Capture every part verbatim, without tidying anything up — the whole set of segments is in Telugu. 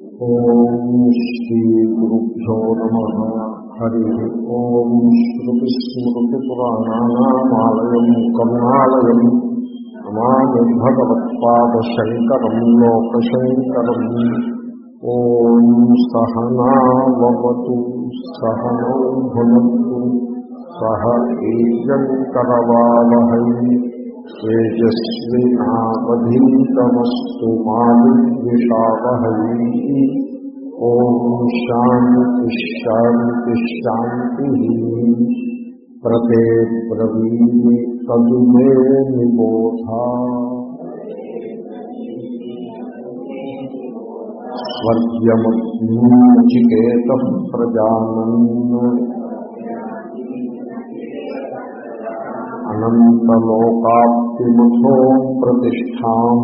ఓం శ్రీ గురుభ్యో నమః. హరి ఓం. శ్రుతిస్మృతిపురాణానామాలయం కరుణాలయం నమామి భగవత్పాదశంకరం లోకశంకరం. ఓం సహనావతు సహనౌ భునక్తు సహ వీర్యంకరవావహై తేజస్వినావధీతమస్తు మా విద్విషావహై. ఓం శాంతి శాంతి శాంతి. ప్రతే బ్రవీమి తదుమే నిబోధ. స్వర్గమగ్నిచికేతః ప్రజానన్ అనంతలోకాప్తిమథో ప్రతిష్టాం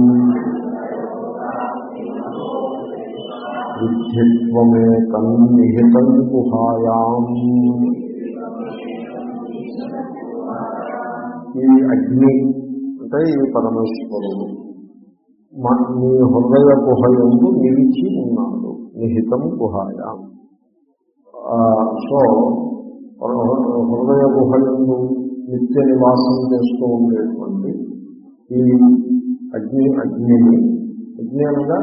విద్ధిత్వమేకం నిహితం గుహాయాం. ఈ అగ్ని అంటే ఈ పరమేశ్వరుడు మీ హృదయ గుహయందు నిలిచి ఉన్నాడు. నిహితం గుహాయాం. సో హృదయ గుహయందు నిత్య నివాసం చేస్తూ ఉండేటువంటి ఈ అగ్ని అగ్నిని అగ్ని అనగా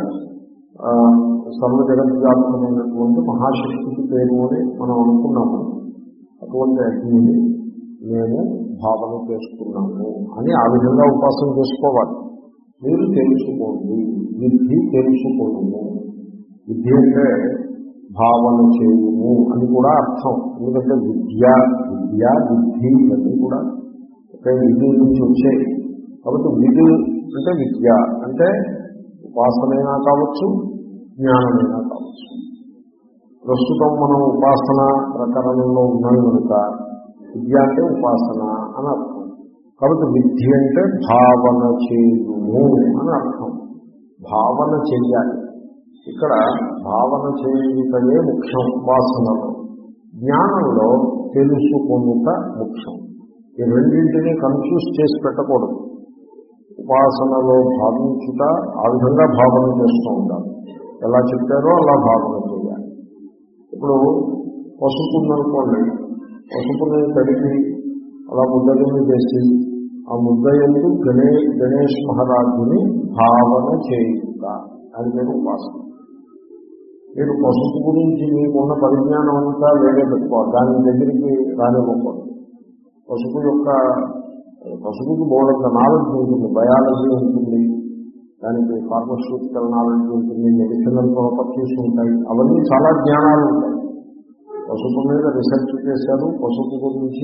సర్వ జగద్వ్యాప్తమైనటువంటి మహాశక్తికి పేరు అని మనం అనుకున్నాము. అటువంటి అగ్నిని మేము భావన చేసుకున్నాము అని ఆ విధంగా ఉపాసన చేసుకోవాలి. మీరు తెలుసుకోండి. విద్ధి తెలుసుకోము. విద్ధి అంటే భావన చేయుము అని కూడా అర్థం. ఎందుకంటే విద్య విద్య విద్ధి ఇవన్నీ కూడా ఒకే విధి నుంచి వచ్చాయి. కాబట్టి విధి అంటే విద్య అంటే ఉపాసనైనా కావచ్చు, జ్ఞానమైనా కావచ్చు. ప్రస్తుతం మనం ఉపాసన ప్రకరణంలో ఉన్నాం కనుక విద్య అంటే ఉపాసన అని అర్థం. కాబట్టి విద్ధి అంటే భావన చేయుము అని అర్థం. భావన చెయ్యాలి. ఇక్కడ భావన చేయుటయే ముఖ్యం. ఉపాసనలో జ్ఞానంలో తెలుసుకొనుట ముఖ్యం. ఈ రెండింటినీ కన్ఫ్యూజ్ చేసి పెట్టకూడదు. ఉపాసనలో భావించుట ఆ విధంగా భావన చేస్తూ ఉండాలి. ఎలా చెప్పారో అలా భావన చేయాలి. ఇప్పుడు పసుపు ఉందనుకోండి, పసుపుని కడిగి అలా ముద్దలను చేసి ఆ ముద్దయందు గణే గణేష్ మహారాజుని భావన చేయుట అది మీరు ఉపాసన. మీరు పసుపు గురించి మీకున్న పరిజ్ఞానం అంతా వేరే పెట్టుకోవాలి. దాని దగ్గరికి రానివ్వకూడదు. పసుపు యొక్క పసుపుకి బోర్డంత నాలెడ్జ్ ఉంటుంది, బయాలజీ ఉంటుంది, దానికి ఫార్మస్యూటికల్ నాలెడ్జ్ ఉంటుంది, మెడిసినల్ ప్రాపర్టీస్ ఉంటాయి. అవన్నీ చాలా జ్ఞానాలు ఉంటాయి. పసుపు మీద రీసెర్చ్ చేశారు. పసుపు గురించి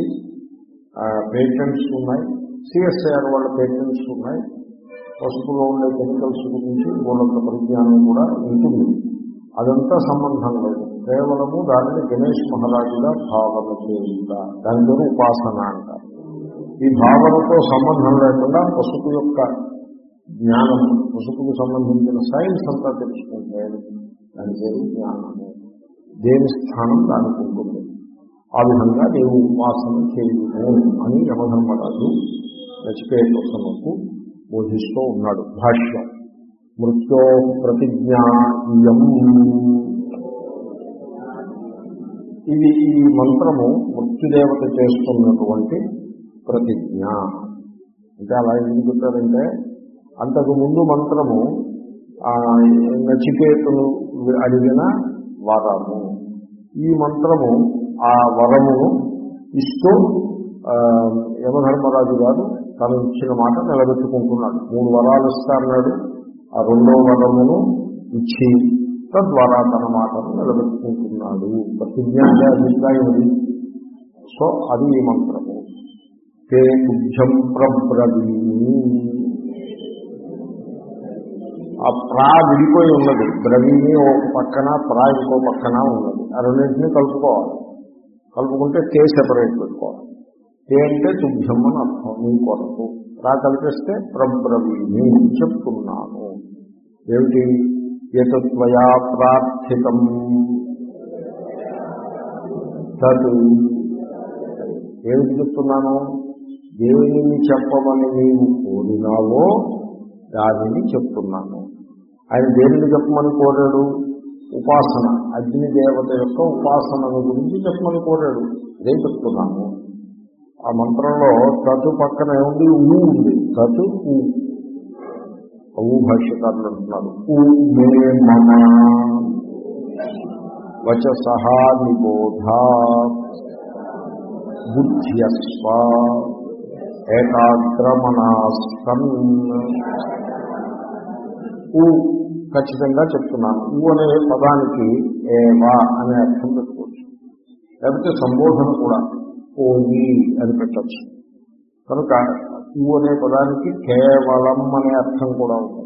పేటెంట్స్ ఉన్నాయి. సిఎస్ఐఆర్ వాళ్ళ పేటెంట్స్ ఉన్నాయి. పసుపులో ఉండే కెమికల్స్ గురించి వాళ్ళ పరిజ్ఞానం కూడా ఉంటుంది. అదంతా సంబంధం లేదు. కేవలము దానిని గణేష్ మహారాజుగా భావన చేయుట, దాని పేరు ఉపాసన అంటారు. ఈ భావనతో సంబంధం లేకుండా పసుపు యొక్క జ్ఞానం, పసుపుకు సంబంధించిన సైన్స్ అంతా తెలుసుకుంటే దాని పేరు జ్ఞానము. దేని స్థానం దానికి ఉంటుంది. ఆ విధంగా నీవు ఉపాసన చేయుము అని యమధర్మరాజు నచికేతసునకు బోధిస్తూ ఉన్నాడు. భాష్యం. మృత్యో ప్రతిజ్ఞాయం. ఇది ఈ మంత్రము మృత్యుదేవత చేస్తున్నటువంటి ప్రతిజ్ఞ. అంటే అలా ఎందుకు చెప్పారంటే అంతకు ముందు మంత్రము నచికేతులు అడిగిన వరము. ఈ మంత్రము ఆ వరమును ఇస్తూ యమధర్మరాజు గారు తను ఇచ్చిన మాట నిలబెట్టుకుంటున్నాడు. మూడు వరాలు ఇస్తారన్నాడు. ఆ రెండో వరమును ఇచ్చి తద్వారా తన మాటను నిలబెట్టుకుంటున్నాడు. ప్రతిజ్ఞ అంటే అభిప్రాయం అది. సో అది ఈ మంత్రము. తే బుద్ధం ప్రబ్రవీమి. ఆ ప్రా విడిపోయి ఉన్నది. బ్రవీమి ఒక పక్కన, ప్రా ఇంకో పక్కన ఉన్నది. ఆ రెండింటినీ కలుపుకోవాలి. కలుపుకుంటే తే సెపరేట్ పెట్టుకోవాలి. తే అంటే తుభ్యం అని అర్థం, నీ కొరకు. ప్రా కలిపిస్తే ప్రబ్రవీమి చెప్తున్నాను. ఏమిటి? ఏతత్వయా ప్రార్థితం తత్. ఏమిటి చెప్తున్నాను? దేనిని చెప్పమని నీవు కోరినావో దానిని చెప్తున్నాను. ఆయన దేనిని చెప్పమని కోరాడు? ఉపాసన, అగ్ని దేవత యొక్క ఉపాసనల గురించి చెప్పమని కోరాడు. అదే చెప్తున్నాము. ఆ మంత్రంలో తతు పక్కన ఏముంది? ఊ ఉంది. తతు ఊ ఊ భాష్యకారులు అంటున్నారు. ఊ మే మమ వచసః నిబోధ బుద్ధ్యస్వ ఏకాగ్రమనాస్కన్. ఊ ఖచ్చితంగా చెప్తున్నాను. ఊ అనే పదానికి ఏవా అనే అర్థం పెట్టుకోవచ్చు, లేకపోతే సంబోధన కూడా ఓయి అని పెట్టచ్చు. కనుక ఊ అనే పదానికి కేవలం అనే అర్థం కూడా ఉంటుంది.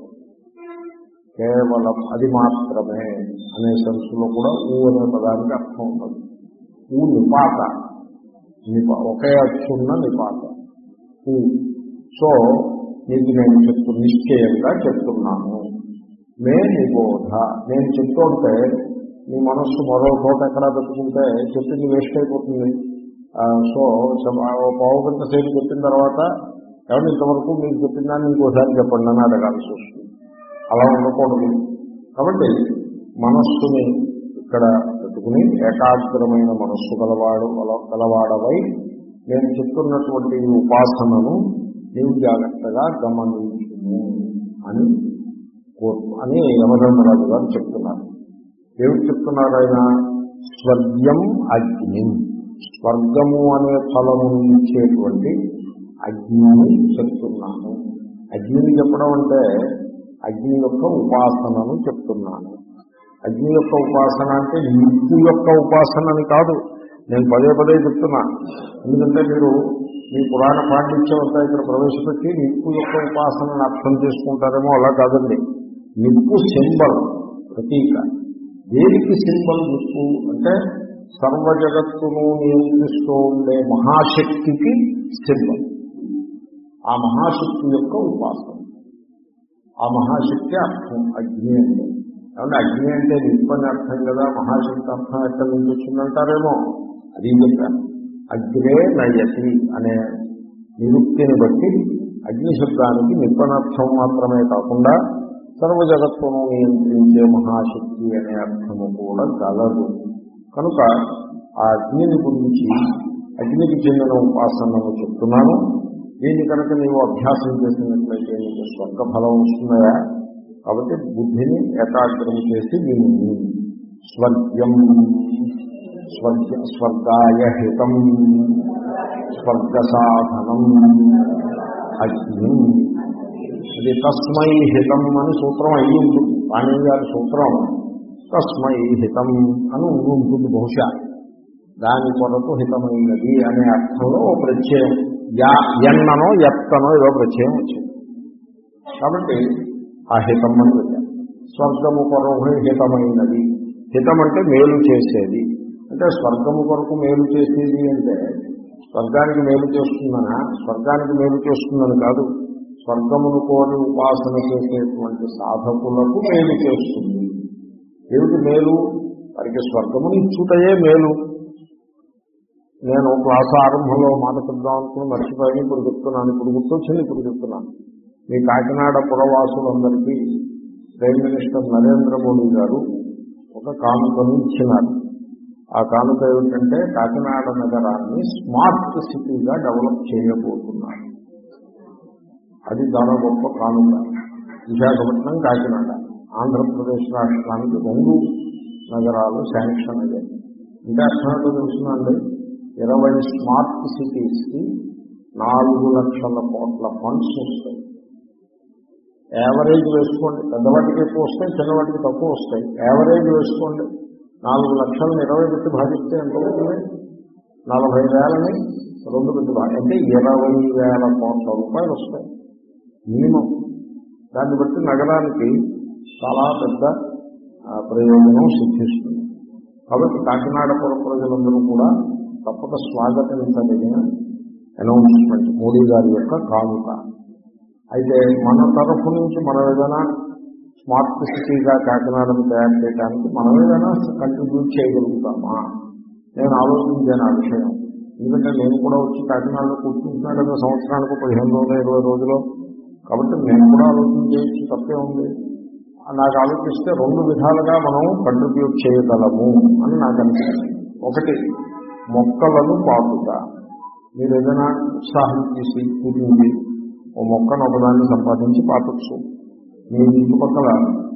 కేవలం, అది మాత్రమే అనే సెన్స్లో కూడా ఊ అనే పదానికి అర్థం ఉంటుంది. ఊ నిపాత, నిపా ఒకే అచ్చున్న నిపాత ఊ. సో నీకు నేను చెప్తు నిశ్చయంగా చెప్తున్నాను. మే నిబోధ, నేను చెప్తుంటే నీ మనస్సు మరో చోట ఎక్కడా పెట్టుకుంటే చెప్పింది వేస్ట్ అయిపోతుంది. సో పావు గంట సేపు చెప్పిన తర్వాత ఎవరు ఇంతవరకు మీకు చెప్పిందని ఇంకోసారి చెప్పండి అని అడగాల్సి వస్తుంది. అలా ఉండకూడదు. కాబట్టి మనస్సుని ఇక్కడ పెట్టుకుని ఏకాగ్రమైన మనస్సు గలవాడు గలవాడవై నేను చెప్తున్నటువంటి ఉపాసనను నీవు జాగ్రత్తగా గమనించుము అని కోరు అని యమధర్మరాజు గారు చెప్తున్నారు. ఏమిటి చెప్తున్నారు ఆయన? స్వర్గం అగ్ని, స్వర్గము అనే ఫలమును ఇచ్చేటువంటి అగ్నిని చెప్తున్నాను. అగ్నిని చెప్పడం అంటే అగ్ని యొక్క ఉపాసనను చెప్తున్నాను. అగ్ని యొక్క ఉపాసన అంటే నిప్పు యొక్క ఉపాసనని కాదు. నేను పదే పదే చెప్తున్నా, ఎందుకంటే మీరు మీ పురాణ పాండిత్యం అంతా ఇక్కడ ప్రవేశపెట్టి నిప్పు యొక్క ఉపాసనను అర్థం చేసుకుంటారేమో. అలా కాదండి. నిప్పు సింబల్, ప్రతీక. దేనికి సింబల్ నిప్పు అంటే సర్వ జగత్తును నియంత్రిస్తూ ఉండే మహాశక్తికి సింబల్. ఆ మహాశక్తి యొక్క ఉపాసన, ఆ మహాశక్తి అర్థం అగ్ని అంటే. కాబట్టి అగ్ని అంటే నిప్పు అని అర్థం కదా, మహాశక్తి అర్థం ఎక్కడి నుంచి వచ్చిందంటారేమో. అది చెప్పాను. అగ్నే నయతి అనే నిరుక్తిని బట్టి అగ్ని శబ్దానికి నిప్పనర్థం మాత్రమే కాకుండా సర్వ జగత్తును నియంత్రించే మహాశక్తి అనే అర్థము కూడా గలదు. కనుక ఆ అగ్నిని గురించి, అగ్నికి చెందిన ఉపాసనను చెప్తున్నాను. దీన్ని కనుక నీవు అభ్యాసం చేసినట్లయితే నీకు స్వర్గ ఫలం వస్తున్నాయా? కాబట్టి బుద్ధిని ఏకాగ్రం చేసి దీన్ని స్వర్గం, స్వర్గ స్వర్గాయ హితం, స్వర్గ సాధనం అగ్ని. అది తస్మై హితం అని సూత్రం అయ్యి ఉంటుంది. పాణిని గారి సూత్రం తస్మై హితం అని ఉంటుంది. బహుశా దాని కొరకు హితమైనది అనే అర్థంలో ఓ ప్రత్యయం, యా ఎన్ననో ఎత్తనో ఏదో ప్రత్యయం వచ్చింది. కాబట్టి ఆ హితం అని పెట్టారు. స్వర్గము కొరకు హితమైనది. హితం అంటే మేలు చేసేది. అంటే స్వర్గము కొరకు మేలు చేసేది అంటే స్వర్గానికి మేలు చేస్తుందనా? స్వర్గానికి మేలు చేస్తుందని కాదు. స్వర్గమును కోరి ఉపాసన చేసేటువంటి సాధకులకు మేలు చేస్తుంది. ఏమిటి మేలు? వారికి స్వర్గమును ఇచ్చుటయే మేలు. నేను క్లాసు ఆరంభంలో మాట చెప్దాం అనుకుని మర్చిపోయి ఇప్పుడు చెప్తున్నాను. ఇప్పుడు గుర్తొచ్చింది, ఇప్పుడు చెప్తున్నాను. మీ కాకినాడ పురవాసులందరికీ ప్రైమ్ మినిస్టర్ నరేంద్ర మోడీ గారు ఒక కానుకను ఇచ్చినారు. ఆ కానుక ఏమిటంటే కాకినాడ నగరాన్ని స్మార్ట్ సిటీగా డెవలప్ చేయబోతున్నారు. అది చాలా గొప్ప కానుక. విశాఖపట్నం, కాకినాడ, ఆంధ్రప్రదేశ్ రాష్ట్రానికి రెండు నగరాలు శాంక్షన్ అయ్యాయి. అంటే అర్థంతో తెలుస్తుందండి, ఇరవై స్మార్ట్ సిటీస్కి నాలుగు లక్షల కోట్ల ఫండ్స్ వస్తాయి. యావరేజ్ వేసుకోండి, పెద్దవాటికి ఎక్కువ వస్తాయి, చిన్నవాటికి తక్కువ వస్తాయి. యావరేజ్ వేసుకోండి, నాలుగు లక్షలను ఇరవై పెట్టి భాగిస్తే ఎంత అవుతుంది? నలభై వేలని రెండు పెట్టి భాగి అంటే ఇరవై వేల కోట్ల రూపాయలు వస్తాయి మినిమం. దాన్ని బట్టి నగరానికి చాలా పెద్ద ప్రయోజనం సిద్ధిస్తుంది. కాబట్టి కాకినాడ పుర ప్రజలందరూ కూడా తప్పక స్వాగతించదగిన అనౌన్స్మెంట్ మోడీ గారి యొక్క కానుక. అయితే మన తరఫు నుంచి మనం ఏదైనా స్మార్ట్ సిటీగా కాకినాడను తయారు చేయడానికి మనం ఏదైనా కంట్రిబ్యూట్ చేయగలుగుతామా? నేను ఆలోచించాను ఆ విషయం. ఎందుకంటే నేను కూడా వచ్చి కాకినాడలో కూర్చుంటున్నాను కదా సంవత్సరానికి పదిహేను రోజులు ఇరవై రోజులు. కాబట్టి నేను కూడా ఆలోచన చేయొచ్చు, తప్పే ఉంది. నాకు ఆలోచిస్తే రెండు విధాలుగా మనం కంట్రిబ్యూట్ చేయగలము అని నాకు అనిపిస్తుంది. ఒకటి, మొక్కలను పాతుట. మీరు ఏదైనా ఉత్సాహం తీసి కూర్చుంది ఓ మొక్కను ఒకదాన్ని సంపాదించి పాతచ్చు. మీ చుట్టుపక్కల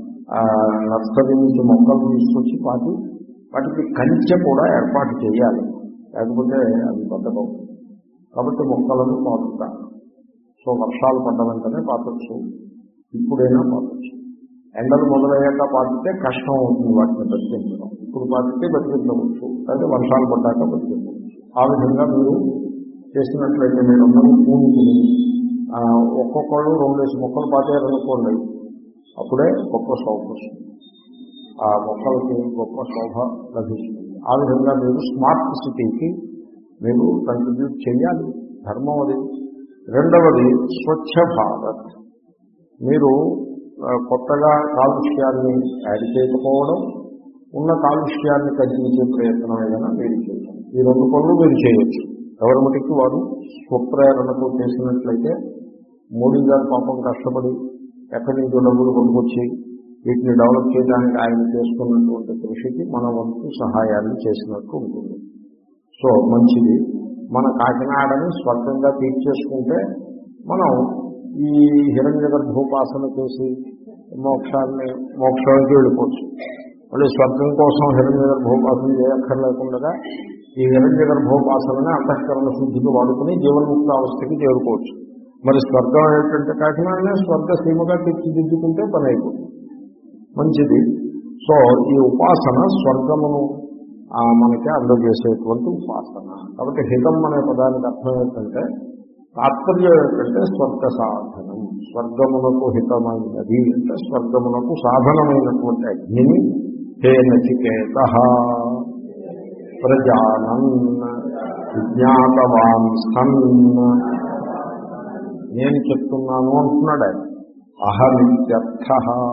నర్సరీ నుంచి మొక్కలు తీసుకొచ్చి పాతి వాటికి కంచె కూడా ఏర్పాటు చేయాలి, లేకపోతే అది బద్దకం. కాబట్టి మొక్కలను పాతుట. సో వర్షాలు పడ్డ వెంటనే పాతచ్చు, ఇప్పుడైనా పాతచ్చు. ఎండలు మొదలయ్యాక పాతితే కష్టం అవుతుంది వాటిని బతికించడం. ఇప్పుడు పాతితే బతికించవచ్చు, అయితే వర్షాలు పడ్డాక బతికించవచ్చు. ఆ విధంగా మీరు చేసినట్లయితే మీరు అందరూ పూనుకుని ఒక్కొక్కళ్ళు రెండేసి మొక్కలు పాతారనుకోండి, అప్పుడే గొప్ప శోభ వస్తుంది, ఆ మొక్కలకి గొప్ప శోభ లభిస్తుంది. ఆ విధంగా మీరు స్మార్ట్ సిటీకి మీరు కంట్రిబ్యూట్ చేయాలి, ధర్మం అది. రెండవది స్వచ్ఛ భారత్. మీరు కొత్తగా కాలుష్యాన్ని యాడ్ చేయకపోవడం, ఉన్న కాలుష్యాన్ని తగ్గించే ప్రయత్నం ఏదైనా మీరు చేయాలి. ఈ రెండు పనులు మీరు చేయొచ్చు. ఎవరి మటుకు వారు స్వప్రేరణతో చేసినట్లయితే, మోడీ గారు పాపం కష్టపడి ఎక్కడి నుంచి డబ్బులు కొనుకొచ్చి వీటిని డెవలప్ చేయడానికి ఆయన చేసుకున్నటువంటి కృషికి మన వంతు సహాయాన్ని చేసినట్టు ఉంటుంది. సో మంచిది. మన కాకినాడని స్వర్గంగా తీర్చేసుకుంటే మనం ఈ హిరణ్య గర్భోపాసన చేసి మోక్షాన్ని మోక్షానికి వెళ్ళిపోవచ్చు. మళ్ళీ స్వర్గం కోసం హిరణ్య గర్భోపాసన చేయక్కర్లేకుండా ఈ హిరణ్య గర్భోపాసనని అంతఃకరణ శుద్ధికి వాడుకుని జీవన్ముక్త అవస్థకి చేరుకోవచ్చు. మరి స్వర్గం ఏంటంటే కాకినాడనే స్వర్గ సీమగా తీర్చిదిద్దుకుంటే పని అయిపోతుంది. మంచిది. సో ఈ ఉపాసన స్వర్గమును మనకి అందజేసేటువంటి ఉపాసన. కాబట్టి హితం అనే పదానికి అర్థం ఏంటంటే, తాత్పర్యం ఏంటంటే స్వర్గ సాధనం, స్వర్గమునకు హితమైనది అంటే స్వర్గమునకు సాధనమైనటువంటి అగ్నిని హే నచికేత ప్రజానన్ విజ్ఞాతవాన్ సన్, నేను చెప్తున్నాను అంటున్నాడు ఆయన. అహమిత్యర్థ.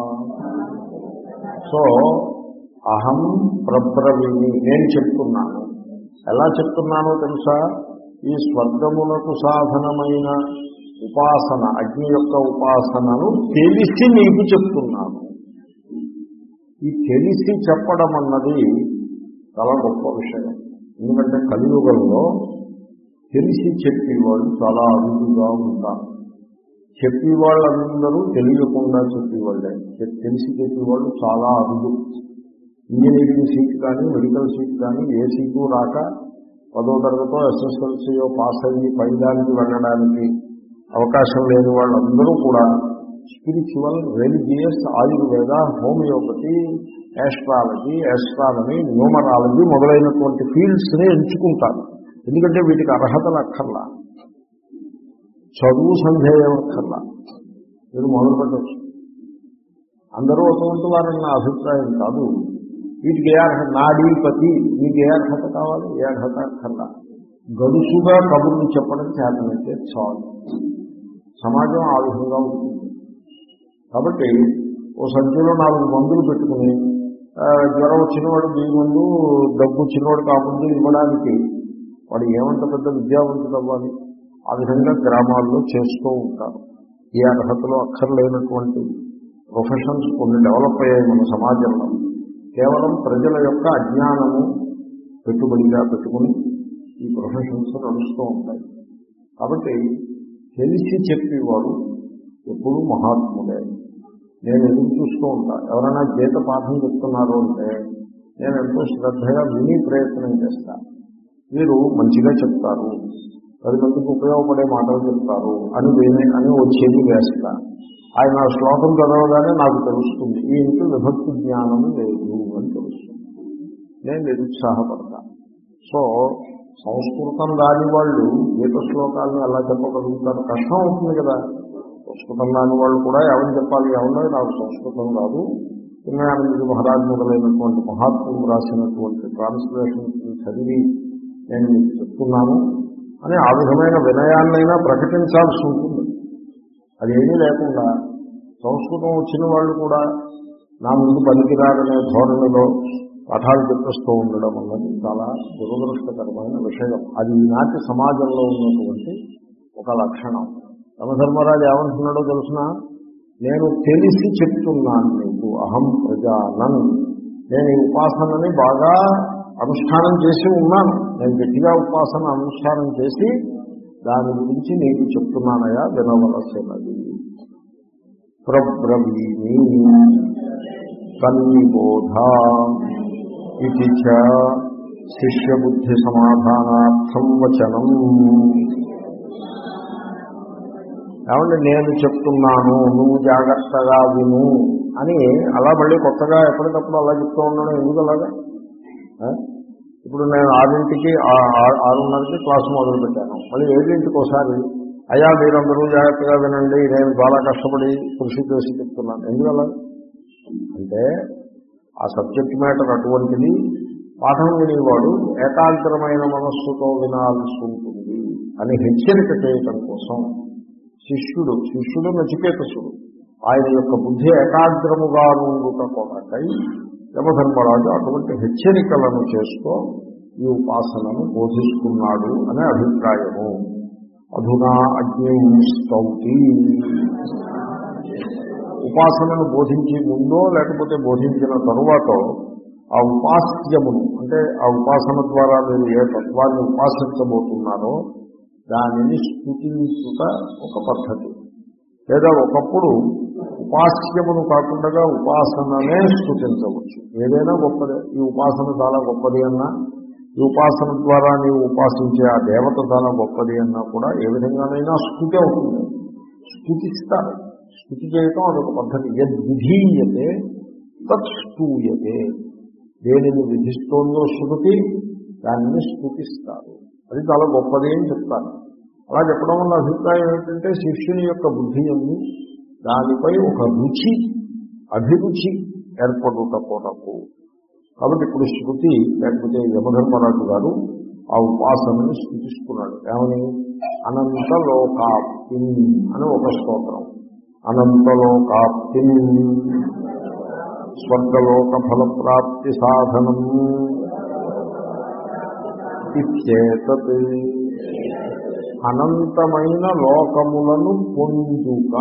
సో అహం ప్రబ్రవీమి, నేను చెప్తున్నాను. ఎలా చెప్తున్నానో తెలుసా? ఈ స్వర్గమునకు సాధనమైన ఉపాసన, అగ్ని యొక్క ఉపాసనను తెలిసి నీకు చెప్తున్నాను. ఈ తెలిసి చెప్పడం అన్నది చాలా గొప్ప విషయం. ఎందుకంటే కలియుగంలో తెలిసి చెప్పేవాళ్ళు చాలా అరుదుగా ఉంటారు. చెప్పేవాళ్ళందరూ తెలియకుండా చెప్పేవాళ్ళే. తెలిసి చెప్పేవాళ్ళు చాలా అరుదు. ఇంజనీరింగ్ సీట్ కానీ మెడికల్ సీట్ కానీ ఏ సీటు రాక పదో తరగతో ఎస్ఎస్ఎల్సీయో పాస్ అయ్యి పైదానికి వెళ్ళడానికి అవకాశం లేని వాళ్ళందరూ కూడా spiritual, religious, Ayurveda, homeopathy, astrology, astronomy, numerology మొదలైనటువంటి ఫీల్డ్స్ని ఎంచుకుంటారు. ఎందుకంటే వీటికి అర్హతలు అక్కర్లా, చదువు సంధ్యేయం అక్కర్లా, మీరు మొదలు పెట్టవచ్చు. అందరూ అటువంటి వారని నా అభిప్రాయం కాదు. వీటికి ఏ అర్హత, నాడీపతి, మీకు ఏ అర్హత కావాలి? ఏ అర్హత అక్కర్లా. గడుసుగా కబుర్లు చెప్పడం చేతనైతే చాలు. సమాజం ఆ విధంగా ఉంటుంది. కాబట్టి ఓ సంఖ్యలో నాలుగు మందులు పెట్టుకుని జ్వరం వచ్చినవాడు దీని ముందు, దగ్గు వచ్చినవాడు కాకుండా ఇవ్వడానికి వాడు ఏమంత పెద్ద విద్యావంతుడు అవ్వాలి? ఆ విధంగా గ్రామాల్లో చేస్తూ ఉంటారు. ఏ అర్హతలో అక్కర్లేనటువంటి ప్రొఫెషన్స్ కొన్ని డెవలప్ అయ్యాయి మన సమాజంలో. కేవలం ప్రజల యొక్క అజ్ఞానము పెట్టుబడిగా పెట్టుకుని ఈ ప్రొఫెషన్స్ నడుస్తూ ఉంటాయి. కాబట్టి తెలిసి చెప్పేవాడు ఎప్పుడూ మహాత్ముడే. నేను ఎదురు చూస్తూ ఉంటాను. ఎవరైనా గీత పాఠం చెప్తున్నారు అంటే నేను ఎంతో శ్రద్ధగా విని ప్రయత్నం చేస్తాను. మీరు మంచిగా చెప్తారు, పది మందికి ఉపయోగపడే మాటలు చెప్తారు అని విని అని వచ్చేది వేస్తా. ఆయన శ్లోకం చదవగానే నాకు తెలుస్తుంది ఈ ఇంట్లో విభక్తి జ్ఞానం లేదు అని తెలుస్తుంది. నేను నిరుత్సాహపడతా. సో సంస్కృతం రాని వాళ్ళు గీత శ్లోకాలను ఎలా చెప్పగలుగుతారు? కష్టం అవుతుంది కదా. సంస్కృతం రాని వాళ్ళు కూడా ఎవరు చెప్పాలి? ఎవరో నాకు సంస్కృతం రాదు, పుణ్యానంద మహారాజ్ మొదలైనటువంటి మహాత్ములు రాసినటువంటి ట్రాన్స్లేషన్ చదివి నేను మీకు చెప్తున్నాను అని ఆ విధమైన వినయాన్నైనా ప్రకటించాల్సి ఉంటుంది. అదేమీ లేకుండా సంస్కృతం వచ్చిన వాళ్ళు కూడా నా ముందు పనికిరాడనే ధోరణిలో పాఠాలు చెప్పిస్తూ ఉండడం అన్నది చాలా దురదృష్టకరమైన విషయం. అది ఈనాటి సమాజంలో ఉన్నటువంటి ఒక లక్షణం. యమధర్మరాజు ఏమంటున్నాడో తెలుసిన, నేను తెలిసి చెప్తున్నాను నీకు అహం ప్రజానన్, నేను ఈ ఉపాసనని బాగా అనుష్ఠానం చేసి ఉన్నాను, నేను గట్టిగా ఉపాసన అనుష్ఠానం చేసి దాని గురించి నీకు చెప్తున్నానయా వినవలసినది. ప్రబ్రవీమి తన్నిబోధ ఇది చ శిష్యబుద్ధి సమాధానార్థం వచనం. ఏమంటే నేను చెప్తున్నాను నువ్వు జాగ్రత్తగా విను అని అలా మళ్ళీ కొత్తగా ఎప్పటికప్పుడు అలా చెప్తూ ఉన్నాను. ఎందుకు అలాగా? ఇప్పుడు నేను ఆరింటికి ఆరున్నరకి క్లాసు మొదలు పెట్టాను, మళ్ళీ ఏడింటికి ఒకసారి అయ్యా మీరందరూ జాగ్రత్తగా వినండి నేను చాలా కష్టపడి కృషి చేసి చెప్తున్నాను. ఎందుకు అలాగా అంటే ఆ సబ్జెక్ట్ మ్యాటర్ అటువంటిది, పాఠం వినేవాడు ఏకాగ్రమైన మనస్సుతో వినాల్సి ఉంటుంది అని హెచ్చరిక చేయటం కోసం శిష్యుడు శిష్యుడు నచికేతసుడు ఆయన యొక్క బుద్ధి ఏకాగ్రముగా నుండుట కొరకై యమధర్మరాజు అటువంటి హెచ్చరికలను చేస్తూ ఈ ఉపాసనను బోధిస్తున్నాడు అనే అభిప్రాయము. అధునా అగ్నిం స్తౌతి, ఉపాసనను బోధించి ముందో లేకపోతే బోధించిన తరువాత ఆ ఉపాస్యమును అంటే ఆ ఉపాసన ద్వారా మీరు ఏ తత్వాన్ని ఉపాసించబోతున్నారో దానిని స్తుతించుట ఒక పద్ధతి. లేదా ఒకప్పుడు ఉపాస్యమును కాకుండా ఉపాసననే స్తుతించవచ్చు. ఏదైనా గొప్పదే, ఈ ఉపాసన చాలా గొప్పది అన్నా, ఈ ఉపాసన ద్వారా నీవు ఉపాసించే ఆ దేవత చాలా గొప్పది అన్నా కూడా ఏ విధంగానైనా స్తుతి అవుతుంది. స్తుతిస్తారు, స్తుతి చేయటం అదొక పద్ధతి. యద్విధీయతే తత్స్తూయతే, దేనిని విధిస్తోందో శృతి దానిని స్తుతిస్తారు, అది చాలా గొప్పది అని చెప్తారు. అలా చెప్పడం వల్ల అభిప్రాయం ఏంటంటే శిష్యుని యొక్క బుద్ధి ఉంది దానిపై ఒక రుచి అభిరుచి ఏర్పడుట కొరకు. కాబట్టి ఇప్పుడు శృతి లేకపోతే యమధర్మరాజు గారు ఆ ఉపాసనని స్థుతిస్తున్నాడు. ఏమని? అనంతలోకాప్తి అని ఒక స్తోత్రం. అనంతలోకాప్తి స్వర్గలోక ఫలప్రాప్తి సాధనం ఇత్యేతత్, అనంతమైన లోకములను పొందుక.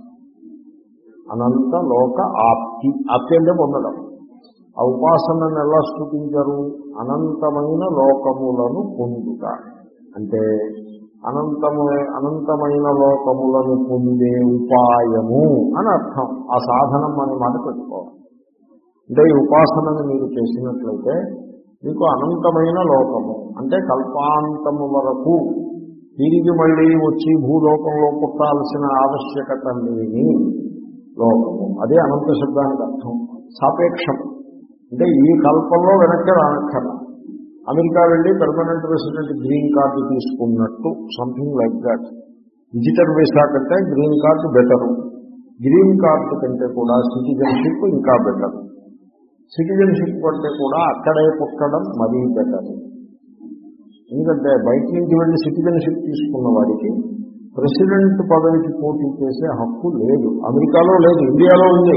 అనంత లోక ఆప్తి, ఆప్తి అంటే పొందడం. ఆ ఉపాసనను ఎలా స్థుతించారు? అనంతమైన లోకములను పొందుక అంటే అనంతము అనంతమైన లోకములను పొందే ఉపాయము అని అర్థం. ఆ సాధనం అనే మాట పెట్టుకోవాలి. అంటే ఈ ఉపాసనను మీరు చేసినట్లయితే మీకు అనంతమైన లోకము అంటే కల్పాంతము వరకు తిరిగి మళ్ళీ వచ్చి భూలోకంలో పుట్టాల్సిన ఆవశ్యకత లేని లోకము, అదే అనంత శబ్దానికి అర్థం. సాపేక్షం అంటే ఈ కల్పంలో వెనక్కి రానక్కర్లా. అమెరికా వెళ్ళి పర్మనెంట్ రెసిడెంట్ గ్రీన్ కార్డు తీసుకున్నట్టు, something like that. Visitor visa కంటే green card better, green card కంటే కూడా సిటిజన్షిప్ ఇంకా బెటరు, సిటిజన్షిప్ కంటే కూడా అక్కడే పుట్టడం మరీ బెటరు. ఎందుకంటే బయట నుంచి వెళ్ళి సిటిజన్షిప్ తీసుకున్న వాడికి ప్రెసిడెంట్ పదవికి పోటీ చేసే హక్కు లేదు. అమెరికాలో లేదు, ఇండియాలో ఉంది.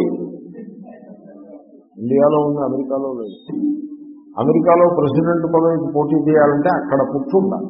ఇండియాలో ఉంది, అమెరికాలో లేదు. అమెరికాలో ప్రెసిడెంట్ పదవికి పోటీ చేయాలంటే అక్కడ పుట్టుండాలి.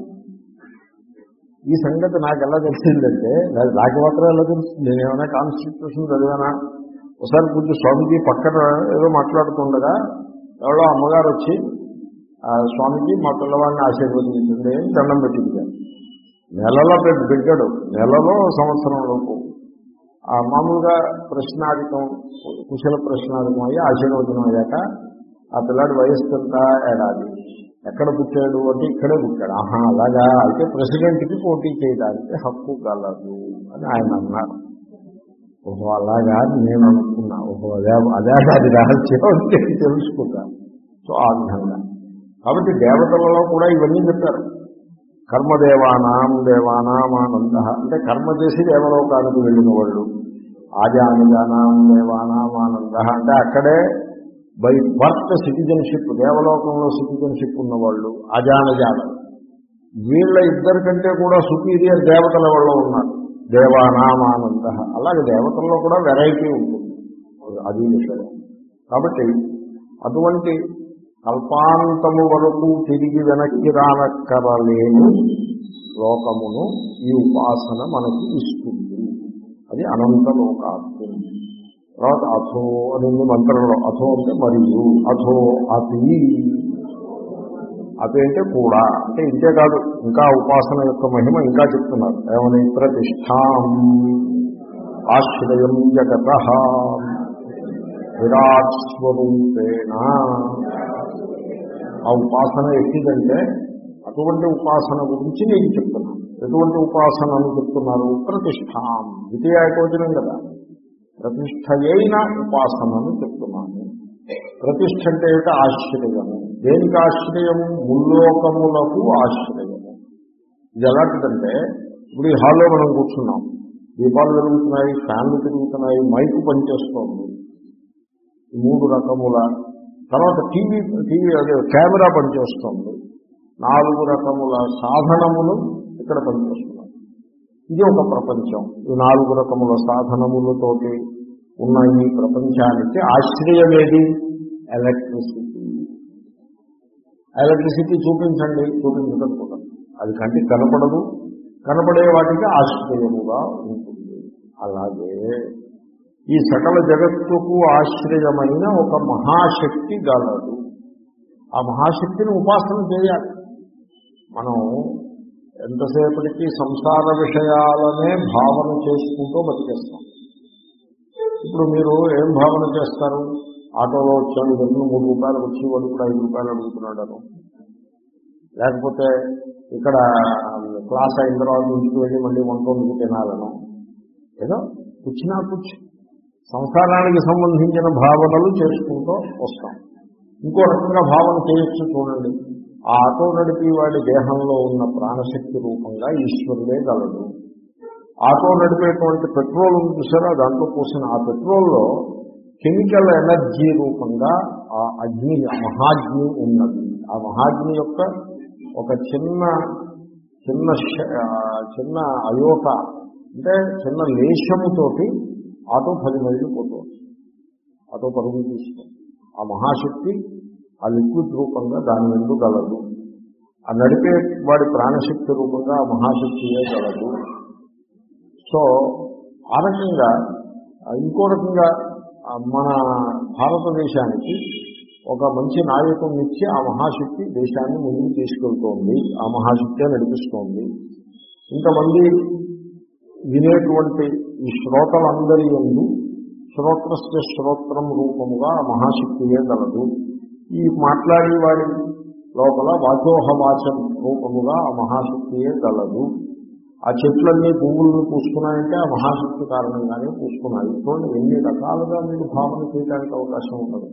ఈ సంగతి నాకు ఎలా తెలిసిందంటే, నాకు మాత్రం ఎలా తెలుస్తుంది, నేనేమైనా కాన్స్టిట్యూషన్ చదివానా? ఒకసారి కొంచెం స్వామిజీ పక్కన ఏదో మాట్లాడుతుండగా ఎవరో అమ్మగారు వచ్చి స్వామిజీ మా పిల్లవాడిని ఆశీర్వదించండి అని దండం పెట్టింది. నెలలో పెద్ద బిడ్డడు, నెలలో సంవత్సరంలోపు ఆ మామూలుగా ప్రశ్నాధికం కుశల ప్రశ్నాధికం అయ్యి ఆశీర్వచనం అయ్యాక ఆ పిల్లాడి వయస్సు ఎంత, ఏడాది, ఎక్కడ పుట్టాడు అంటే ఇక్కడే పుట్టాడు. ఆహా అలాగా, అయితే ప్రెసిడెంట్కి పోటీ చేయడానికి హక్కు కలదు అని ఆయన అన్నారు. ఓహో అలాగా నేను అనుకున్నా. ఓహో అదే అదే అది రహస్యం అంటే తెలుసుకుంటాను. సో ఆ విధంగా కాబట్టి దేవతలలో కూడా ఇవన్నీ చెప్పారు. కర్మదేవానాం దేవానాం ఆనంద అంటే కర్మ చేసి దేవలోకానికి వెళ్ళిన వాళ్ళు, ఆజానుజానాం దేవానాం ఆనంద అంటే అక్కడే బై బర్త్ సిటిజన్షిప్, దేవలోకంలో సిటిజన్షిప్ ఉన్నవాళ్ళు ఆజానజానం. వీళ్ళ ఇద్దరి కంటే కూడా సుపీరియర్ దేవతల వాళ్ళు ఉన్నారు, దేవానామానంద. అలాగే దేవతల్లో కూడా వెరైటీ ఉంటుంది, అది విషయం. కాబట్టి అటువంటి కల్పాంతము వరకు తిరిగి వెనక్కి రానక్కరలేని లోకమును ఈ ఉపాసన మనకి ఇస్తుంది. అది అనంత లోకాత్మ. తర్వాత అథో అని ఉంది మంత్రంలో. అథో అంటే మరియు, అథో అతి, అతి అంటే కూడా. అంటే ఇంతే కాదు, ఇంకా ఉపాసన యొక్క మహిమ ఇంకా చెప్తున్నారు. ఏమని? ప్రతిష్టాం ఆశ్రయం జగతః విరాట్ స్వరూపేణ. ఆ ఉపాసన ఎట్టిదంటే అటువంటి ఉపాసన గురించి నేను చెప్తున్నాను. ఎటువంటి ఉపాసనను చెప్తున్నారు? ప్రతిష్టాం, ద్వితీయ ఏకవచనం కదా, ప్రతిష్ఠయైన ఉపాసనను చెప్తున్నాను. ప్రతిష్ఠ అంటే ఏమిటి? ఆశ్రయము. దేనికి ఆశ్రయము? ముల్లోకములకు ఆశ్రయము. ఇది ఎలాంటిదంటే, ఇప్పుడు ఈ హాల్లో మనం కూర్చున్నాం, దీపాలు తిరుగుతున్నాయి, ఫ్యాన్లు తిరుగుతున్నాయి, మైకు పనిచేస్తోంది, మూడు రకముల. తర్వాత టీవీ టీవీ అదే కెమెరా పనిచేస్తోంది, నాలుగు రకముల సాధనములు ఇక్కడ పనిచేస్తున్నాయి. ఇది ఒక ప్రపంచం. ఈ నాలుగు రకముల సాధనములతోటి ఉన్న ఈ ప్రపంచానికి ఆశ్రయం ఏది? ఎలక్ట్రిసిటీ. ఎలక్ట్రిసిటీ చూపించండి, చూపించడం కూడా అది కంటికి కనపడదు, కనపడే వాటికి ఆశ్రయముగా ఉంటుంది. అలాగే ఈ సకల జగత్తుకు ఆశ్రయమైన ఒక మహాశక్తి గలదు. ఆ మహాశక్తిని ఉపాసన చేయాలి. మనం ఎంతసేపటికి సంసార విషయాలనే భావన చేసుకుంటూ బతికేస్తాం. ఇప్పుడు మీరు ఏం భావన చేస్తారు? ఆటోలో వచ్చాడు, రెండు మూడు రూపాయలు వచ్చి వాడు ఇప్పుడు ఐదు రూపాయలు అడుగుతున్నాడను, లేకపోతే ఇక్కడ క్లాస్ అయిన తర్వాత ఇంటికి వెళ్ళి మళ్ళీ వంట వండుకు తినాలను, ఏదో కూర్చున్నా కూర్చు సంసారానికి సంబంధించిన భావనలు చేసుకుంటూ వస్తాం. ఇంకో రకంగా భావన చేయొచ్చు. చూడండి, ఆ ఆటో నడిపి వాడి దేహంలో ఉన్న ప్రాణశక్తి రూపంగా ఈశ్వరుడే గలడు. ఆటో నడిపేటువంటి పెట్రోల్ ఉంది చూసారా, దాంట్లో పోసిన ఆ పెట్రోల్లో కెమికల్ ఎనర్జీ రూపంగా ఆ అగ్ని, మహాగ్ని ఉన్నది. ఆ మహాగ్ని యొక్క ఒక చిన్న చిన్న చిన్న అయోట అంటే చిన్న లేశముతోటి ఆటో పది మైళ్ళు పోతుంది, ఆటో పరుగు తీసుకోండి. ఆ మహాశక్తి ఆ లిక్విడ్ రూపంగా దాని ముందు గలదు. ఆ నడిపే వాడి ప్రాణశక్తి రూపంగా ఆ మహాశక్తియే గలదు. సో ఆ రకంగా ఇంకో రకంగా మన భారతదేశానికి ఒక మంచి నాయకుడిని ఇచ్చి ఆ మహాశక్తి దేశాన్ని ముందుకు తీసుకెళ్తోంది. ఆ మహాశక్తే నడిపిస్తోంది. ఇంతమంది వినేటువంటి ఈ శ్రోతలందరి యందు శ్రోత్రస్య శ్రోత్రం రూపముగా ఆ మహాశక్తియే గలదు. ఈ మాట్లాడే వాడి లోపల వాచోహవాచం రూపముగా ఆ మహాశక్తియే గలదు. ఆ చెట్లన్నీ పువ్వులను పూసుకున్నాయంటే ఆ మహాశక్తి కారణంగానే పూసుకున్నాయి. చూడండి ఎన్ని రకాలుగా మీరు భావన చేయడానికి అవకాశం ఉంటుంది.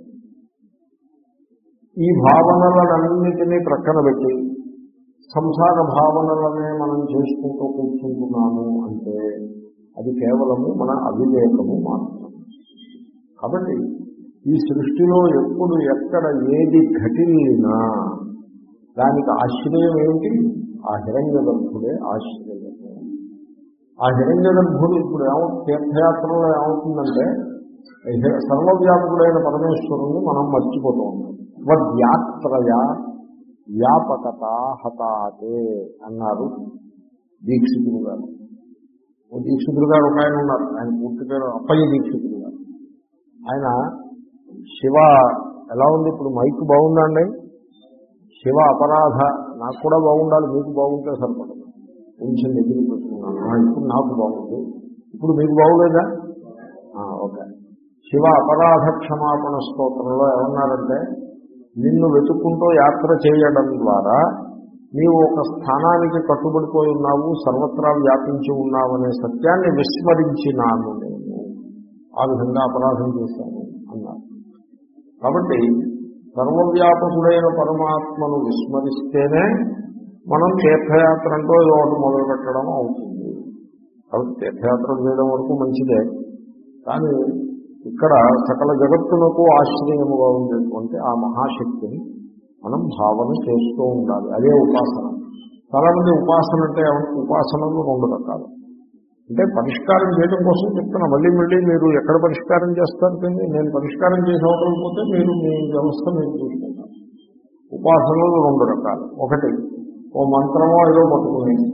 ఈ భావనలన్నింటినీ ప్రక్కన పెట్టి సంసార భావనలనే మనం చేసుకుంటూ కూర్చుంటున్నాము అంటే అది కేవలము మన అవివేకము మాత్రం. కాబట్టి ఈ సృష్టిలో ఎప్పుడు ఎక్కడ ఏది ఘటిల్లినా దానికి ఆశ్రయం ఏమిటి? ఆ హిరణ్యగర్భుడే ఆశ్రయము. ఆ హిరణ్యగర్భుడు ఇప్పుడు ఏమవుతుంది? తీర్థయాత్రలో ఏమవుతుందంటే సర్వవ్యాపకుడైన పరమేశ్వరుణ్ణి మనం మర్చిపోతూ ఉంటాం. వద్యాత్రయ వ్యాపకత హతాతే అన్నారు దీక్షితులు గారు. దీక్షితులు గారు ఒక ఆయన ఉన్నారు, ఆయన పూర్తి పేరు అప్పయ్య దీక్షితులు గారు. ఆయన శివ ఎలా ఉంది ఇప్పుడు? మైక్ బాగుందండి. శివ అపరాధ నాకు కూడా బాగుండాలి, మీకు బాగుంటే సరిపడదు, కొంచెం దగ్గర పెట్టుకున్నాను. ఇప్పుడు నాకు బాగుంది, ఇప్పుడు మీకు బాగులేదా? ఓకే. శివ అపరాధ క్షమాపణ స్తోత్రంలో ఏమన్నారంటే, నిన్ను వెతుక్కుంటూ యాత్ర చేయడం ద్వారా నీవు ఒక స్థానానికి కట్టుబడిపోయి ఉన్నావు, సర్వత్రా వ్యాపించి ఉన్నావనే సత్యాన్ని విస్మరించినాను నేను, ఆ విధంగా అపరాధం చేశాను అన్నారు. కాబట్టి సర్వవ్యాపకుడైన పరమాత్మను విస్మరిస్తేనే మనం తీర్థయాత్ర అంటూ ఒకటి మొదలు పెట్టడం అవుతుంది. కాబట్టి తీర్థయాత్ర చేయడం వరకు మంచిదే, కానీ ఇక్కడ సకల జగత్తులకు ఆశ్రయముగా ఉండేటువంటి ఆ మహాశక్తిని మనం భావన చేస్తూ ఉండాలి. అదే ఉపాసన. చాలా మంది ఉపాసన అంటే ఉపాసనలు రెండు రకాలు. అంటే పరిష్కారం చేయడం కోసం చెప్తున్నా. మళ్ళీ మళ్ళీ మీరు ఎక్కడ పరిష్కారం చేస్తారు కానీ నేను పరిష్కారం చేసి అవకపోతే మీరు మీ వ్యవస్థ మీరు చూసుకుంటారు. ఉపాసనలు రెండు రకాలు. ఒకటి ఓ మంత్రమో ఏదో పట్టుకుని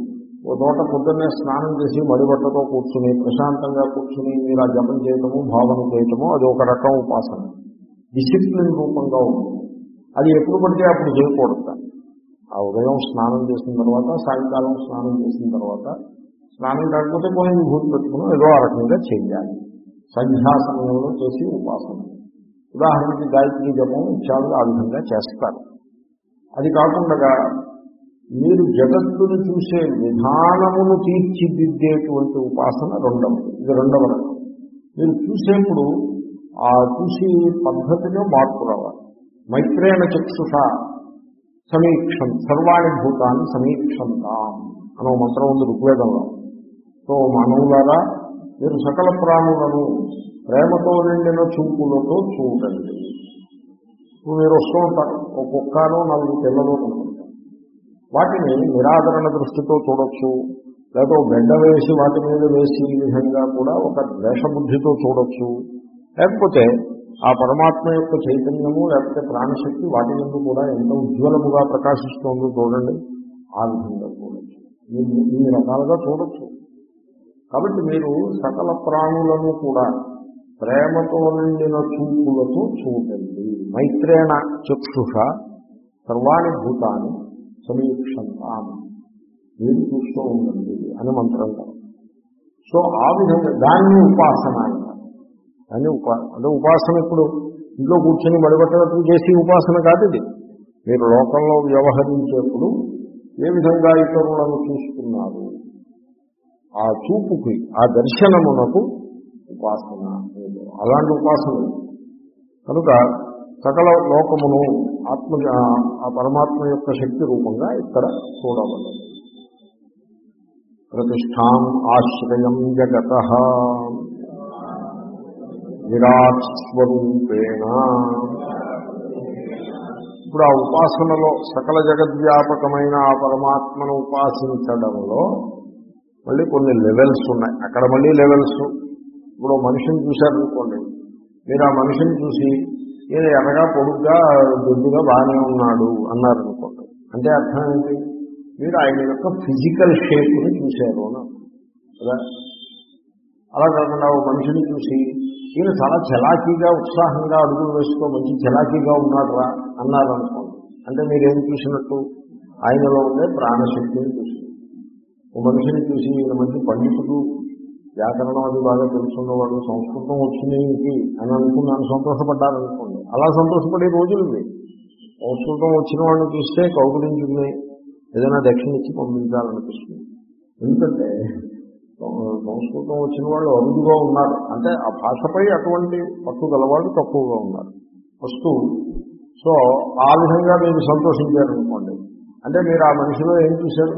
ఓ తోట పొద్దున్నే స్నానం చేసి మడిబట్టతో కూర్చుని ప్రశాంతంగా కూర్చుని మీరు ఆ జపం చేయటము భావన చేయటము అది ఒక రకం ఉపాసన, డిసిప్లిన్ రూపంగా ఉంటుంది. అది ఎప్పుడు పడితే అప్పుడు చేయకూడదు. ఆ ఉదయం స్నానం చేసిన తర్వాత, సాయంకాలం స్నానం చేసిన తర్వాత, స్నానం కాకపోతే పోయిన భూతి పెట్టుకుని ఏదో ఆ రకంగా చేయాలి. సంధ్యా సమయంలో చేసి ఉపాసన, ఉదాహరణకి గాయత్రి జపం ఇత్యాదులు ఆ విధంగా చేస్తారు. అది కాకుండా మీరు జగత్తును చూసే విధానమును తీర్చిదిద్దేటువంటి ఉపాసన రెండవది. ఇది రెండవ రకం. మీరు చూసేప్పుడు ఆ చూసి పద్ధతిలో మార్పు రావాలి. మైత్రేణ చక్షుష సమీక్షం సర్వాణి భూతాన్ని సమీక్షంతాం అనో మంత్రం ఉంది ఋగ్వేదంలో. సో మానవులారా మీరు సకల ప్రాణులను ప్రేమతో నిండిన చూపులతో చూడండి. ఇప్పుడు మీరు వస్తూ ఉంటారు, ఒక కుక్కను నలుగురు పిల్లలు కనుకుంటారు. వాటిని నిరాదరణ దృష్టితో చూడొచ్చు, లేదా బెడ్డ వేసి వాటి మీద వేసి ఈ విధంగా కూడా ఒక ద్వేషబుద్ధితో చూడొచ్చు. లేకపోతే ఆ పరమాత్మ యొక్క చైతన్యము లేకపోతే ప్రాణశక్తి వాటి నుండి కూడా ఎంత ఉజ్వలముగా ప్రకాశిస్తోందో చూడండి, ఆ విధంగా చూడొచ్చు. ఇన్ని రకాలుగా చూడొచ్చు. కాబట్టి మీరు సకల ప్రాణులను కూడా ప్రేమతో నిండిన చూపులతో చూడండి. మైత్రేణ చక్షుష సర్వాణి భూతాన్ని సమీక్షంతాం, మీరు చూస్తూ ఉండండి అని మంత్రం కాదు. సో ఆ విధంగా దాన్ని ఉపాసన అంటారు. దాన్ని ఉపా అంటే ఉపాసన ఇప్పుడు ఇంట్లో కూర్చొని మడిబట్టలు చేసి ఉపాసన కాదు ఇది. మీరు లోకంలో వ్యవహరించేప్పుడు ఏ విధంగా ఇతరులను చూస్తున్నారు, ఆ చూపుకి ఆ దర్శనమునకు ఉపాసన, అలాంటి ఉపాసన. కనుక సకల లోకమును ఆత్మ ఆ పరమాత్మ యొక్క శక్తి రూపంగా ఇక్కడ చూడవలెను. ప్రతిష్టాం ఆశ్రయం జగతః విరాట్ స్వరూపేణ. ఇప్పుడు ఆ ఉపాసనలో సకల జగద్వ్యాపకమైన ఆ పరమాత్మను ఉపాసించడంలో మళ్ళీ కొన్ని లెవెల్స్ ఉన్నాయి. అక్కడ మళ్ళీ లెవెల్స్. ఇప్పుడు మనిషిని చూశారనుకోండి, మీరు ఆ మనిషిని చూసి ఈయన ఎర్రగా పొడుగ్గా దొడ్డుగా బాగానే ఉన్నాడు అన్నారనుకోండి, అంటే అర్థం ఏంటి? మీరు ఆయన యొక్క ఫిజికల్ షేప్ని చూశారు అని కదా. అలా కాకుండా ఒక మనిషిని చూసి ఈయన చాలా చలాకీగా ఉత్సాహంగా అడుగులు వేసుకో మంచి చలాకీగా ఉన్నాడు రా అన్నారనుకోండి, అంటే మీరేం చూసినట్టు? ఆయనలో ఉండే ప్రాణశక్తిని చూసి. ఓ మనిషిని చూసి ఈయన మంచి పండితుడు, వ్యాకరణం అది బాగా తెలుసుకున్నవాడు, సంస్కృతం వచ్చింది అని అనుకున్నాను సంతోషపడ్డారనుకోండి. అలా సంతోషపడే రోజులు ఇవి. సంస్కృతం వచ్చిన వాళ్ళని చూస్తే కౌగులించుకుని ఏదైనా దక్షిణ ఇచ్చి పంపించాలనిపిస్తుంది. ఎందుకంటే సంస్కృతం వచ్చిన వాళ్ళు అరుదుగా ఉన్నారు, అంటే ఆ భాషపై అటువంటి పట్టుగల వాళ్ళు తక్కువగా ఉన్నారు వస్తూ. సో ఆ విధంగా మీరు సంతోషించారనుకోండి, అంటే మీరు ఆ మనిషిలో ఏం చూశారు?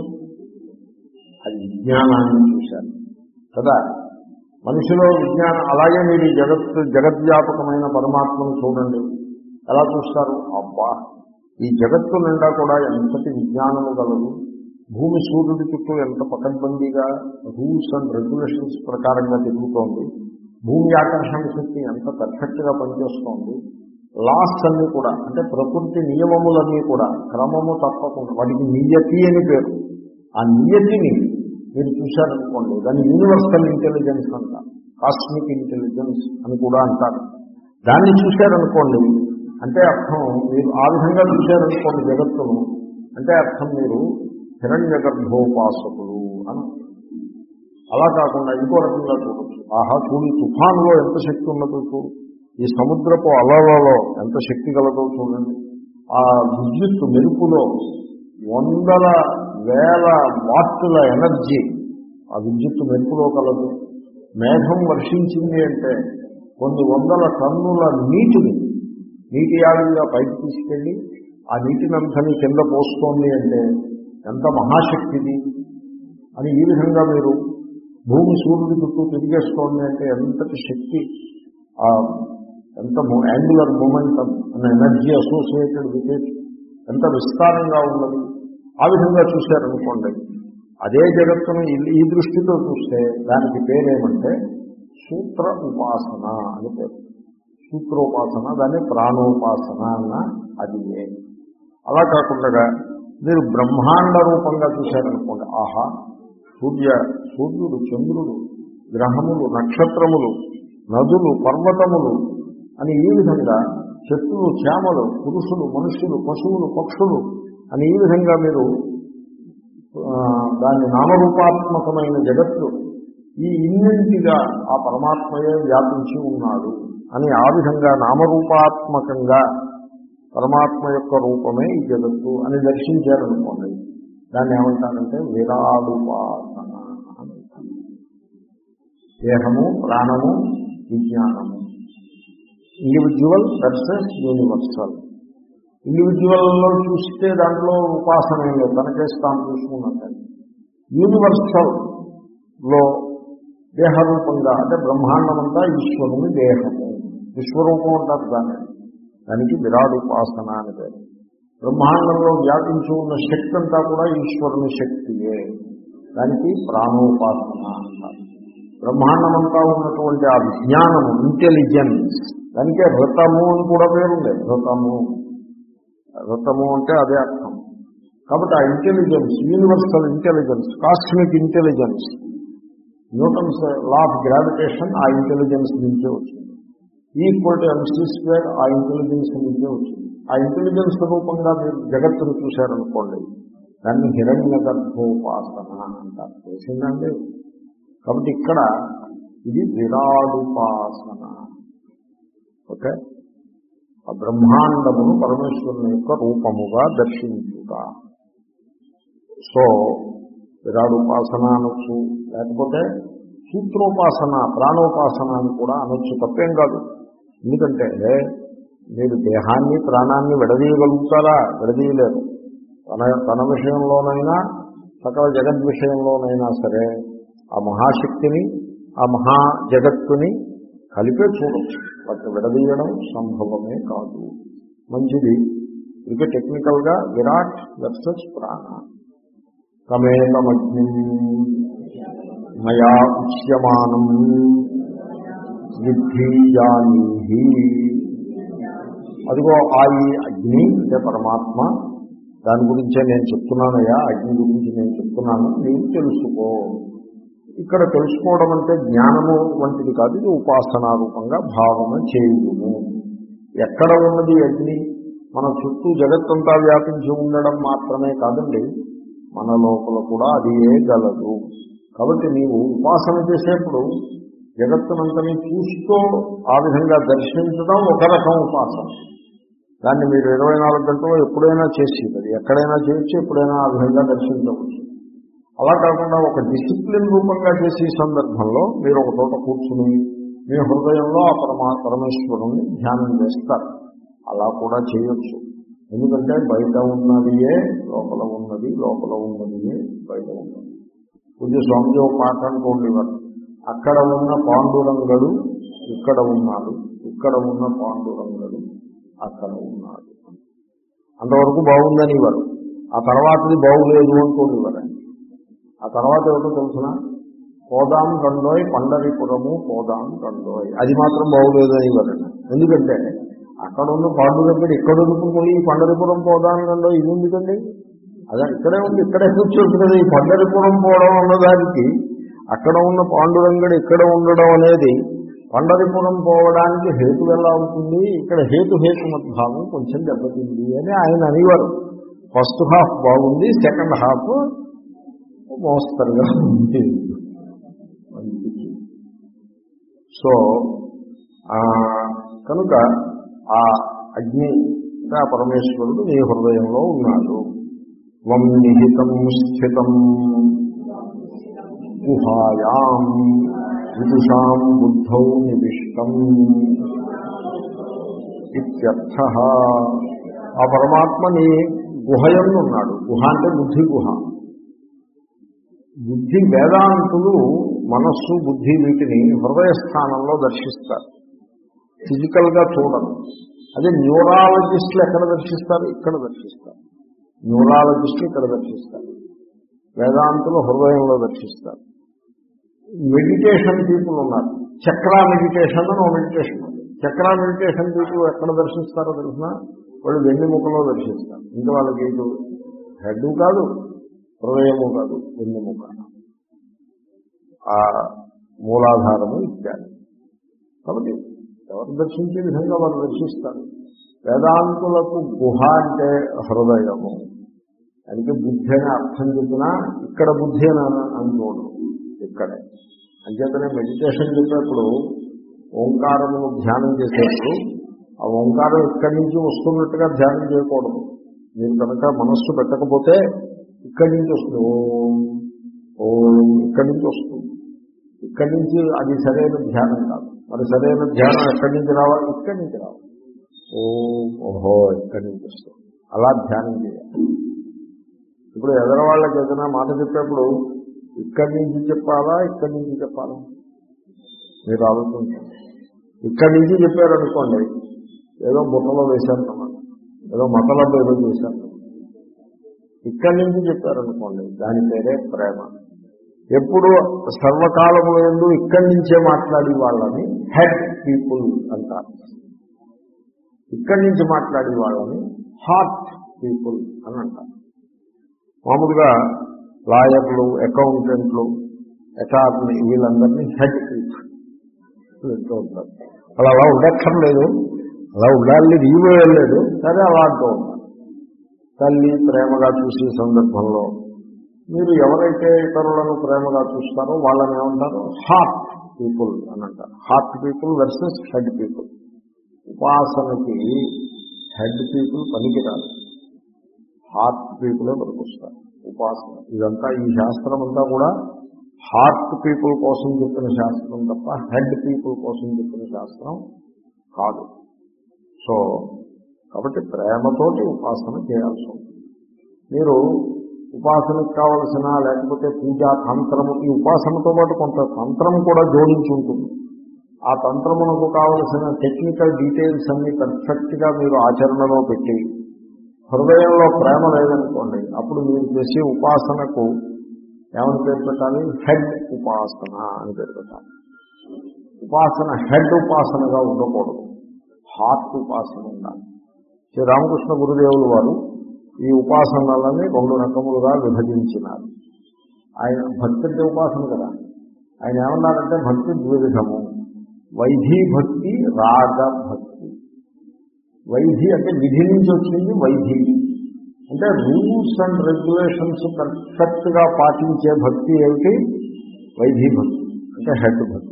అది విజ్ఞానాన్ని చూశారు కదా. మనిషిలో విజ్ఞానం. అలాగే మీరు జగత్ జగద్వ్యాపకమైన పరమాత్మను చూడండి. ఎలా చూస్తారు? అబ్బా, ఈ జగత్తు నిండా కూడా ఎంతటి విజ్ఞానము గలదు, భూమి సూర్యుడి చుట్టూ ఎంత పకడ్బందీగా రూల్స్ అండ్ రెగ్యులేషన్స్ ప్రకారంగా తిరుగుతోంది, భూమి ఆకర్షణ శక్తి ఎంత పర్ఫెక్ట్ గా పనిచేస్తోంది, లాస్ అన్నీ కూడా అంటే ప్రకృతి నియమములన్నీ కూడా క్రమము తప్పకుండా, వాటికి నియతి అని పేరు. ఆ నియతిని మీరు చూశారనుకోండి, దాన్ని యూనివర్సల్ ఇంటెలిజెన్స్ అంటారు, కాస్మిక్ ఇంటెలిజెన్స్ అని కూడా అంటారు. దాన్ని చూశారనుకోండి అంటే అర్థం మీరు ఆ విధంగా చూశారనుకోండి జగత్తును, అంటే అర్థం మీరు హిరణ్య గర్భోపాసకులు అని. అలా కాకుండా ఇంకో రకంగా చూడొచ్చు. ఆహా, చూడు తుఫానులో ఎంత శక్తి ఉన్నదో చూడు, ఈ సముద్రపు అలలలో ఎంత శక్తి కలదో చూడండి, ఆ విద్యుత్ మెరుపులో వందల వేల వాట్టుల ఎనర్జీ ఆ విద్యుత్ మెరుపులో కలదు. మేఘం వర్షించింది అంటే కొన్ని వందల టన్నుల నీటిని నీటి యాడిగా పైకి తీసుకెళ్ళి ఆ నీటినంతని కింద పోస్తోంది అంటే ఎంత మహాశక్తిది అని. ఈ విధంగా మీరు భూమి సూర్యుడి చుట్టూ తిరిగేస్తోంది అంటే ఎంతటి శక్తి, ఎంత యాంగులర్ మూమెంటం అన్న ఎనర్జీ అసోసియేటెడ్ విత్ ఇట్ ఎంత విస్తారంగా ఉన్నది. ఆ విధంగా చూశారనుకోండి, అదే జగత్తును ఈ దృష్టితో చూస్తే దానికి పేరేమంటే సూత్ర ఉపాసన అని పేరు. సూత్రోపాసన, దాన్ని ప్రాణోపాసన అన్న అది. అలా కాకుండా మీరు బ్రహ్మాండ రూపంగా చూశారనుకోండి, ఆహా సూర్య సూర్యుడు, చంద్రుడు, గ్రహములు, నక్షత్రములు, నదులు, పర్వతములు అని ఈ విధంగా చెట్లు, చేమలు, పురుషులు, మనుష్యులు, పశువులు, పక్షులు అని ఈ విధంగా మీరు దాని నామరూపాత్మకమైన జగత్తు ఈ ఇన్నింటిగా ఆ పరమాత్మయే వ్యాపించి ఉన్నాడు అని ఆ విధంగా నామరూపాత్మకంగా పరమాత్మ యొక్క రూపమే ఈ జగత్తు అని దర్శించారనుకోండి, దాన్ని ఏమంటారంటే విరాడుపాసన అని. దేహము, ప్రాణము, విజ్ఞానము, ఇండివిజువల్ వర్సెస్ యూనివర్సల్. ఇండివిజువల్లో చూస్తే దాంట్లో ఉపాసన లేదు, తనకేసి తాను చూసుకున్నట్టు. యూనివర్సల్లో దేహరూపంగా అంటే బ్రహ్మాండమంతా ఈశ్వరుని దేహము, విశ్వరూపం అంటారు దాన్ని. దానికి విరాడుపాసన అని పేరు. బ్రహ్మాండంలో వ్యాపించి ఉన్న శక్తి అంతా కూడా ఈశ్వరుని శక్తియే, దానికి ప్రాణోపాసన అంటారు. బ్రహ్మాండమంతా ఉన్నటువంటి ఆ విజ్ఞానము, ఇంటెలిజెన్స్, దానికే ఋతము అని కూడా పేరుండే. ఋతము ఋతము అంటే అదే అర్థం. కాబట్టి ఆ intelligence, universal intelligence, cosmic intelligence, Newton's law of gravitation ఆ ఇంటెలిజెన్స్ నుంచే వచ్చింది. ఈక్వల్ టు ఎంసీ స్క్వేర్ ఆ ఇంటెలిజెన్స్ నుంచే వచ్చింది. ఆ ఇంటెలిజెన్స్ రూపంగా మీరు జగత్తును చూశారనుకోండి, దాన్ని హిరణ్య గర్భోపాసన అంటారు. తెలిసిందండి. కాబట్టి ఇక్కడ ఇది విరాడుపాసన. ఓకే, ఆ బ్రహ్మాండమును పరమేశ్వరుని యొక్క రూపముగా దర్శించుట. సో విరాడుపాసన అనొచ్చు, లేకపోతే సూత్రోపాసన, ప్రాణోపాసన అని కూడా అనొచ్చు, తప్పేం కాదు. ఎందుకంటే మీరు దేహాన్ని, ప్రాణాన్ని విడదీయగలుగుతారా? విడదీయలేరు. తన తన విషయంలోనైనా సకల జగద్ విషయంలోనైనా సరే ఆ మహాశక్తిని, ఆ మహా జగత్తుని కలిపే చూడవచ్చు. వాటిని విడదీయడం సంభవమే కాదు. మంచిది. ఇక టెక్నికల్గా విరాట్ వర్సెస్ ప్రాణ. కమేకమగ్ని మయా ఉచ్యమానం విద్ధీయానీహి. అదిగో ఆ ఈ అగ్ని అంటే పరమాత్మ, దాని గురించే నేను చెప్తున్నానయ్యా, అగ్ని గురించి నేను చెప్తున్నాను, నీవు తెలుసుకో. ఇక్కడ తెలుసుకోవడం అంటే జ్ఞానము వంటిది కాదు, ఇది ఉపాసనా రూపంగా భావన చేయుము. ఎక్కడ ఉన్నది అగ్ని? మన చుట్టూ జగత్తంతా వ్యాపించి ఉండడం మాత్రమే కాదండి, మన లోపల కూడా అది ఏ గలదు. కాబట్టి నీవు ఉపాసన చేసేప్పుడు జగత్తునంతని చూస్తూ ఆ విధంగా దర్శించడం ఒక రకం ఉపాసన. దాన్ని మీరు ఇరవై నాలుగు గంటల్లో ఎప్పుడైనా చేసి, అది ఎక్కడైనా చేయొచ్చు, ఎప్పుడైనా ఆ విధంగా దర్శించవచ్చు. అలా కాకుండా ఒక డిసిప్లిన్ రూపంగా చేసే సందర్భంలో మీరు ఒక చోట కూర్చుని మీ హృదయంలో ఆ పరమా పరమేశ్వరుణ్ణి ధ్యానం చేస్తారు. అలా కూడా చేయొచ్చు. ఎందుకంటే బయట ఉన్నదియే లోపల ఉన్నది, లోపల ఉన్నదియే బయట ఉన్నది. పూజ్య స్వామిజీ ఒక మాట అనుకోండివారు, అక్కడ ఉన్న పాండురంగడు ఇక్కడ ఉన్నాడు, ఇక్కడ ఉన్న పాండురంగడు అక్కడ ఉన్నాడు. అంతవరకు బాగుందని వారు. ఆ తర్వాతది బాగులేదు అనుకోండివారు. ఆ తర్వాత ఏమిటో తెలుసిన, పోదాం కండోయ్ పండరిపురము పోదాం కండోయ్, అది మాత్రం బాగులేదు అని వారు. ఎందుకంటే అక్కడ ఉన్న పాండురంగడు ఇక్కడ పోయి పండరిపురం పోదాం కండోయ్ ఇది ఎందుకండి? అదే ఇక్కడే ఉంది, ఇక్కడే కూర్చోవచ్చు కదా. ఈ పండరిపురం పోవడం అన్నదానికి అక్కడ ఉన్న పాండురంగడు ఇక్కడ ఉండడం అనేది పండరిపురం పోవడానికి హేతు ఎలా ఉంటుంది? ఇక్కడ హేతు హేతుమద్భావం కొంచెం దెబ్బతింది అని ఆయన అనేవారు. ఫస్ట్ హాఫ్ బాగుంది, సెకండ్ హాఫ్ మోస్తరుగా ఉంది. సో కనుక ఆ అగ్ని ఆ పరమేశ్వరుడు నీ హృదయంలో ఉన్నాడు. వం నిహితం స్థితం గుహాయాం విదుషాం బుద్ధౌ నివిష్టం ఇత్యర్థః. ఆ పరమాత్మ నీ గుహయంలో ఉన్నాడు. గుహ అంటే బుద్ధి గుహ. బుద్ధి వేదాంతులు మనస్సు, బుద్ధి వీటిని హృదయ స్థానంలో దర్శిస్తారు, ఫిజికల్గా చూడరు. అదే న్యూరాలజిస్టులు ఎక్కడ దర్శిస్తారు? ఇక్కడ దర్శిస్తారు. న్యూరాలజిస్టులు ఇక్కడ దర్శిస్తారు, వేదాంతులు హృదయంలో దర్శిస్తారు. మెడిటేషన్ పీపుల్ ఉన్నారు, చక్రా మెడిటేషన్ అని ఒక మెడిటేషన్ ఉంది. చక్రా మెడిటేషన్ పీపుల్ ఎక్కడ దర్శిస్తారో తెలిసిన వాళ్ళు వెన్నెముకలో దర్శిస్తారు. ఇంకా వాళ్ళకి ఇటు హెడ్ కాదు, హృదయము కాదు, వెన్నెముక. ఆ మూలాధారము ఇత్యాది. కాబట్టి ఎవరు దర్శించే విధంగా వారు దర్శిస్తారు. వేదాంతులకు గుహ అంటే హృదయము, అందుకే బుద్ధి అనే అర్థం చెప్పినా ఇక్కడ బుద్ధి అని అనుకోడు, ఇక్కడే. అంచేతనే మెడిటేషన్ చెప్పేప్పుడు ఓంకారమును ధ్యానం చేసేప్పుడు ఆ ఓంకారం ఇక్కడి నుంచి వస్తున్నట్టుగా ధ్యానం చేయకూడదు. మీరు కనుక మనస్సు పెట్టకపోతే ఇక్కడి నుంచి వస్తుంది, ఓం ఓం ఇక్కడి నుంచి వస్తుంది. ఇక్కడి నుంచి అది సరైన ధ్యానం కాదు. మరి సరైన ధ్యానం ఎక్కడి నుంచి రావాలి? ఇక్కడి నుంచి రావాలి. ఓం ఓహో ఇక్కడి నుంచి వస్తుంది, అలా ధ్యానం చేయాలి. ఇప్పుడు ఎదరవాళ్ళకి ఏదైనా మాట చెప్పేప్పుడు ఇక్కడి నుంచి చెప్పాలా ఇక్కడి నుంచి చెప్పాలా మీరు ఆలోచించండి. ఇక్కడి నుంచి చెప్పారనుకోండి, ఏదో బుట్టలో వేశారన్నమాట, ఏదో మతలబ్బ ఏదో చేశారు. ఇక్కడి నుంచి చెప్పారనుకోండి, దాని పేరే ప్రేమ. ఎప్పుడు సర్వకాలముల యందు ఇక్కడి నుంచే మాట్లాడి వాళ్ళని హెడ్ పీపుల్ అంటారు. ఇక్కడి నుంచి మాట్లాడే వాళ్ళని హార్ట్ పీపుల్ అని అంటారు. మామూలుగా లాయర్లు, అకౌంటెంట్లు, అటార్నీ వీళ్ళందరినీ హెడ్ పీపుల్ అంటూ ఉంటారు. అలా అలా ఉండక్కర్లేదు, అలా ఉండాలని రీవేయలేదు లేదు, సరే అలా అంటూ ఉంటారు. తల్లి ప్రేమగా చూసే సందర్భంలో మీరు ఎవరైతే ఇతరులను ప్రేమగా చూస్తారో వాళ్ళని ఏమంటారు? హార్ట్ పీపుల్ అని అంటారు. Heart people versus head people. ఉపాసనకి హెడ్ పీపుల్ పనికిరాదు, హార్ట్ పీపులే పనికొస్తారు ఉపాసన. ఇదంతా ఈ శాస్త్రం అంతా కూడా హార్ట్ పీపుల్ కోసం చెప్పిన శాస్త్రం తప్ప హెడ్ పీపుల్ కోసం చెప్పిన శాస్త్రం కాదు. సో కాబట్టి ప్రేమతోటి ఉపాసన చేయాల్సి ఉంటుంది. మీరు ఉపాసనకు కావలసిన లేకపోతే పూజా తంత్రము, ఈ ఉపాసనతో పాటు కొంత తంత్రము కూడా జోడించి ఉంటుంది. ఆ తంత్రమునకు కావలసిన టెక్నికల్ డీటెయిల్స్ అన్ని పర్ఫెక్ట్గా మీరు ఆచరణలో పెట్టి హృదయంలో ప్రేమ లేదనుకోండి, అప్పుడు మీరు చేసే ఉపాసనకు ఏమని పేరు పెట్టాలి? హెడ్ ఉపాసన అని పేరు పెట్టాలి. ఉపాసన హెడ్ ఉపాసనగా ఉండకూడదు, హార్ట్ ఉపాసన ఉండాలి. శ్రీ రామకృష్ణ గురుదేవులు వారు ఈ ఉపాసనలని రెండు రకములుగా విభజించినారు. ఆయన భక్తి అంటే ఉపాసన కదా, ఆయన ఏమన్నారంటే భక్తి ద్విధము, వైధీ భక్తి, రాగ భక్తి. వైధి అంటే విధి నుంచి వచ్చింది, వైధి అంటే రూల్స్ అండ్ రెగ్యులేషన్స్ పర్ఫెక్ట్ గా పాటించే భక్తి ఏమిటి? వైధీ భక్తి అంటే హెడ్ భక్తి.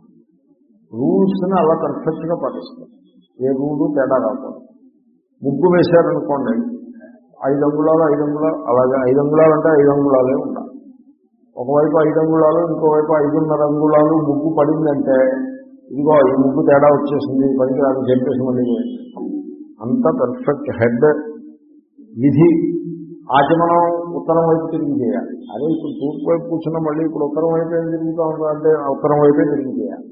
రూల్స్ ని అలా పర్ఫెక్ట్ గా పాటిస్తారు, ఏ రూలు తేడా రాకూడదు. ముగ్గు వేశారనుకోండి, ఐదు అంగుళాలు ఐదు అంగుళాలు అలాగే ఐదు అంగుళాలు అంటే ఐదు అంగుళాలే ఉండాలి. ఒకవైపు ఐదు అంగుళాలు ఇంకోవైపు ఐదున్నర అంగుళాలు ముగ్గు పడిందంటే ఇదిగో ఈ ముగ్గు తేడా వచ్చేసింది, పనికి రాదు చెప్పేసి మళ్ళీ అంతా పర్ఫెక్ట్ హెడ్ విధి. ఆచమనం ఉత్తరం వైపు తిరిగి చేయాలి. అదే ఇప్పుడు తూర్పు వైపు కూర్చున్నా మళ్ళీ ఇప్పుడు ఉత్తరం వైపు ఏం తిరుగుతూ ఉంటుందంటే ఉత్తరం వైపే తిరిగి చేయాలి,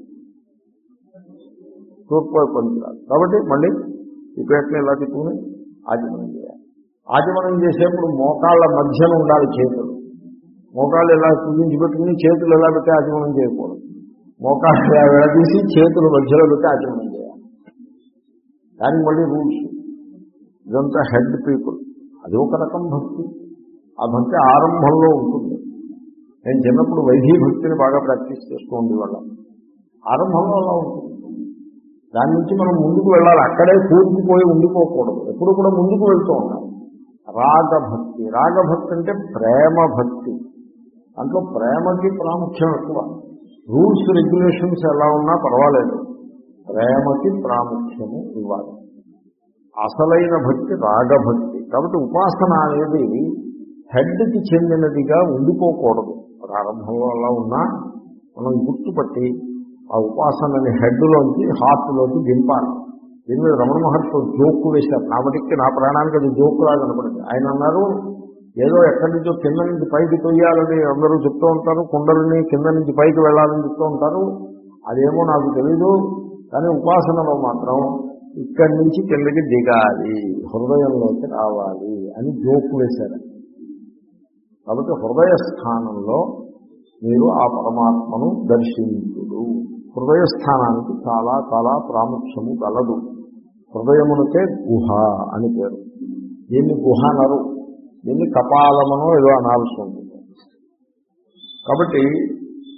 తూర్పు వైపు పనికిరాదు. కాబట్టి మళ్ళీ ఈ పేటని ఇలా తిప్పుకుని ఆచమనం చేయాలి. ఆచమనం చేసేప్పుడు మోకాళ్ళ మధ్యన ఉండాలి చేతులు. మోకాళ్ళు ఇలా కుదించి పెట్టుకుని చేతులు ఎలా పెట్టి ఆచమనం చేయకూడదు. మోకాళ్ళు విడదీసి చేతులు మధ్యలో పెట్టి ఆచమనం చేయాలి. దానికి మళ్ళీ రూల్స్. ఇదంతా హెడ్ పీపుల్. అది ఒక రకం భక్తి. ఆ భక్తి ఆరంభంలో ఉంటుంది. నేను చిన్నప్పుడు వైధీ భక్తిని బాగా ప్రాక్టీస్ చేస్తూ ఉండేవాళ్ళం. ఆరంభంలో అలా ఉంటుంది. దాని నుంచి మనం ముందుకు వెళ్ళాలి, అక్కడే కూర్చుపోయి ఉండిపోకూడదు, ఎప్పుడు కూడా ముందుకు వెళ్తూ ఉండాలి. రాగభక్తి. రాగభక్తి అంటే ప్రేమ భక్తి. దాంట్లో ప్రేమకి ప్రాముఖ్యం ఎక్కువ. రూల్స్ రెగ్యులేషన్స్ ఎలా ఉన్నా పర్వాలేదు, ప్రేమకి ప్రాముఖ్యము ఇవ్వాలి. అసలైన భక్తి రాగభక్తి. కాబట్టి ఉపాసన అనేది హెడ్కి చెందినదిగా ఉండిపోకూడదు. ప్రారంభంలో అలా ఉన్నా మనం గుర్తుపట్టి ఆ ఉపాసనని హెడ్లోంచి హార్ట్లోకి దింపాలి. దీని మీద రమణ మహర్షి జోక్కు వేశారు. నా బతికి నా ప్రాణానికి అది జోకులా కనపడింది. ఆయన అన్నారు, ఏదో ఎక్కడి నుంచో కింద నుంచి పైకి తొయ్యాలని అందరూ చెప్తూ ఉంటారు, కుండలని కింద నుంచి పైకి వెళ్ళాలని చెప్తూ ఉంటారు, అదేమో నాకు తెలీదు, కానీ ఉపాసనలో మాత్రం ఇక్కడి నుంచి కిందకి దిగాలి, హృదయంలోకి రావాలి అని జోకు వేశారు. కాబట్టి హృదయ స్థానంలో మీరు ఆ పరమాత్మను దర్శించుడు. హృదయ స్థానానికి చాలా చాలా ప్రాముఖ్యము కలదు. హృదయమునకే గుహ అని పేరు. దీన్ని గుహ అనరు, దీన్ని కపాలమనో ఏదో అనాల్సి ఉంటుంది. కాబట్టి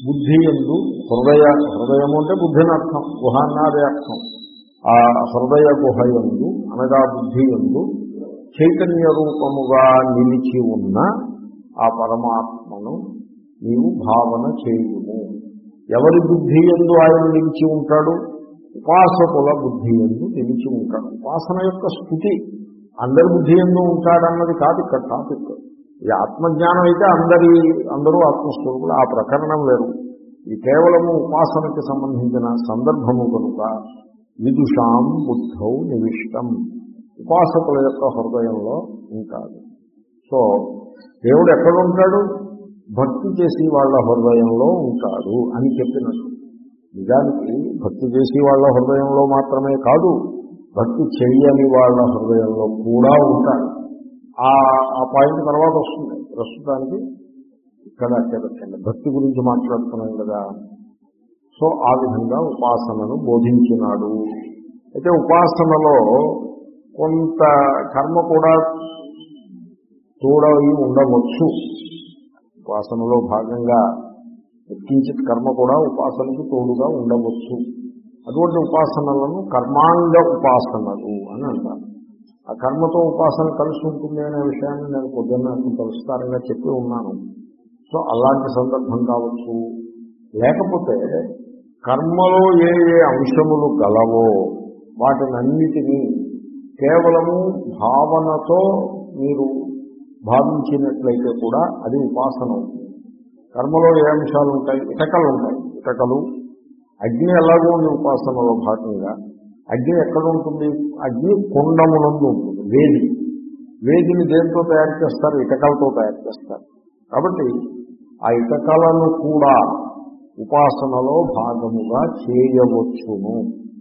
బుద్ధి యందు హృదయ హృదయము అంటే బుద్ధిని అర్థం, గుహ అన్నదే అర్థం. ఆ హృదయ గుహ యందు అనగా బుద్ధి యందు చైతన్య రూపముగా నిలిచి ఉన్న ఆ పరమాత్మను నీవు భావన చేయుము. ఎవరి బుద్ధి యందు ఆయన నిలిచి ఉంటాడు? ఉపాసకుల బుద్ధి యందు నిలిచి ఉంటాడు. ఉపాసన యొక్క స్థితి అందరి బుద్ధి యందు ఉంటాడన్నది కాదు ఇక్కడ టాపిక్. ఈ ఆత్మజ్ఞానం అయితే అందరి అందరూ ఆత్మస్వరూపులు, ఆ ప్రకరణం వేరు. ఇది కేవలము ఉపాసనకి సంబంధించిన సందర్భము కనుక విదుషాం బుద్ధౌ నివిష్టం, ఉపాసకుల యొక్క హృదయంలో ఉంటాడు. సో దేవుడు ఎక్కడ ఉంటాడు? భక్తి చేసి వాళ్ళ హృదయంలో ఉంటాడు అని చెప్పినట్టు. నిజానికి భక్తి చేసి వాళ్ళ హృదయంలో మాత్రమే కాదు, భక్తి చెయ్యని వాళ్ళ హృదయంలో కూడా ఉంటాడు. ఆ ఆ పాయింట్ తర్వాత వస్తుంది. ప్రస్తుతానికి ఇక్కడ అట్టబెట్టండి, భక్తి గురించి మాట్లాడుతున్నాం కదా. సో ఆ విధంగా ఉపాసనను బోధించినాడు. అయితే ఉపాసనలో కొంత కర్మ కూడా తోడయి ఉండవచ్చు. ఉపాసనలో భాగంగా కించిత్ కర్మ కూడా ఉపాసనకు తోడుగా ఉండవచ్చు. అటువంటి ఉపాసనలను కర్మాంగ ఉపాసనలు అని అంటారు. ఆ కర్మతో ఉపాసన కలిసి ఉంటుంది అనే విషయాన్ని నేను పొద్దున్న కొంత విస్తారంగా చెప్పి ఉన్నాను. సో అలాంటి సందర్భం కావచ్చు. లేకపోతే కర్మలో ఏ ఏ అంశములు గలవో వాటినన్నిటినీ కేవలము భావనతో మీరు భావించినట్లయితే కూడా అది ఉపాసన అవుతుంది. కర్మలో ఏ అంశాలు ఉంటాయి? ఇటకలు ఉంటాయి. ఇటకలు, అగ్ని ఎలాగో ఉంది ఉపాసనలో భాగంగా. అగ్ని ఎక్కడ ఉంటుంది? అగ్ని కుండమునందు ఉంటుంది. వేది వేదిని దేంతో తయారు చేస్తారు? ఇటకలతో తయారు చేస్తారు. కాబట్టి ఆ ఇటకలను కూడా ఉపాసనలో భాగముగా చేయవచ్చును.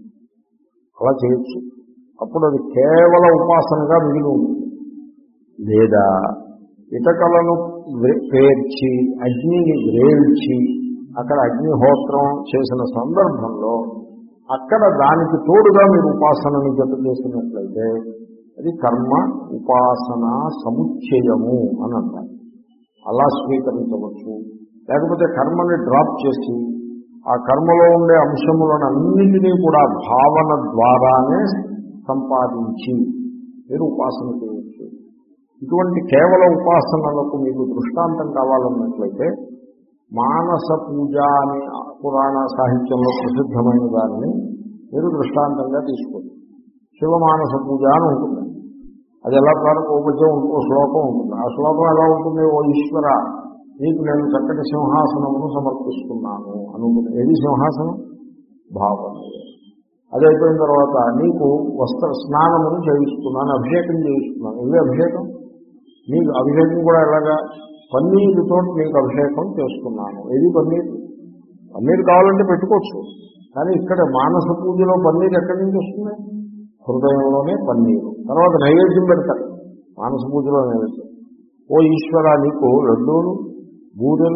అలా చేయొచ్చు. అప్పుడు అది కేవల ఉపాసనగా మిగిలి ఉంటుంది. లేదా ఇటకలను పేర్చి అగ్నిని వేల్చి అక్కడ అగ్నిహోత్రం చేసిన సందర్భంలో అక్కడ దానికి తోడుగా మీరు ఉపాసనను జత చేసినట్లయితే అది కర్మ ఉపాసన సముచ్చయము అని అంటారు. అలా స్వీకరించవచ్చు. లేకపోతే కర్మని డ్రాప్ చేసి ఆ కర్మలో ఉండే అంశములను అన్నింటినీ కూడా భావన ద్వారానే సంపాదించి మీరు ఉపాసన చేయవచ్చు. ఇటువంటి కేవల ఉపాసనలకు మీకు దృష్టాంతం కావాలన్నట్లయితే మానస పూజ అనే పురాణ సాహిత్యంలో ప్రసిద్ధమైన దాన్ని మీరు దృష్టాంతంగా తీసుకోండి. శివమానస పూజ అని ఉంటుంది. అది ఎలా ప్రారంభోపజం ఇంకో శ్లోకం ఉంటుంది. ఆ శ్లోకం ఎలా ఉంటుంది? ఓ ఈశ్వర, నీకు నేను చక్కటి సింహాసనమును సమర్పిస్తున్నాను అనుకుంది. ఏది సింహాసనం? భావన. అది అయిపోయిన తర్వాత నీకు వస్త్ర స్నానమును చేయిస్తున్నాను, అభిషేకం చేయిస్తున్నాను. ఇవే అభిషేకం. నీకు అభిషేకం కూడా ఎలాగా? పన్నీరుతో నీకు అభిషేకం చేస్తున్నాను. ఏది పన్నీరు? పన్నీరు కావాలంటే పెట్టుకోవచ్చు. కానీ ఇక్కడ మానస పూజలో పన్నీరు ఎక్కడి నుంచి వస్తుంది? హృదయంలోనే పన్నీరు. తర్వాత నైవేద్యం పెడతారు మానస పూజలో నైవేద్యం. ఓ ఈశ్వర, నీకు లడ్డూలు, బూరెలు,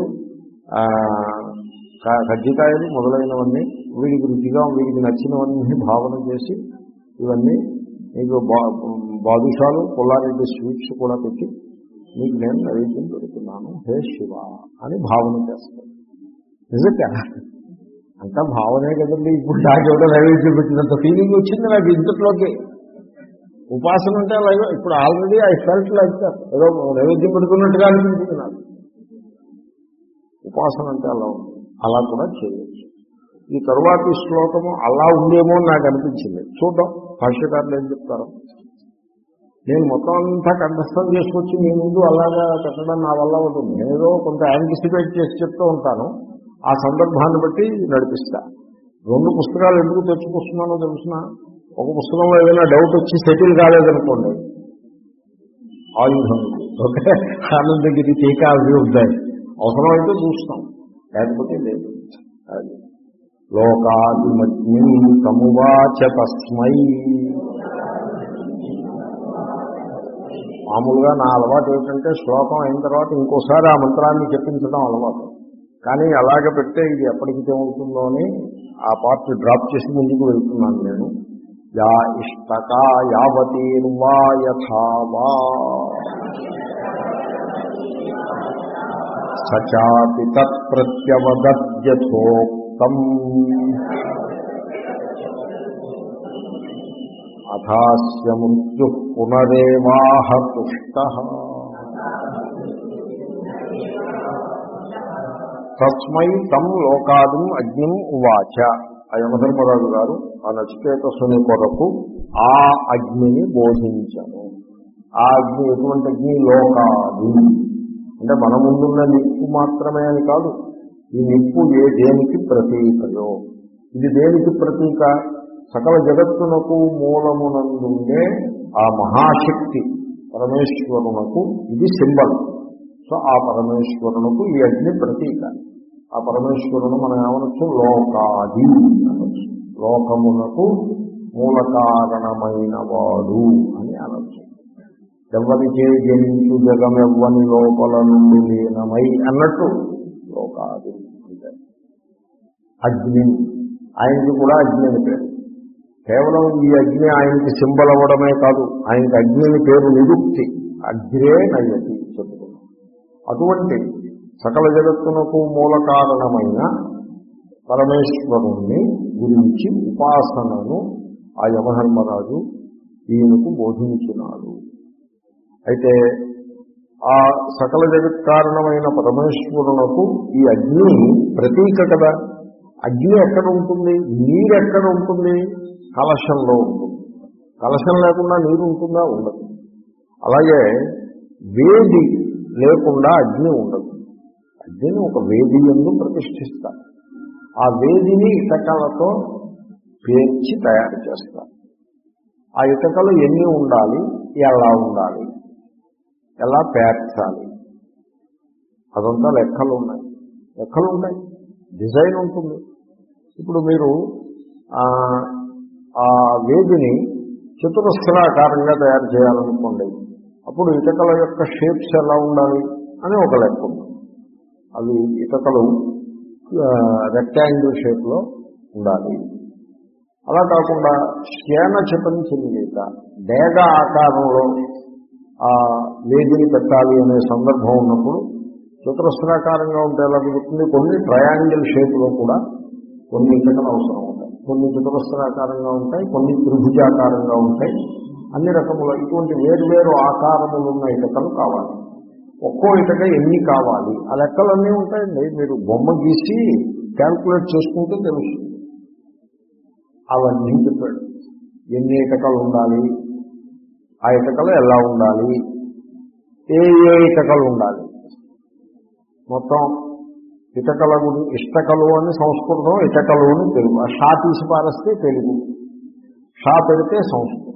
కజ్జికాయలు మొదలైనవన్నీ వీడికి రుచిగా వీడికి నచ్చినవన్నీ భావన చేసి ఇవన్నీ నీకు బాదుషాలు పుల్లారెడ్డి స్వీట్స్ కూడా పెట్టి నీకు నేను నైవేద్యం పెడుతున్నాను హే శివ అని భావన చేస్తాను. నిజంగా అంతా భావనే కదండి. ఇప్పుడు నాకేదో నైవేద్యం పెట్టినంత ఫీలింగ్ వచ్చింది నాకు ఇంతట్లోకి. ఉపాసన అంటే అలాగే ఇప్పుడు already I felt like that, ఏదో నైవేద్యం పెడుతున్నట్టుగా అనిపించింది నాకు. ఉపాసన అంటే అలా ఉంది. అలా కూడా చేయవచ్చు. ఈ తరువాతి శ్లోకము అలా ఉందేమో నాకు అనిపించింది. చూద్దాం భాష్యకారులు ఏం చెప్తారు. నేను మొత్తం అంతా కంఠస్థం చేసుకొచ్చి మీ ముందు అలాగా పెట్టడం నా వల్ల ఉంటుంది. నేనేదో కొంత యాంటిసిపేట్ చేసి చెప్తూ ఉంటాను. ఆ సందర్భాన్ని బట్టి నడిపిస్తా. రెండు పుస్తకాలు ఎందుకు తెచ్చుకొస్తున్నానో తెలుసిన, ఒక పుస్తకంలో ఏదైనా డౌట్ వచ్చి సెటిల్ కాలేదనుకోండి, ఆయుధం ఓకే ఆనందగిరి టీకా అవి ఉంటాయి, అవసరమైతే చూస్తాం, లేకపోతే లేదు. అది లోకాదిమజ్ఞి తమువాచ తస్మై. మామూలుగా నా అలవాటు ఏమిటంటే శ్లోకం అయిన తర్వాత ఇంకోసారి ఆ మంత్రాన్ని చెప్పించడం అలవాటు. కానీ అలాగే పెడితే ఇది ఎప్పటికి ఏమవుతుందో అని ఆ పార్ట్ డ్రాప్ చేసి ముందుకు వెళ్తున్నాను నేను. యా ఇష్టకా యావతీర్వా యథావా సచాపి తత్ప్రత్యవదద్యథోక్తం అథాస్య మృత్యు పునరేవాహ తుష్టః. తస్మై తం లోకాదిం అగ్నిం ఉవాచ. ఆ యమధర్మరాజు గారు ఆ నచికేతసుని కొరకు ఆ అగ్నిని బోధించను. ఆ అగ్ని ఎటువంటి అగ్ని? లోకాది అంటే మన ముందున్న నిప్పు మాత్రమే అని కాదు. ఈ నిప్పు ఏ దేనికి ప్రతీకయో, ఇది దేనికి ప్రతీక? సకల జగత్తునకు మూలమునందుండే ఆ మహాశక్తి పరమేశ్వరునకు ఇది సింబల్. సో ఆ పరమేశ్వరునకు ఈ అగ్ని ప్రతీక. ఆ పరమేశ్వరుడు మనం ఏమనొచ్చు? లోకాది అనొచ్చు. లోకమునకు మూల కారణమైన వాడు అని అనొచ్చు. ఎవరికే జనించు జగమెవ్వని లోపల నుండి లీనమై అన్నట్టు లోకాది అంటే అగ్ని. ఆయనకి కూడా అగ్ని అని పేరు. కేవలం ఈ అగ్ని ఆయనకి సింబల్ అవ్వడమే కాదు, ఆయనకి అగ్నిని పేరు నిరుక్తి, అగ్రే నయ్యతి చెప్పుకున్నాం. అటువంటి సకల జగత్తునకు మూల కారణమైన పరమేశ్వరుణ్ణి గురించి ఉపాసనను ఆ యమధర్మరాజు ఈయనకు బోధించినాడు. అయితే ఆ సకల జగత్ కారణమైన పరమేశ్వరునకు ఈ అగ్ని ప్రతీక కదా. అగ్ని ఎక్కడ ఉంటుంది? నీరు ఎక్కడ ఉంటుంది? కలశంలో ఉంటుంది. కలశం లేకుండా నీరు ఉంటుందా? ఉండదు. అలాగే వేడి లేకుండా అగ్ని ఉండదు. అగ్నిని ఒక వేది యందు ప్రతిష్ఠిస్తారు. ఆ వేదిని ఇటకలతో పేర్చి తయారు చేస్తారు. ఆ ఇటకలు ఎన్ని ఉండాలి, ఎలా ఉండాలి, ఎలా పేర్చాలి, అదంతా లెక్కలు ఉన్నాయి. లెక్కలు ఉంటాయి, డిజైన్ ఉంటుంది. ఇప్పుడు మీరు ఆ వేదిని చతురస్రాకారంగా తయారు చేయాలనుకోండి, అప్పుడు ఇటకల యొక్క షేప్స్ ఎలా ఉండాలి అని ఒక లెక్క ఉంది. అవి ఇటకలు రెక్టాంగిల్ షేప్లో ఉండాలి. అలా కాకుండా శ్యేన చితం చెందిత డేగ ఆకారంలో ఆ వేదిని పెట్టాలి అనే సందర్భం ఉన్నప్పుడు చతురస్రాకారంగా ఉంటే ఎలా జరుగుతుంది? కొన్ని ట్రయాంగిల్ షేప్లో కూడా కొన్ని ఇటకలు అవసరం ఉంటాయి. కొన్ని చతురస్రాకారంగా ఉంటాయి, కొన్ని త్రిభుజాకారంగా ఉంటాయి. అన్ని రకముల ఇటువంటి వేరువేరు ఆకారములు ఉన్న ఇటకలు కావాలి. ఒక్కో ఇటక ఎన్ని కావాలి ఆ లెక్కలన్నీ ఉంటాయండి. మీరు బొమ్మ గీసి క్యాల్కులేట్ చేసుకుంటే తెలుస్తుంది. అవన్నీ చెప్పాడు. ఎన్ని ఇటకలు ఉండాలి, ఆ ఇటకలు ఎలా ఉండాలి, ఏ ఏ ఇటకలు ఉండాలి, మొత్తం ఇటకల గురి ఇష్టకలు అని సంస్కృతం, ఇటకలు అని తెలుగు. ఆ షా తీసి పారేస్తే తెలుగు, షా పెడితే సంస్కృతం.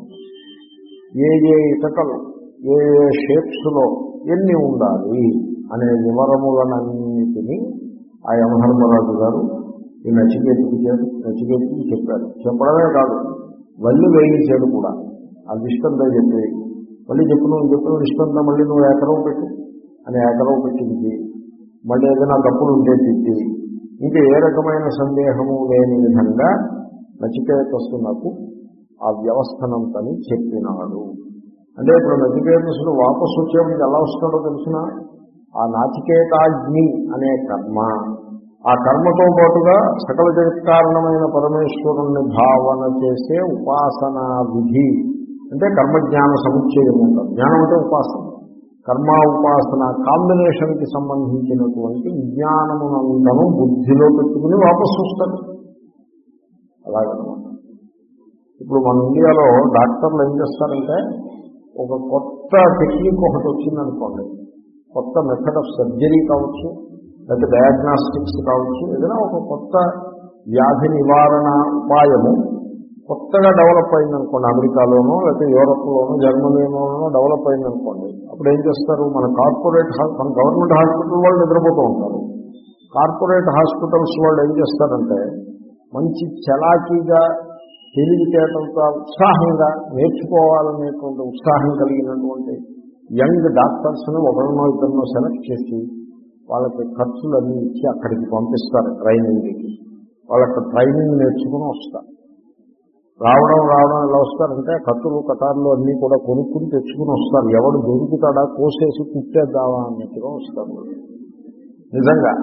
ఏ ఏ ఇటకలు ఏ ఏ షేప్స్లో ఎన్ని ఉండాలి అనే వివరములనన్నిటినీ ఆ యమధర్మరాజు గారు ఈ నచికేతుడికి నచికేతుడికి చెప్పారు. చెప్పడమే కాదు, వల్లి వేయించాడు కూడా. ఆ లిస్టంతా చెప్పి మళ్ళీ చెప్పు, నువ్వు చెప్పిన లిస్టంతా మళ్ళీ నువ్వు ఏకరవ పెట్టు అని ఏకరవ పెట్టించి, మళ్ళీ ఏదైనా తప్పులు ఉంటే తిట్టి, ఇంకా ఏ రకమైన సందేహము లేని విధంగా నచికేతస్సునకు ఆ వ్యవస్థనంతని చెప్పినాడు. అంటే ఇప్పుడు నచికేతసుడు వాపసు వచ్చేప్పుడు ఎలా వస్తాడో తెలిసిన ఆ నాచికేతాగ్ని అనే కర్మ, ఆ కర్మతో పాటుగా సకల జగత్కారణమైన పరమేశ్వరుణ్ణి భావన చేసే ఉపాసనా విధి, అంటే కర్మజ్ఞాన సముచ్చయం ఉంటారు. జ్ఞానం అంటే ఉపాసన, కర్మ ఉపాసన కాంబినేషన్కి సంబంధించినటువంటి విజ్ఞానమునందరూ బుద్ధిలో పెట్టుకుని వాపసు వస్తారు. అలాగనమాట. ఇప్పుడు మన ఇండియాలో డాక్టర్లు ఏం చేస్తారంటే, ఒక కొత్త టెక్నిక్ ఒకటి వచ్చిందనుకోండి, కొత్త మెథడ్ ఆఫ్ సర్జరీ కావచ్చు, లేకపోతే డయాగ్నాస్టిక్స్ కావచ్చు, ఏదైనా ఒక కొత్త వ్యాధి నివారణ ఉపాయము కొత్తగా డెవలప్ అయిందనుకోండి, అమెరికాలోనో లేకపోతే యూరోప్లోనో జర్మనీలోనో డెవలప్ అయిందనుకోండి, అప్పుడు ఏం చేస్తారు? మన కార్పొరేట్ మన గవర్నమెంట్ హాస్పిటల్ వాళ్ళు నిద్రపోతూ ఉంటారు. కార్పొరేట్ హాస్పిటల్స్ వాళ్ళు ఏం చేస్తారంటే, మంచి చలాకీగా తెలివితేటంతో ఉత్సాహంగా నేర్చుకోవాలనేటువంటి ఉత్సాహం కలిగినటువంటి యంగ్ డాక్టర్స్ని ఒకరినో ఇద్దరినో సెలెక్ట్ చేసి వాళ్ళకి ఖర్చులన్నీ ఇచ్చి అక్కడికి పంపిస్తారు ట్రైనింగ్కి. వాళ్ళకి ట్రైనింగ్ నేర్చుకుని వస్తారు. రావడం రావడం ఎలా వస్తారంటే, కత్తులు కటార్లు అన్నీ కూడా కొనుక్కుని తెచ్చుకుని వస్తారు. ఎవడు దొరుకుతాడా కోసేసి కుట్టేద్దామా అన్నట్టుగా వస్తారు. నిజంగా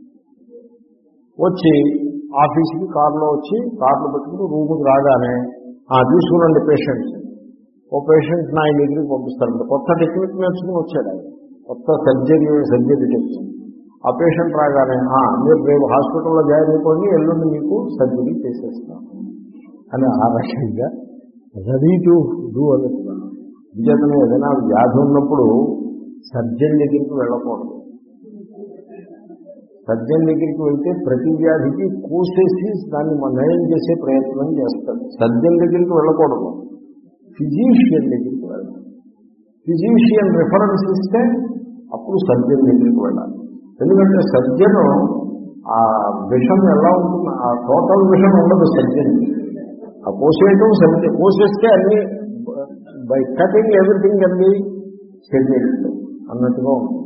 వచ్చి ఆఫీస్కి కారులో వచ్చి కార్లు పెట్టుకుని రూముకి రాగానే తీసుకురండి పేషెంట్స్, ఓ పేషెంట్ నా ఆయన దగ్గరికి పంపిస్తారండి. కొత్త టెక్నిక్ నేర్చుకుని వచ్చాడు ఆయన, కొత్త సర్జరీ సర్జరీ టెక్నిక్. ఆ పేషెంట్ రాగానే మీరు రేపు హాస్పిటల్లో జాయిన్ అయిపోయి ఎల్లుండి మీకు సర్జరీ చేసేస్తాం అని ఆ రకంగా రెడీ టు డూ అనుకున్నాను. విజేతనే ఏదైనా వ్యాధి ఉన్నప్పుడు సర్జన్ దగ్గరికి వెళ్ళకూడదు. సర్జన్ దగ్గరికి వెళ్తే ప్రతి వ్యాధికి కోసేసి దాన్ని నయం చేసే ప్రయత్నం చేస్తాడు. సర్జన్ దగ్గరికి వెళ్ళకూడదు, ఫిజీషియన్ దగ్గరికి వెళ్ళాలి. ఫిజీషియన్ రిఫరెన్స్ ఇస్తే అప్పుడు సర్జన్ దగ్గరికి వెళ్ళాలి. ఎందుకంటే సర్జన్ ఆ విషం ఎలా ఉంటుంది, ఆ టోటల్ విషం ఉండదు సర్జన్. ఆ కోసేయటం సర్జన్ కోసేస్తే అన్ని బై కటింగ్ ఎవ్రీథింగ్ అన్ని సెటిల్డ్ అన్నట్టుగా ఉంటుంది.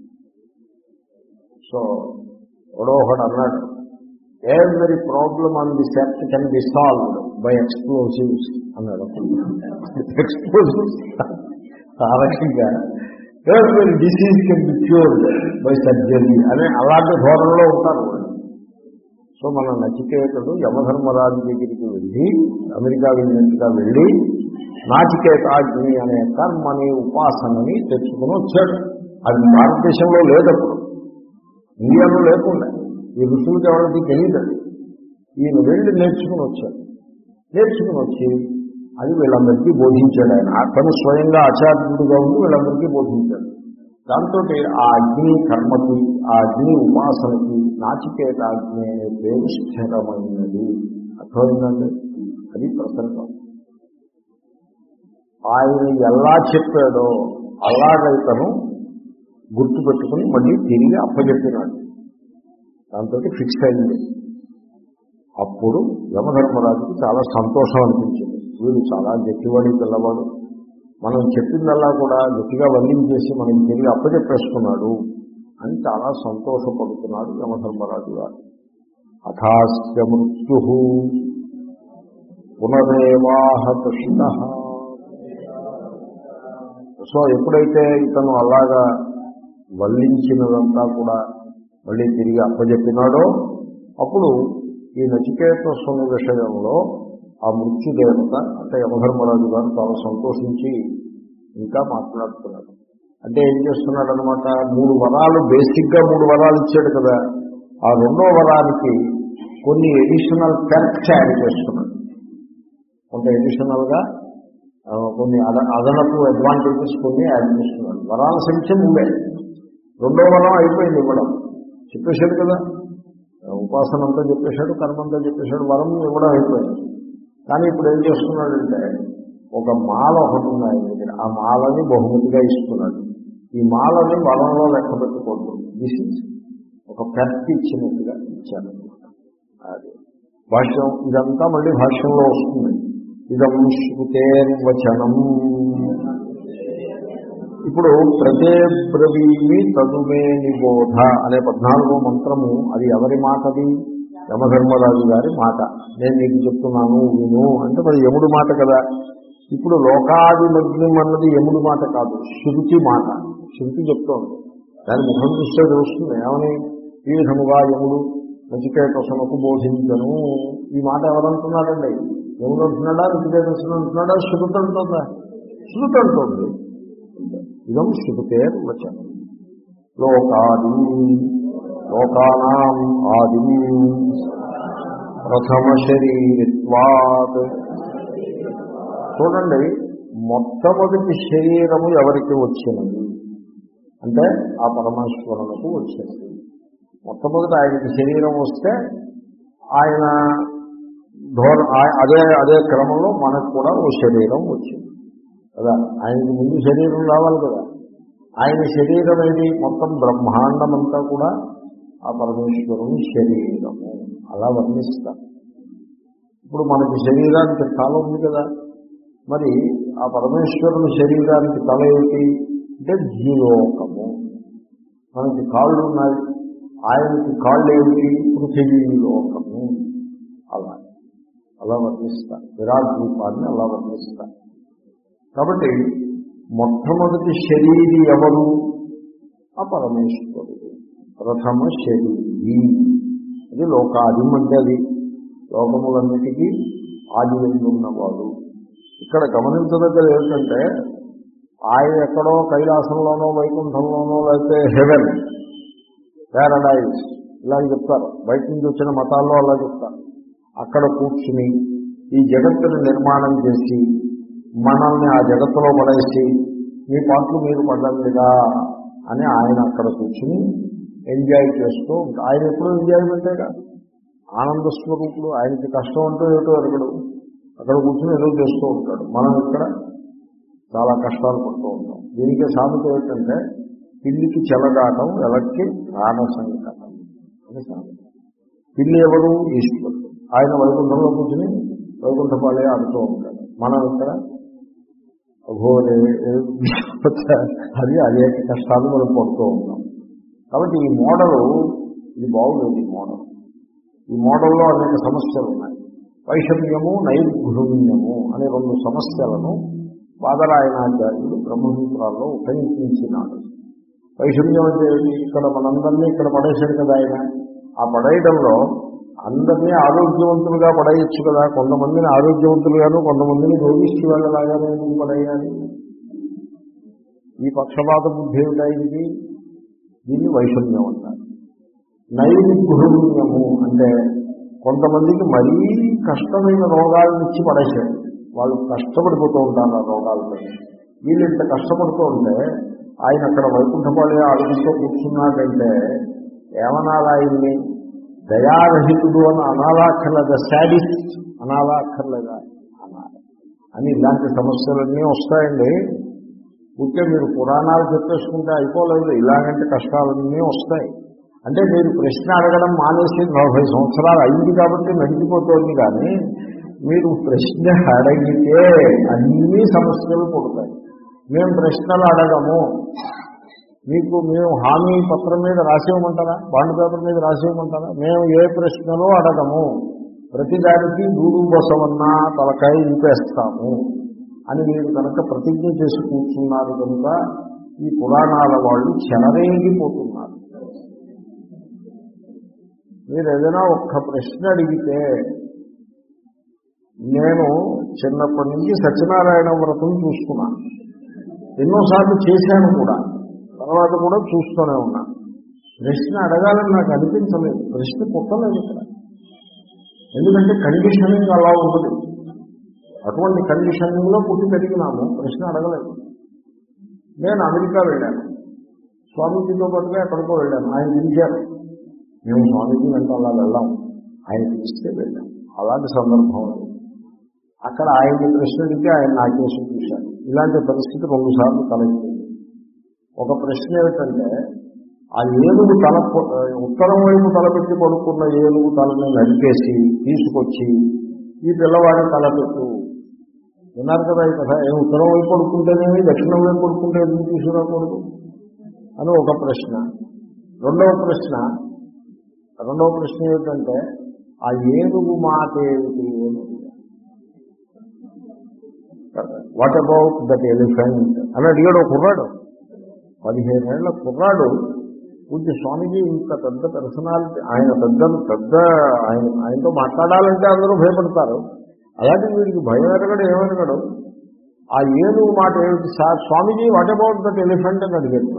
సో ఎవడో ఒకడు అన్నాడు, every problem on the set can be solved by explosives అన్నాడు. ఎక్స్ప్లోజివ్స్ ఆ రకంగా every disease can be cured by surgery అనే అలాంటి ధోరణిలో ఉంటారు. సో మన నచికేతుడు యమధర్మరాజు దగ్గరికి వెళ్ళి అమెరికా వెళ్ళినట్టుగా వెళ్ళి నాచికేతాగ్ని అనే కర్మని ఉపాసనని తెచ్చుకుని వచ్చాడు. అది భారతదేశంలో లేదప్పుడు, ఇండియాలో లేకుండా, ఈ ఋషులకి ఎవరికి తెలియదు. ఈయన వెళ్ళి నేర్చుకుని వచ్చాడు. నేర్చుకుని వచ్చి అది వీళ్ళందరికీ బోధించాడు. ఆయన అతను స్వయంగా ఆచార్యుడిగా ఉండి వీళ్ళందరికీ బోధించాడు. దాంతో ఆ అగ్ని కర్మకి, ఆ అగ్ని ఉపాసనకి నాచికేతాగ్ని అనే పేరు స్థిరమైనది. అర్థమైందండి? అది ప్రసంగం. ఆయన ఎలా చెప్పాడో అలాగైతను గుర్తుపెట్టుకుని మళ్ళీ తిరిగి అప్పచెప్పినాడు. దాంతో ఫిక్స్ అయింది. అప్పుడు యమధర్మరాజుకి చాలా సంతోషం అనిపించింది. వీడు చాలా గట్టివాడి పిల్లవాడు, మనం చెప్పిందల్లా కూడా గట్టిగా వల్లించేసి మనకి తిరిగి అప్పచెప్పేసుకున్నాడు అని చాలా సంతోషపడుతున్నాడు యమధర్మరాజు గారు. అథాస్య మృత్యు పునరేవాహ కృష్ణ. సో ఎప్పుడైతే ఇతను అలాగా వల్లించినదంతా కూడా మళ్ళీ తిరిగి అప్పచెప్పినాడో అప్పుడు ఈ నచికేతసుని విషయంలో ఆ మృత్యుదేవత అంటే యమధర్మరాజు గారు చాలా సంతోషించి ఇంకా మాట్లాడుతున్నాడు. అంటే ఏం చేస్తున్నాడు అనమాట, మూడు వరాలు బేసిక్గా మూడు వరాలు ఇచ్చాడు కదా, ఆ రెండో వరానికి కొన్ని ఎడిషనల్ పెర్క్స్ యాడ్ చేస్తున్నాడు. కొంత ఎడిషనల్గా కొన్ని అద అదనపు అడ్వాంటేజెస్ కొన్ని యాడ్ చేస్తున్నాడు. వరాల సంఖ్య మూడే. రెండో వరం అయిపోయింది ఇవ్వడం, చెప్పేశాడు కదా, ఉపాసన అంతా చెప్పేశాడు, కర్మ అంతా చెప్పేశాడు, వరం ఇవ్వడం అయిపోయింది. కానీ ఇప్పుడు ఏం చేస్తున్నాడంటే ఒక మాల ఒకటి ఉంది ఆయన దగ్గర, ఆ మాలని బహుమతిగా ఇస్తున్నాడు. ఈ మాలని వరంలో లెక్క పెట్టుకోవద్దు, దిస్ ఈజ్ ఒక పెర్క్ ఇచ్చినట్టుగా ఇచ్చాను. అది భాష్యం, ఇదంతా మళ్ళీ భాష్యంలో వస్తుంది. ఇదం శృతేర్వచనం. ఇప్పుడు ప్రతేబ్రవీమి తదుమే నిబోధ అనే పద్నాలుగో మంత్రము అది ఎవరి మాటది? యమధర్మరాజు గారి మాట. నేను నీకు చెప్తున్నాను విను అంటే మరి యముడు మాట కదా. ఇప్పుడు లోకాదిమగ్నం అన్నది యముడు మాట కాదు, శృతి మాట. శృతి చెప్తోంది, దాని ముఖం చూస్తే తెలుస్తుంది ఏమని. ఈ విధముగా యముడు నచికేతసునకు బోధించను. ఈ మాట ఎవరంటున్నాడండి? యముడు అంటున్నాడా, నచికేతసును అంటున్నాడా, శృతి అంటుందా? శృతి అంటుంది. ఇదం శృతేర్ వచనం. లోకాది లోకానాం ఆది ప్రథమ శరీరత్వాత్. చూడండి, మొట్టమొదటి శరీరము ఎవరికి వచ్చినది అంటే ఆ పరమేశ్వరులకు వచ్చినది. మొట్టమొదటి ఆయనకి శరీరం వస్తే ఆయన ధోర అదే అదే క్రమంలో మనకు కూడా ఓ శరీరం వచ్చింది కదా. ఆయనకి ముందు శరీరం రావాలి కదా. ఆయన శరీరం ఏది? మొత్తం బ్రహ్మాండం అంతా కూడా ఆ పరమేశ్వరుని శరీరము. అలా వర్ణిస్తారు. ఇప్పుడు మనకి శరీరానికి తల ఉంది కదా, మరి ఆ పరమేశ్వరుని శరీరానికి తల ఏమిటి అంటే ద్యులోకము. మనకి కాళ్ళు ఉన్నాయి, ఆయనకి కాళ్ళు ఏమిటి? పృథివీలోకము. అలా అలా వర్ణిస్తారు, విరాట్ రూపాన్ని అలా వర్ణిస్తారు. కాబట్టి మొట్టమొదటి శరీరి ఎవరు? ఆ పరమేశ్వరుడు. ప్రథమ శరీరి. అది లోకాదిం అంటే అది లోకములన్నిటికీ ఆది ఉన్నవాడు. ఇక్కడ గమనించదగ్గర ఏమిటంటే ఆయన ఎక్కడో కైలాసంలోనో వైకుంఠంలోనో లేకపోతే హెవెన్, ప్యారడైజ్ ఇలా చెప్తారు. బయట నుంచి వచ్చిన మతాల్లో అలా చెప్తారు. అక్కడ కూర్చుని ఈ జగత్తుని నిర్మాణం చేసి మనల్ని ఆ జగత్తులో పడేసి మీ పాటలు మీరు పడ్డండిగా అని ఆయన అక్కడ కూర్చుని ఎంజాయ్ చేస్తూ ఉంటాడు. ఆయన ఎప్పుడూ ఎంజాయ్మెంటేగా, ఆనంద స్వరూపుడు. ఆయనకి కష్టం అంటూ ఏటో ఎరగడు. అక్కడ కూర్చుని ఏదో చేస్తూ ఉంటాడు. మనం ఇక్కడ చాలా కష్టాలు పడుతూ ఉంటాం. దీనికి సామెత ఏంటంటే పిల్లికి చెలగాటం ఎలక్కి ప్రాణ సంకటం అని సామెత. పిల్లి ఎవరు? ఈశ్వరుడు. ఆయన వైకుంఠంలో కూర్చుని వైకుంఠపాలే ఆడుతూ ఉంటాడు. మనం ఇక్కడ అఘోరే అది అనేక కష్టాలు మనం పడుతూ ఉంటాం. కాబట్టి ఈ మోడలు ఇది బాగుండేది. ఈ మోడల్ ఈ మోడల్లో అనేక సమస్యలు ఉన్నాయి. వైషమ్యము నైర్ఘృణ్యము అనే రెండు సమస్యలను బాదరాయణాచార్యుడు బ్రహ్మసూత్రాల్లో ఉపయోగించినాడు. వైషమ్యం అంటే ఇక్కడ మనందరినీ ఇక్కడ పడేశాడు కదా ఆయన. ఆ పడేయడంలో అందరినీ ఆరోగ్యవంతులుగా పడేయచ్చు కదా. కొంతమందిని ఆరోగ్యవంతులుగాను కొంతమందిని రోగిస్తూ వెళ్ళలాగానే ఎందుకు పడేయాలి? ఈ పక్షపాత బుద్ధి ఏమిటైంది? దీన్ని వైషమ్యం అంటారు. నైర్ఘృణ్యము అంటే కొంతమందికి మరీ కష్టమైన రోగాలను ఇచ్చి పడేశాడు. వాళ్ళు కష్టపడిపోతూ ఉంటారు ఆ రోగాలతో. వీళ్ళు ఇంత కష్టపడుతూ ఉంటే ఆయన అక్కడ వైకుంఠపాళి ఆడుకుంటూ కూర్చున్నాడంటే ఏమనాలి? ఆయన్ని దయారహితుడు అని అనాలాక్కర్లేదా? శాడిస్ట్ అనాలాక్కర్లేదా? అనాలి అని ఇలాంటి సమస్యలన్నీ వస్తాయండి. ఊరికే మీరు పురాణాలు చెప్పేసుకుంటే అయిపోలేదు. ఇలాగంటే కష్టాలన్నీ వస్తాయి. అంటే మీరు ప్రశ్న అడగడం మానేసి నలభై సంవత్సరాలు అయింది కాబట్టి నడిచిపోతుంది. కానీ మీరు ప్రశ్న అడిగితే అన్ని సమస్యలు పుడతాయి. మేము ప్రశ్నలు అడగము, మీకు మేము హామీ పత్రం మీద రాసివ్వమంటారా? బాండ్ పేపర్ మీద రాసివ్వమంటారా? మేము ఏ ప్రశ్నలు అడగము, ప్రతిదానికి దూడు బసవన్నా తలకాయ ఊపేస్తాము అని మీరు కనుక ప్రతిజ్ఞ చేసి కూర్చున్నారు కనుక ఈ పురాణాల వాళ్ళు చెలరేగిపోతున్నారు. మీరు ఏదైనా ఒక్క ప్రశ్న అడిగితే, నేను చిన్నప్పటి నుంచి సత్యనారాయణ వ్రతం చూసుకున్నాను, ఎన్నోసార్లు చేశాను కూడా, తర్వాత కూడా చూస్తూనే ఉన్నాను. ప్రశ్న అడగాలని నాకు అనిపించలేదు. ప్రశ్న పుట్టలేదు ఇక్కడ. ఎందుకంటే కండిషనింగ్ అలా ఉంటుంది. అటువంటి కండిషనింగ్లో పుట్టి పెరిగినాము. ప్రశ్న అడగలేదు. నేను అమెరికా వెళ్ళాను, స్వామీజీతో పాటుగా ఎక్కడికో వెళ్ళాను. ఆయన పిలిచారు, మేము స్వామీజీ వెంట అలా వెళ్ళాం. ఆయన పిలిస్తే వెళ్ళాం. అలాంటి సందర్భం అది. అక్కడ ఆయన్ని ప్రశ్న అడిగితే ఆయన నాకేసి చూశారు. ఇలాంటి పరిస్థితి రెండు సార్లు తలెత్తింది. ఒక ప్రశ్న ఏమిటంటే, ఆ ఏనుగు తల ఉత్తరం వైపు తలపెట్టి పడుకున్న ఏనుగు తలని నరికేసి తీసుకొచ్చి ఈ పిల్లవాడి తలపెట్టు. విన్నారు కదా ఈ కథ. ఏ ఉత్తరం వైపు పడుకుంటేనేమి దక్షిణం వైపు పడుకుంటే ఎందుకు తీసుకురాకూడదు అని ఒక ప్రశ్న. రెండవ ప్రశ్న రెండవ ప్రశ్న ఏమిటంటే, ఆ ఏనుగు మాట ఏమిటి? వాట్ అబౌట్ దట్ ఎలిఫెంట్ అని అడిగాడు కుర్రాడు. పదిహేనేళ్ల కుర్రాడు పూజ్య స్వామీజీ ఇంత పెద్ద పర్సనాలిటీ. ఆయన పెద్ద పెద్ద ఆయన ఆయనతో మాట్లాడాలంటే అందరూ భయపడతారు. అలాంటి వీడికి భయం ఎరగడు, ఏమనగడు. ఆ ఏనుగు మాట ఏమిటి sir? Swamiji what about that elephant అని అడిగాడు.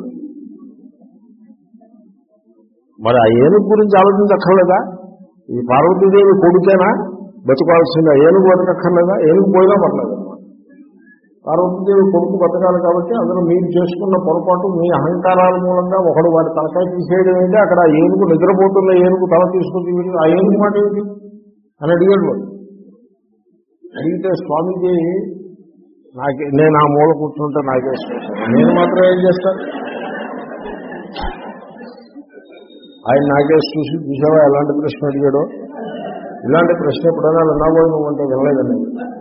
మరి ఆ ఏనుగు గురించి ఆలోచించక్కర్లేదా? ఈ పార్వతీదేవి కొడుకేనా బతుకాల్సిందా? ఏనుగు బతకక్కర్లేదా? ఏనుగు పోయినా పర్లేదు అనమాట. పార్వతీదేవి కొడుకు బతకాలి కాబట్టి అందులో మీరు చేసుకున్న పొరపాటు మీ అహంకారాల మూలంగా ఒకడు వాడి తలకాయ తీసేయడం ఏంటి? అక్కడ ఆ ఏనుగు నిద్రపోతున్న ఏనుగు తల తీసుకుంటే వీడు ఆ ఏనుగు మాట ఏంటి అని అడిగాడు వాడు. అడిగితే స్వామీజీ నాకే, నేను ఆ మూల కూర్చుంటే నాకే నేను మాత్రం ఏం చేస్తాను? ఆయన నాకేసి చూసి, చూసావా ఎలాంటి ప్రశ్న అడిగాడో? ఇలాంటి ప్రశ్న ఎప్పుడైనా విన్నావో నువ్వంటే వినలేదండి.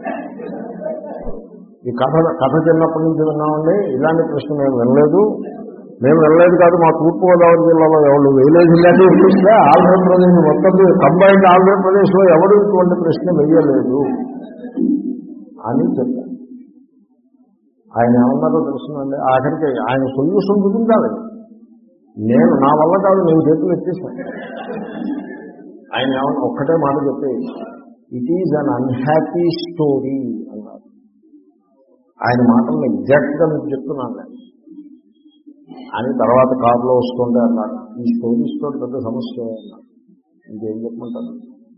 ఈ కథ కథ చిన్నప్పటి నుంచి విన్నామండి. ఇలాంటి ప్రశ్న మేము వినలేదు. మేము వినలేదు కాదు, మా తూర్పుగోదావరి జిల్లాలో ఎవరు వేయలేదు. ఇలాంటి ప్రశ్న ఆంధ్రప్రదేశ్ మొత్తం కంబైన్డ్ ఆంధ్రప్రదేశ్లో ఎవరు ఇటువంటి ప్రశ్న వెయ్యలేదు అని చెప్పారు. ఆయన ఏమన్నారో తెలుసునండి. ఆఖరికి ఆయన సొల్యూషన్ చూపించాలి. నేను నా వల్ల కాదు, నేను చేతులు ఎత్తేసాను. ఆయన ఏమన్నా ఒక్కటే మాట చెప్పే, it is un unhappy story అన్నారు. ఆయన మాటలను ఎగ్జాక్ట్గా మీకు చెప్తున్నాను నేను అని. తర్వాత కారులో వస్తుంటే అన్నారు, ఈ స్టోరీస్ తోటి పెద్ద సమస్య అన్నారు. ఇంకేం చెప్పమంటారు?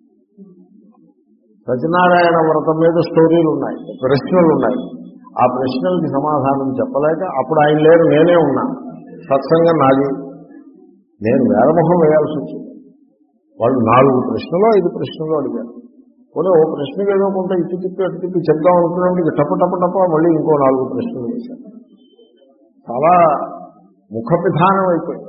సత్యనారాయణ వ్రతం మీద స్టోరీలు ఉన్నాయి, ప్రశ్నలు ఉన్నాయి. ఆ ప్రశ్నలకి సమాధానం చెప్పలేక అప్పుడు ఆయన లేరు, నేనే ఉన్నా. సత్సంగం నాది, నేను వేలమొహం వేయాల్సి వచ్చింది. వాళ్ళు నాలుగు ప్రశ్నలు ఐదు ప్రశ్నలు అడిగారు. పోనీ ఓ ప్రశ్నకి ఏదో కొంత ఇటు తిప్పి అటు తిప్పి చెప్దాం అనుకున్నాం, టప్ప టప్ప టప్ప మళ్ళీ ఇంకో నాలుగు ప్రశ్నలు వేశారు. చాలా ముఖ విధానం అయిపోయింది.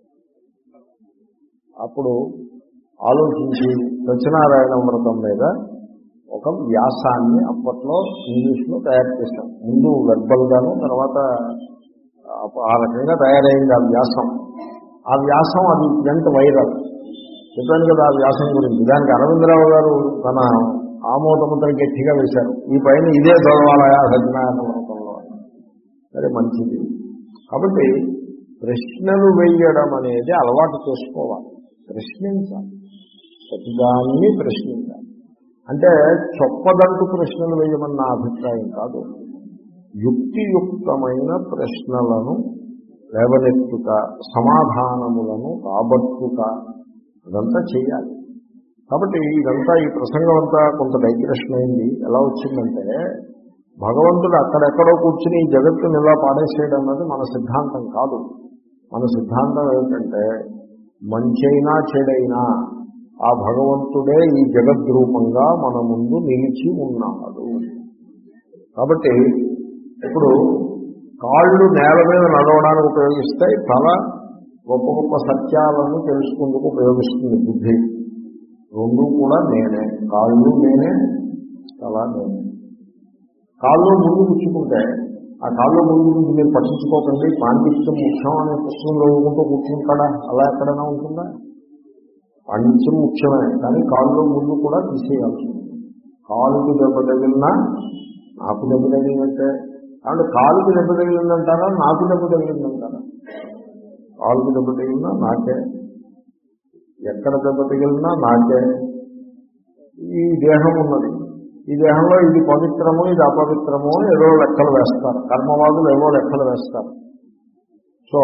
అప్పుడు ఆలోచించి సత్యనారాయణ వ్రతం మీద ఒక వ్యాసాన్ని అప్పట్లో ఇంగ్లీష్లో తయారు చేశాం. ముందు వెర్బల్గాను, తర్వాత ఆ రకంగా తయారైంది ఆ వ్యాసం. ఆ వ్యాసం అది ఎంత వైరల్ చెప్పాను కదా. ఆ వ్యాసం గురించి దానికి అరవిందరావు గారు తన ఆమోదముద్ర గట్టిగా వేశారు, ఈ పైన ఇదే చదవాలయా సత్యనారాయణ వ్రతంలో. సరే, మంచిది. కాబట్టి ప్రశ్నలు వేయడం అనేది అలవాటు చేసుకోవాలి, ప్రశ్నించాలి, ప్రతిదాన్ని ప్రశ్నించాలి. అంటే చొప్పదంటు ప్రశ్నలు వేయమని నా అభిప్రాయం కాదు. యుక్తియుక్తమైన ప్రశ్నలను లేవనెత్తుట, సమాధానములను రాబట్టుట, ఇదంతా చేయాలి. కాబట్టి ఇదంతా ఈ ప్రసంగం అంతా కొంత డైగ్రెషన్ అయింది. ఎలా వచ్చిందంటే, భగవంతుడు అక్కడెక్కడో కూర్చుని ఈ జగత్తుని ఇలా పాడేసేయడం అన్నది మన సిద్ధాంతం కాదు. మన సిద్ధాంతం ఏమిటంటే, మంచైనా చెడైనా ఆ భగవంతుడే ఈ జగద్రూపంగా మన ముందు నిలిచి ఉన్నాడు. కాబట్టి ఇప్పుడు కాళ్ళు నేల మీద నడవడానికి ఉపయోగిస్తాయి, తల గొప్ప గొప్ప సత్యాలను తెలుసుకుందుకు ఉపయోగిస్తుంది బుద్ధి. రెండు కూడా నేనే, కాళ్ళు నేనే, తల నేనే. కాళ్ళు ముందు పుచ్చుకుంటే ఆ కాళ్ళు ముందు గురించి మీరు పట్టించుకోకండి, పాండిత్యం ముఖ్యం అనే పుస్తకం చదువుకుంటూ కూర్చుంటాడా? అలా ఎక్కడైనా ఉంటుందా? పాండిత్యం ముఖ్యమే, కానీ కాళ్ళు ముందు కూడా తీసేయాల్సి ఉంటుంది. కాలుకి దెబ్బ తగిలినా నాకు దెబ్బ తగిలినట్టే. కాబట్టి కాలుకి దెబ్బ తగిలిందంటారా, నాకు దెబ్బ తగిలిందంటారా? కాలుకి దెబ్బ తగిలినా నాకే, ఎక్కడ దెబ్బ తగిలినా నాకే. ఈ దేహం ఉన్నది, ఈ దేహంలో ఇది పవిత్రము ఇది అపవిత్రము ఏదో లెక్కలు వేస్తారు, కర్మవాదులు ఏవో లెక్కలు వేస్తారు. సో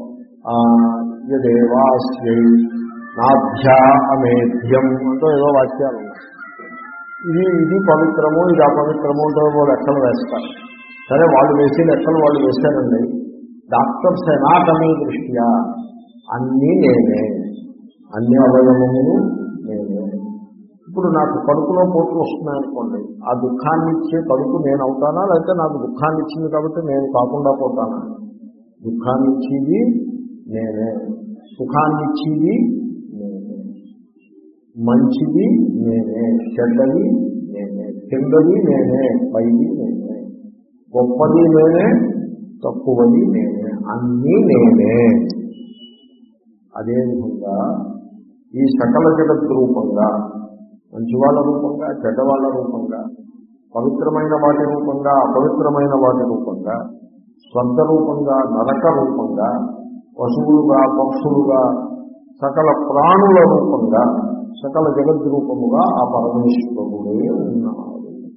యదేవాస్యై నాభ్యా అమేధ్యం అంటూ ఏదో వాక్యాలు ఉన్నాయి. ఇది ఇది పవిత్రము ఇది అపవిత్రము అంటూ ఏవో లెక్కలు వేస్తారు. సరే, వాళ్ళు వేసే లెక్కలు వాళ్ళు వేశారండి. డాక్టర్స్ ఎనాటమీ దృష్ట్యా అన్నీ నేనే, అన్ని అవయవములు నేనే. ఇప్పుడు నాకు కడుపులో పోట్లు వస్తున్నాయనుకోండి, ఆ దుఃఖాన్ని ఇచ్చే కడుపు నేను అవుతానా, లేకపోతే నాకు దుఃఖాన్ని ఇచ్చింది కాబట్టి నేను కాకుండా పోతానా? దుఃఖాన్ని ఇచ్చేది నేనే, సుఖాన్ని ఇచ్చేది నేనే, మంచిది నేనే, చెడ్డది నేనే, కిందది నేనే, పైది నేనే, గొప్పది నేనే, తక్కువది నేనే, అన్నీ నేనే. అదేవిధంగా ఈ సకల జగత్ రూపంగా, మంచివాళ్ళ రూపంగా, చెడ్డవాళ్ళ రూపంగా, పవిత్రమైన వాటి రూపంగా, అపవిత్రమైన వాటి రూపంగా, స్వర్గ రూపంగా, నరక రూపంగా, పశువులుగా, పక్షులుగా, సకల ప్రాణుల రూపంగా, సకల జగద్రూపముగా ఆ పరమేశ్వరుడే ఉన్నాడు.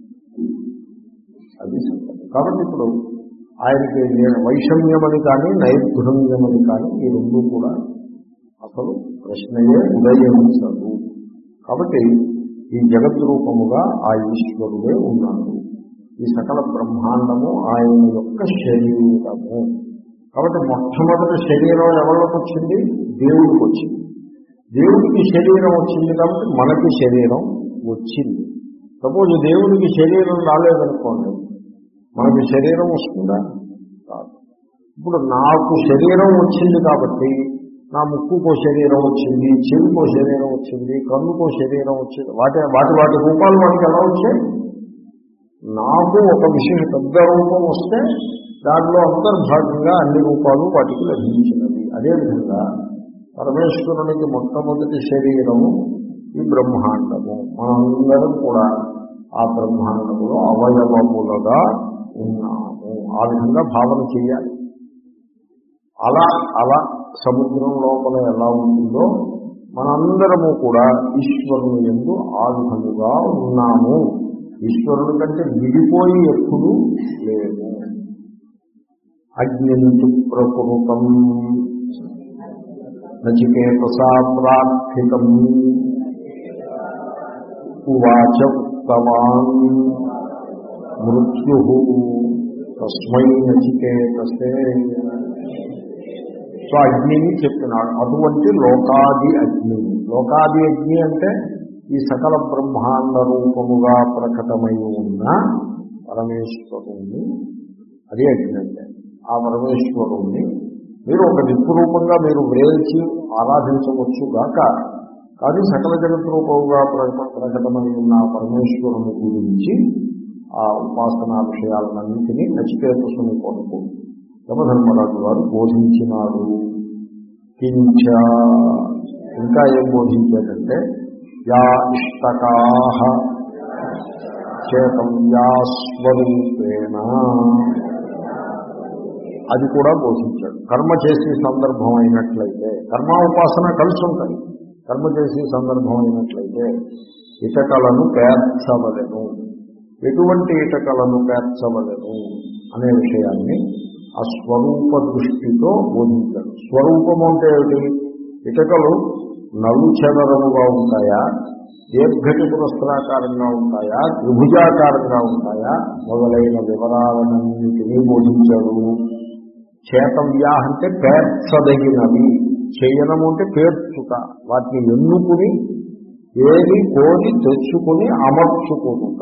అది సంగతి. కాబట్టి ఇప్పుడు ఆయనకి వైషమ్యమని కానీ నైర్గుణ్యమని కానీ ఈ రెండు కూడా అసలు ప్రశ్నయే ఉదయించదు. కాబట్టి ఈ జగద్రూపముగా ఆ ఈశ్వరుడే ఉన్నాడు. ఈ సకల బ్రహ్మాండము ఆయన యొక్క శరీరము. కాబట్టి మొట్టమొదటి శరీరం ఎవరికి వచ్చింది? దేవుడికి వచ్చింది. దేవుడికి శరీరం వచ్చింది కాబట్టి మనకి శరీరం వచ్చింది. సపోజ్ దేవుడికి శరీరం రాలేదనుకోండి, మనకి శరీరం వస్తుందా? కాదు. ఇప్పుడు నాకు శరీరం వచ్చింది కాబట్టి నా ముక్కుకో శరీరం వచ్చింది, చెవికో శరీరం వచ్చింది, కన్నుకో శరీరం వచ్చింది. వాటి వాటి వాటి రూపాలు వాటికి ఎలా వచ్చాయి? నాకు ఒక విశేష పెద్ద రూపం వస్తే దాంట్లో అంతర్భాగంగా అన్ని రూపాలు వాటికి లభించినవి. అదేవిధంగా పరమేశ్వరునికి మొట్టమొదటి శరీరము ఈ బ్రహ్మాండము. మనందరం కూడా ఆ బ్రహ్మాండములో అవయవములుగా ఉన్నాము. ఆ విధంగా భావన చేయాలి. అలా అలా సముద్రం లోపల ఎలా ఉంటుందో మనందరము కూడా ఈశ్వరుని యందు ఆ విధముగా ఉన్నాము. ఈశ్వరుని కంటే విడిపోయి ఎప్పుడూ లేము. అగ్నింతు ప్రకృతం నచికేతసా ప్రార్థితం ఉవాచ ఉత్తమాన్ మృత్యు తస్మై నచికేతసే. సో అగ్నిని చెప్పినాడు. అటువంటి లోకాది అగ్ని. లోకాది అగ్ని అంటే ఈ సకల బ్రహ్మాండ రూపముగా ప్రకటమై ఉన్న పరమేశ్వరుణ్ణి, అది అగ్ని అంటే. ఆ పరమేశ్వరుణ్ణి మీరు ఒక నిప్పు రూపంగా మీరు వ్రేల్చి ఆరాధించవచ్చు గాక, కానీ సకల జగత్ రూపంగా ప్రకటమై ఉన్న పరమేశ్వరుని గురించి ఆ ఉపాసనా విషయాలన్నింటినీ నచికేతసుని కొరకు యమధర్మరాజు వారు బోధించినారు. కించ ఇంకా ఏం బోధించారంటే యా ఇష్టకాః చేతవ్యాస్వరూపేణ, అది కూడా బోధించాడు. కర్మ చేసే సందర్భం అయినట్లయితే, కర్మ ఉపాసన కలిసి ఉంటాయి. కర్మ చేసే సందర్భం అయినట్లయితే ఇటకలను పేర్చవలెను. ఎటువంటి ఇటకలను పేర్చవలెను అనే విషయాన్ని ఆ స్వరూప దృష్టితో బోధించాడు. స్వరూపము అంటే ఏమిటి? ఇటకలు నలుచదరముగా ఉంటాయా, దీర్ఘచతురస్రాకారంగా ఉంటాయా, త్రిభుజాకారంగా ఉంటాయా మొదలైన వివరాలన్నింటినీ బోధించాడు. చేతవ్యా అంటే పేర్చదగినవి, చేయనము అంటే పేర్చుట, వాటిని ఎన్నుకుని ఏది కోరి తెచ్చుకుని అమర్చుకుంట.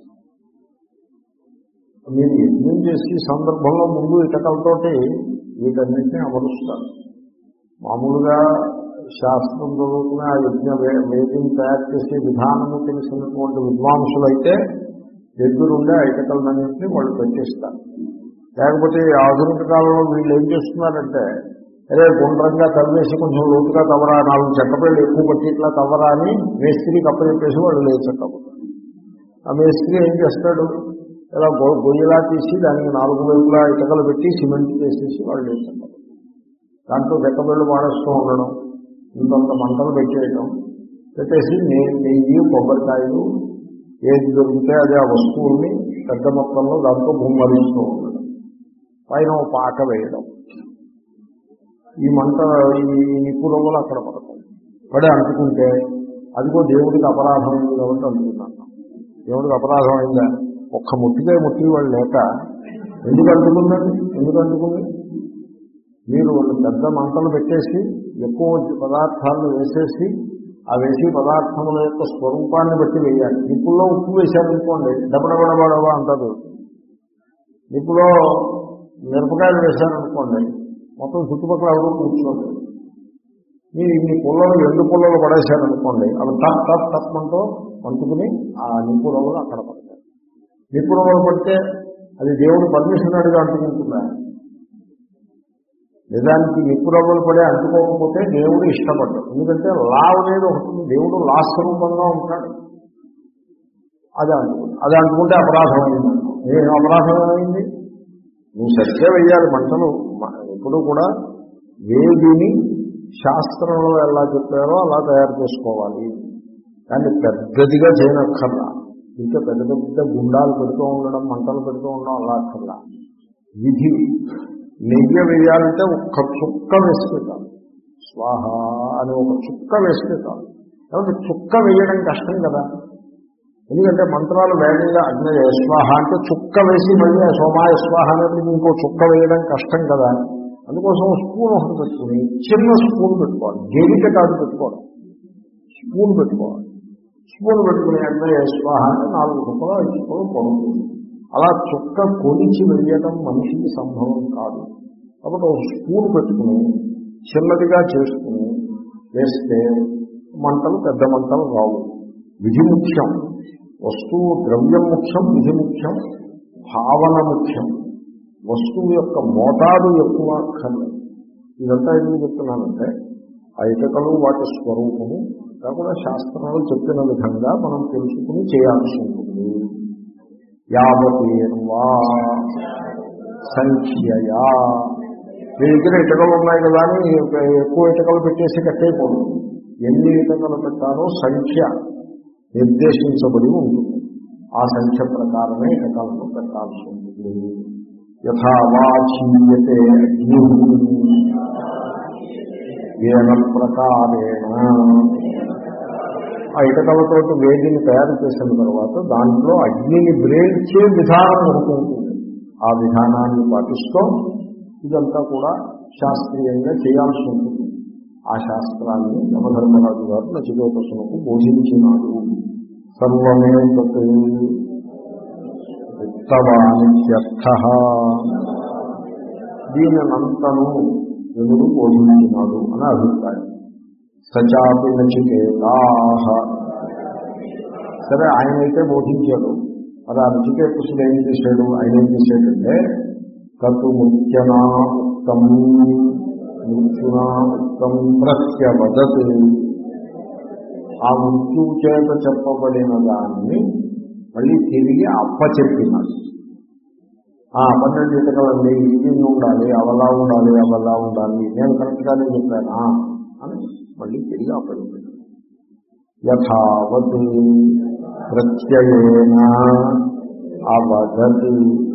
మీరు యజ్ఞం చేసే సందర్భంలో ముందు ఇటకలతోటి వీటన్నిటినీ అమరుస్తారు. మామూలుగా శాస్త్రం చదువుకుని ఆ యజ్ఞ వేదిని తయారు చేసే విధానము తెలిసినటువంటి విద్వాంసులైతే దగ్గరుండే ఆ ఇటకలన్నింటినీ వాళ్ళు పెట్టేస్తారు. లేకపోతే ఆధునిక కాలంలో వీళ్ళు ఏం చేస్తున్నారంటే, అరే గుండ్రంగా తవ్వేసి కొంచెం లోతుగా తవ్వరా, నాలుగు చెక్కపేళ్ళు ఎక్కువ పట్టి ఇట్లా తవ్వరా అని మేస్త్రికి అప్పచెప్పేసి వాళ్ళు లేచకపోతారు. ఆ మేస్త్రి ఏం చేస్తాడు, ఇలా గొయ్యిలా తీసి దానికి నాలుగు వైపులా ఇటకలు పెట్టి సిమెంట్ చేసేసి వాళ్ళు లేచకపోతారు. దాంట్లో చెక్కపేళ్ళు వాడేస్తూ ఉండడం, ఇంకొంత మంటలు పెట్టేయటం, పెట్టేసి నెయ్యి కొబ్బరికాయలు ఏది దొరికితే అదే ఆ వస్తువుల్ని పెద్ద మొత్తంలో దాంట్లో బొమ్మలిస్తూ ఉండడం, పైన పాక వేయడం. ఈ మంట ఈ నిప్పు రంగులు అక్కడ పడతాయి. పడే అంటుకుంటే అదిగో దేవుడికి అపరాధం అయింది కాబట్టి అంటుకున్నాను. దేవుడికి అపరాధం అయిందా? ఒక్క ముట్టిగా ముట్టి వాళ్ళు లేక ఎందుకు అంటుకుందండి? ఎందుకు అంటుకుంది? మీరు పెద్ద మంటలు పెట్టేసి ఎక్కువ పదార్థాలను వేసేసి ఆ వేసి పదార్థముల యొక్క స్వరూపాన్ని బట్టి వేయాలి. నిప్పుల్లో ఉప్పు వేశారనుకోండి, డబడబడబడవా అంటారు. నిప్పులో మిరపకాయలు వేశారనుకోండి, మొత్తం చుట్టుపక్కల ఎవరో కూర్చోండి. మీరు ఇన్ని పుల్లలు రెండు పుల్లలు పడేశారనుకోండి, అవి టప్ టప్ తప్పమంటూ అంటుకుని ఆ నిప్పు రంగులు అక్కడ పడతాయి. నిప్పు రంగులు పడితే అది దేవుడు పర్మిషన్ అడిగి అంటుకుంటుందా? నిజానికి నిప్పు రంగులు పడే అంటుకోకపోతే దేవుడు ఇష్టపడ్డాడు. ఎందుకంటే లా అనేది ఒకటి, దేవుడు లా స్వరూపంగా ఉంటాడు. అది అంటుకుంది, అది అంటుకుంటే అపరాధం అయింది. ఏం అపరాధం అయింది? నువ్వు సరిగ్గా వెయ్యాలి మంటలు. ఎప్పుడు కూడా వేదిని శాస్త్రంలో ఎలా చెప్పారో అలా తయారు చేసుకోవాలి. కానీ పెద్దదిగా చేయనక్కర్లా. ఇంకా పెద్ద పెద్ద గుండాలు పెడుతూ ఉండడం, మంటలు పెడుతూ ఉండడం అలా అక్కర్లా. విధి. నెయ్యి వేయాలంటే ఒక్క చుక్క వేస్తే కాదు, స్వాహ అని ఒక చుక్క వేస్తే కాదు. కాబట్టి చుక్క వేయడం కష్టం కదా. ఎందుకంటే మంత్రాలు వేగంగా అగ్నయ స్వాహ అంటే చుక్క వేసి మళ్ళీ సోమాయ స్వాహ అనేది ఇంకో చుక్క వేయడం కష్టం కదా. అందుకోసం స్పూన్ ఒకటి పెట్టుకుని, చిన్న స్పూన్ పెట్టుకోవాలి, గేరిక కాదు పెట్టుకోవడం, స్పూన్ పెట్టుకోవాలి. స్పూన్ పెట్టుకుని అగ్నయ స్వాహ అంటే నాలుగు చుక్కలు ఐదు చుక్కలు పడుతుంది. అలా చుక్క కొలిచి వేయడం మనిషికి సంభవం కాదు. కాబట్టి ఒక స్పూన్ పెట్టుకుని చిన్నదిగా చేసుకుని వేస్తే మంటలు పెద్ద మంటలు రావు. విధి ముఖ్యం, వస్తువు ద్రవ్యం ముఖ్యం, విధి ముఖ్యం, భావన ముఖ్యం. వస్తువు యొక్క మోతాదు ఎక్కువ అక్కర్లేదు. ఇదంతా ఎందుకు చెప్తున్నానంటే ఆ ఇటకలు వాటి స్వరూపము కాకుండా శాస్త్రాలు చెప్పిన విధంగా మనం తెలుసుకుని చేయాల్సి ఉంటుంది. యావతీర్వా సంఖ్యయా మీ దగ్గర ఇటుకలు ఉన్నాయి కదా అని ఎక్కువ ఇటుకలు పెట్టేసి కట్టేయకూడదు. ఎన్ని ఇటుకలు పెట్టాలో సంఖ్య నిర్దేశించబడి ఉంటుంది. ఆ సంఖ్య ప్రకారమే ఇటుకలను పెట్టాల్సి ఉంటుంది. యథావాచీయతే అగ్ని ఏన ప్రకారేణ, ఆ ఇటుకలతోటి వేదిని తయారు చేసిన తర్వాత దాంట్లో అగ్నిని బ్రేల్చే విధానం ఒకటి ఉంటుంది. ఆ విధానాన్ని పాటిస్తూ ఇదంతా కూడా శాస్త్రీయంగా చేయాల్సి ఉంటుంది. ఆ శాస్త్రాన్ని యమధర్మరాజు గారు నచికేతసునకు బోధించినాడు. సర్వమే తత్ ఉత్తమానిత్యర్థః, దీనినంతను ఎదురు బోధించినాడు అని అభిప్రాయం. సచాపి నచికేతాః, సరే ఆయనైతే బోధించాడు. మరి ఆ నచికేతసుడు ఏం చేశాడు? ఆయన ఏం చేశాడంటే కతు ముఖ్యనా ఉక్తం మృత్యునా ఉక్తం ప్రత్యవదత్, ఆ మృత్యువు చేత చెప్పబడిన దాన్ని మళ్ళీ తిరిగి అప్పచెప్పినాడు. ఆ పన్నెండు ఇటుకలండి, ఇది ఉండాలి, అవలా ఉండాలి, అవలా ఉండాలి, నేను కరెక్ట్గానే చెప్పానా అని మళ్ళీ తిరిగి అప్పచెప్పాను. యథావత్ ప్రత్యయేన అవదత్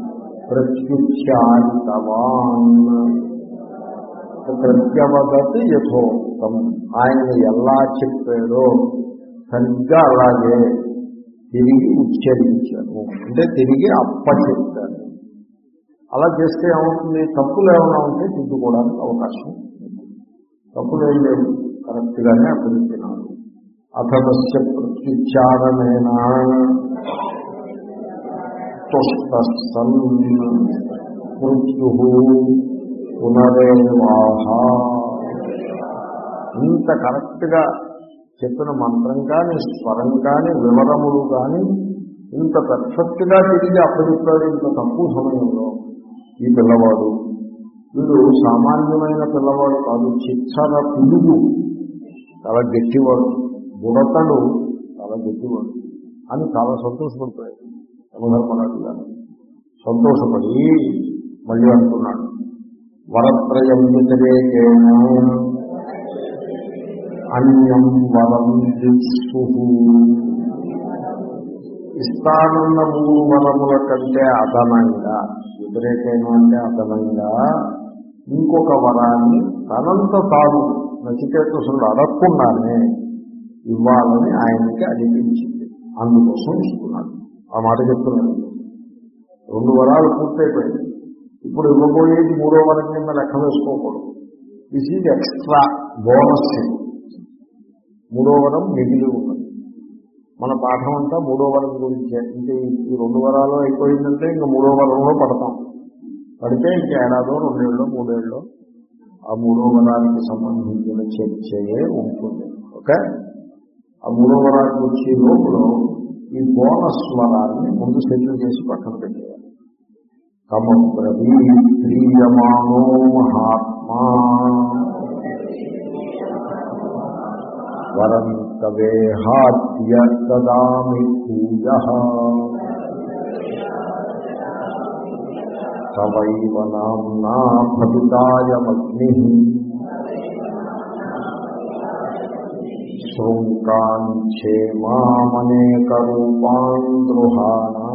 ప్రత్యుచ్చారితవాన్, ప్రత్యవదత్ యథోక్తం, ఆయన ఎలా చెప్పాడో సరిగ్గా అలాగే తిరిగి ఉచ్చరించాను, అంటే తిరిగి అప్పచెప్పాను. అలా చేస్తే ఏమవుతుంది? తప్పులు ఏమైనా ఉంటే తిద్దుకోవడానికి అవకాశం ఉంది. తప్పులు ఏం లేవు, కరెక్ట్గానే అప్పచెప్పినాడు. అథమస్య ప్రత్యుచ్చారణేన తుష్టసన్ మృత్యు పునరేవాహ, ఇంత కరెక్ట్గా చెప్పిన మంత్రం కానీ స్వరం కానీ వివరములు కానీ ఇంత పర్ఫెక్ట్గా తిరిగి అప్పచెప్పాడు ఇంత తక్కువ సమయంలో. ఈ పిల్లవాడు వీడు సామాన్యమైన పిల్లవాడు కాదు, చిచ్చర పిలుగు, చాలా గట్టివాడు, బుడతడు చాలా గట్టివాడు అని చాలా సంతోషపడిపోయాడు యమధర్మరాజు గారు. సంతోషపడి మళ్ళీ అంటున్నాడు, వరత్రయం వ్యతిరేకేణ అన్యం వరం దిత్సు, ఇస్తానన్న మూడు వరముల కంటే అదనంగా, వ్యతిరేకేణ అంటే అదనంగా ఇంకొక వరాన్ని తనంత తాను నచికేతసుడు అడగకుండానే ఇవ్వాలని ఆయనకి అనిపించింది. అందుకోసం ఇస్తున్నాడు. ఆ మాట చెప్తున్నాడు. రెండు వరాలు పూర్తయిపోయింది. ఇప్పుడు ఇవ్వబోయేది మూడో వరం కింద లెక్క వేసుకోకూడదు. This is extra bonus. మూడో వరం మిగిలి ఉన్నది. మన పాఠం అంతా మూడో వరం గురించే. ఇంకా ఈ రెండు వరాలు అయిపోయిందంటే ఇంకా మూడో వరంలో పడతాం. పడితే ఇంక ఏడాదో రెండేళ్ళు మూడేళ్ళు ఆ మూడో వరానికి సంబంధించిన చర్చయే ఉంటుంది. ఓకే, ఆ మూడో వరానికి వచ్చే లోపల ఈ బోనస్ వరాన్ని ముందు సెటిల్ చేసి పక్కన పెట్టేయాలి. కమబ్రవీయమానో మహాత్మా వరం తవేహాద్య దదామి భూయః తవైవ నామ్నా భవితాయమగ్నిః శృంకాంచేమామనేకరూపాన్ దృహాణా.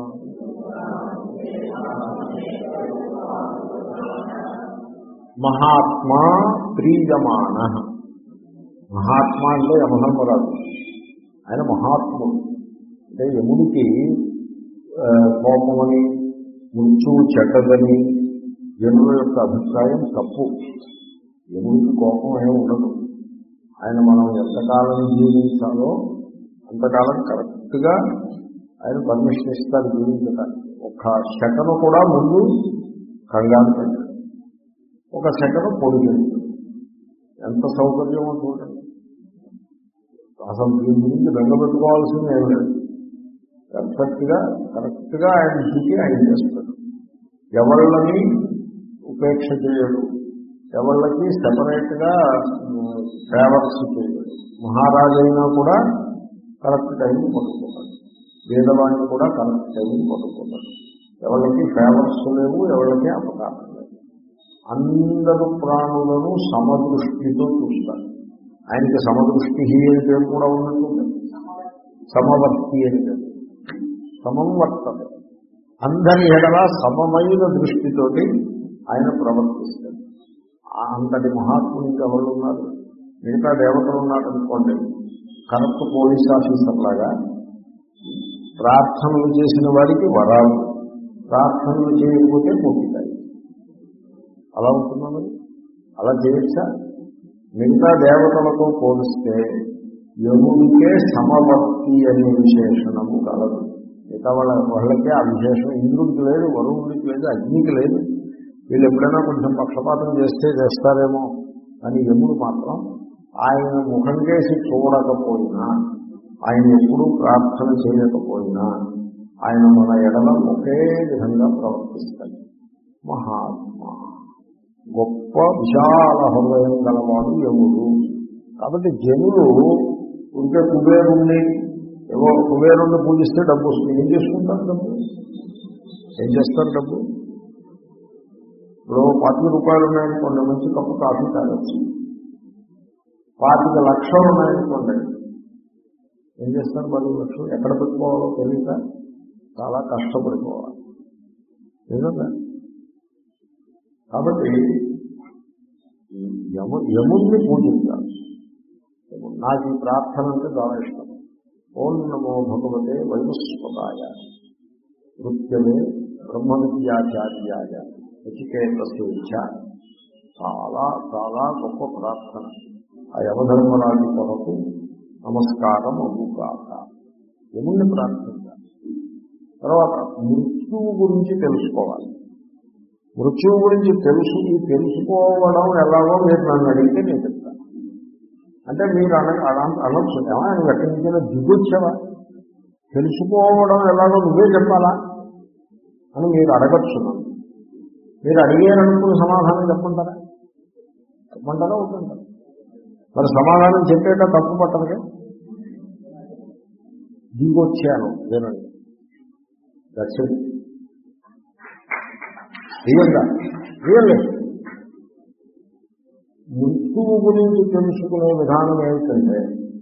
మహాత్మా ప్రీయమాన. మహాత్మా అంటే యమధర్మరాజు, ఆయన మహాత్ముడు. అంటే యముడికి కోపమని మృత్యువు చెడ్డదని జనుల యొక్క అభిప్రాయం తప్పు. యముడికి కోపం ఏమి ఉండదు. ఆయన మనం ఎంతకాలం జీవించాలో అంతకాలం కరెక్ట్గా ఆయన పర్మిషన్ ఇస్తారు జీవించడానికి. ఒక సెకను కూడా ముందు కంగారు పెట్టాడు, ఒక సెకను పొడిగింది. ఎంత సౌకర్యమో చూడండి. అసలు దీని గురించి బెంగపెట్టుకోవాల్సింది ఏం లేదు. పర్ఫెక్ట్గా కరెక్ట్గా ఆయన డ్యూటీ ఆయన చేస్తాడు. ఎవళ్ళని ఉపేక్ష చేయడు, ఎవళ్ళకి సెపరేట్గా ఫేవర్స్ చేయడు. మహారాజు అయినా కూడా కరెక్ట్ టైంకి పట్టుకుంటాడు, వేదవాణ్ణి కూడా కరెక్ట్ టైంకి పట్టుకుంటాడు. ఎవళ్ళకి ఫేవర్స్ లేవు, ఎవళ్ళకి అపకారం లేదు. అందరు ప్రాణులను సమదృష్టితో చూస్తారు. ఆయనకి సమదృష్టి అని పేరు కూడా ఉన్నట్టుంది. సమవర్తి అని పేరు. సమం వర్తతే, అందరి ఎడల సమమైన దృష్టితోటి ఆయన ప్రవర్తిస్తాడు. అంతటి మహాత్మునికి ఎవరు ఉన్నారు? మిగతా దేవతలు ఉన్నారనుకోండి, కరెక్ట్ పోలీస్ ఆఫీసర్ లాగా ప్రార్థనలు చేసిన వారికి వరాలు, ప్రార్థనలు చేయకపోతే పొందుతాయి. అలా ఉంటున్నాను. అలా చేయొచ్చా? మిగతా దేవతలతో పోలిస్తే యముడికే సమవర్తి అనే విశేషణము కలదు. మిగతా వాళ్ళ వాళ్ళకే ఆ విశేషం ఇంద్రుడికి లేదు, వరుణుడికి లేదు, అగ్నికి లేదు. వీళ్ళు ఎప్పుడైనా కొంచెం పక్షపాతం చేస్తే చేస్తారేమో అని యముడు మాత్రం ఆయన ముఖం చేసి చూడకపోయినా, ఆయన ఎప్పుడూ ప్రార్థన చేయకపోయినా ఆయన మన ఎడల ఒకే విధంగా ప్రవర్తిస్తాడు. మహాత్మా, గొప్ప విశాల హృదయం గలవాడు యముడు. కాబట్టి జనులు ఉంటే కుబేరుణ్ణి ఏవో కుబేరుణ్ణి పూజిస్తే డబ్బు వస్తుంది. ఏం చేసుకుంటారు డబ్బు? ఏం చేస్తారు డబ్బు? ఇప్పుడు పాతిక రూపాయలు ఉన్నాయనుకోండి, మంచి కప్పు కాఫీ తాగొచ్చు. పాతిక లక్షలు ఉన్నాయనుకోండి, ఏం చేస్తారు? పది లక్షలు ఎక్కడ పెట్టుకోవాలో తెలియక చాలా కష్టపడిపోవాలి. నిజంగా. కాబట్టి యము యముడిని పూజించాలి. నాకు ఈ ప్రార్థన అంటే చాలా ఇష్టం. ఓం నమో భగవతే వైవస్వతాయ నృత్యమే బ్రహ్మ విద్యాచార్యాయ నచికేతస్య. చాలా చాలా గొప్ప ప్రార్థన. ఆ యమధర్మరాజు కొరకు నమస్కారం అవ్వుగాక. యముడిని ప్రార్థించాలి. తర్వాత మృత్యువు గురించి తెలుసుకోవాలి. మృత్యువు గురించి తెలుసు ఈ తెలుసుకోవడం ఎలాగో మీరు నన్ను అడిగితే నేను చెప్తాను. అంటే మీరు అన అనొచ్చు, ఏమో నువ్వు ఎక్కడి నుంచైనా దిగొచ్చావా, తెలుసుకోవడం ఎలాగో నువ్వే చెప్పాలా అని మీరు అడగచ్చు. మీరు అడిగారనుకుని సమాధానం చెప్పంటారా? చెప్పంటారా అవుతుంటారా? మరి సమాధానం చెప్పేట తప్పు పట్టదుగా. దిగొచ్చాను వినండి, దర్శనం రియల్గా రియల్లీ. మృత్యువు గురించి తెలుసుకునే విధానం ఏమిటంటే,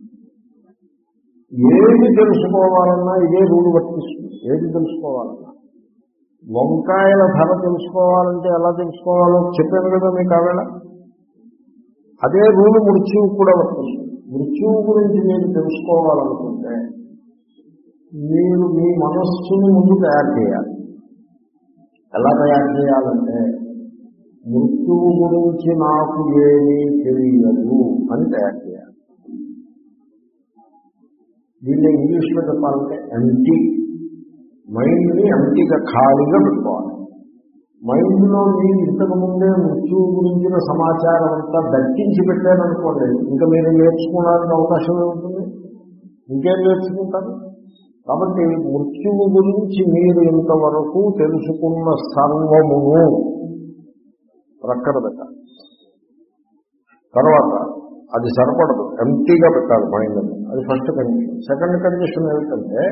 ఏది తెలుసుకోవాలన్నా ఇదే రూలు వర్తిస్తుంది. ఏది తెలుసుకోవాలన్నా, వంకాయల ధర తెలుసుకోవాలంటే ఎలా తెలుసుకోవాలో చెప్పాను కదా మీకు ఆవేళ. అదే రూలు మృత్యువు కూడా వర్తిస్తుంది. మృత్యువు గురించి మీరు తెలుసుకోవాలనుకుంటే మీరు మీ మనస్సును ముందు తయారు చేయాలి. ఎలా తయారు చేయాలంటే, మృత్యువు గురించి నాకు ఏమీ తెలియదు అని తయారు చేయాలి. దీన్ని ఇంగ్లీష్లో చెప్పాలంటే ఎంటీ. మైండ్ని ఎంటీగా ఖాళీగా పెట్టుకోవాలి. మైండ్లో మీరు ఇంతకు ముందే మృత్యువు గురించిన సమాచారం అంతా దక్కించి పెట్టారనుకోండి, ఇంకా మీరు నేర్చుకోవడానికి అవకాశం ఏముంటుంది? ఇంకేం నేర్చుకుంటారు? కాబట్టి మృత్యువు గురించి మీరు ఇంతవరకు తెలుసుకున్న సర్వమును ప్రక్కన పెట్టాలి. తర్వాత అది సరిపడదు, ఎంటీగా పెట్టాలి మైండ్. అది ఫస్ట్ కండిషన్. సెకండ్ కండిషన్ ఏమిటంటే,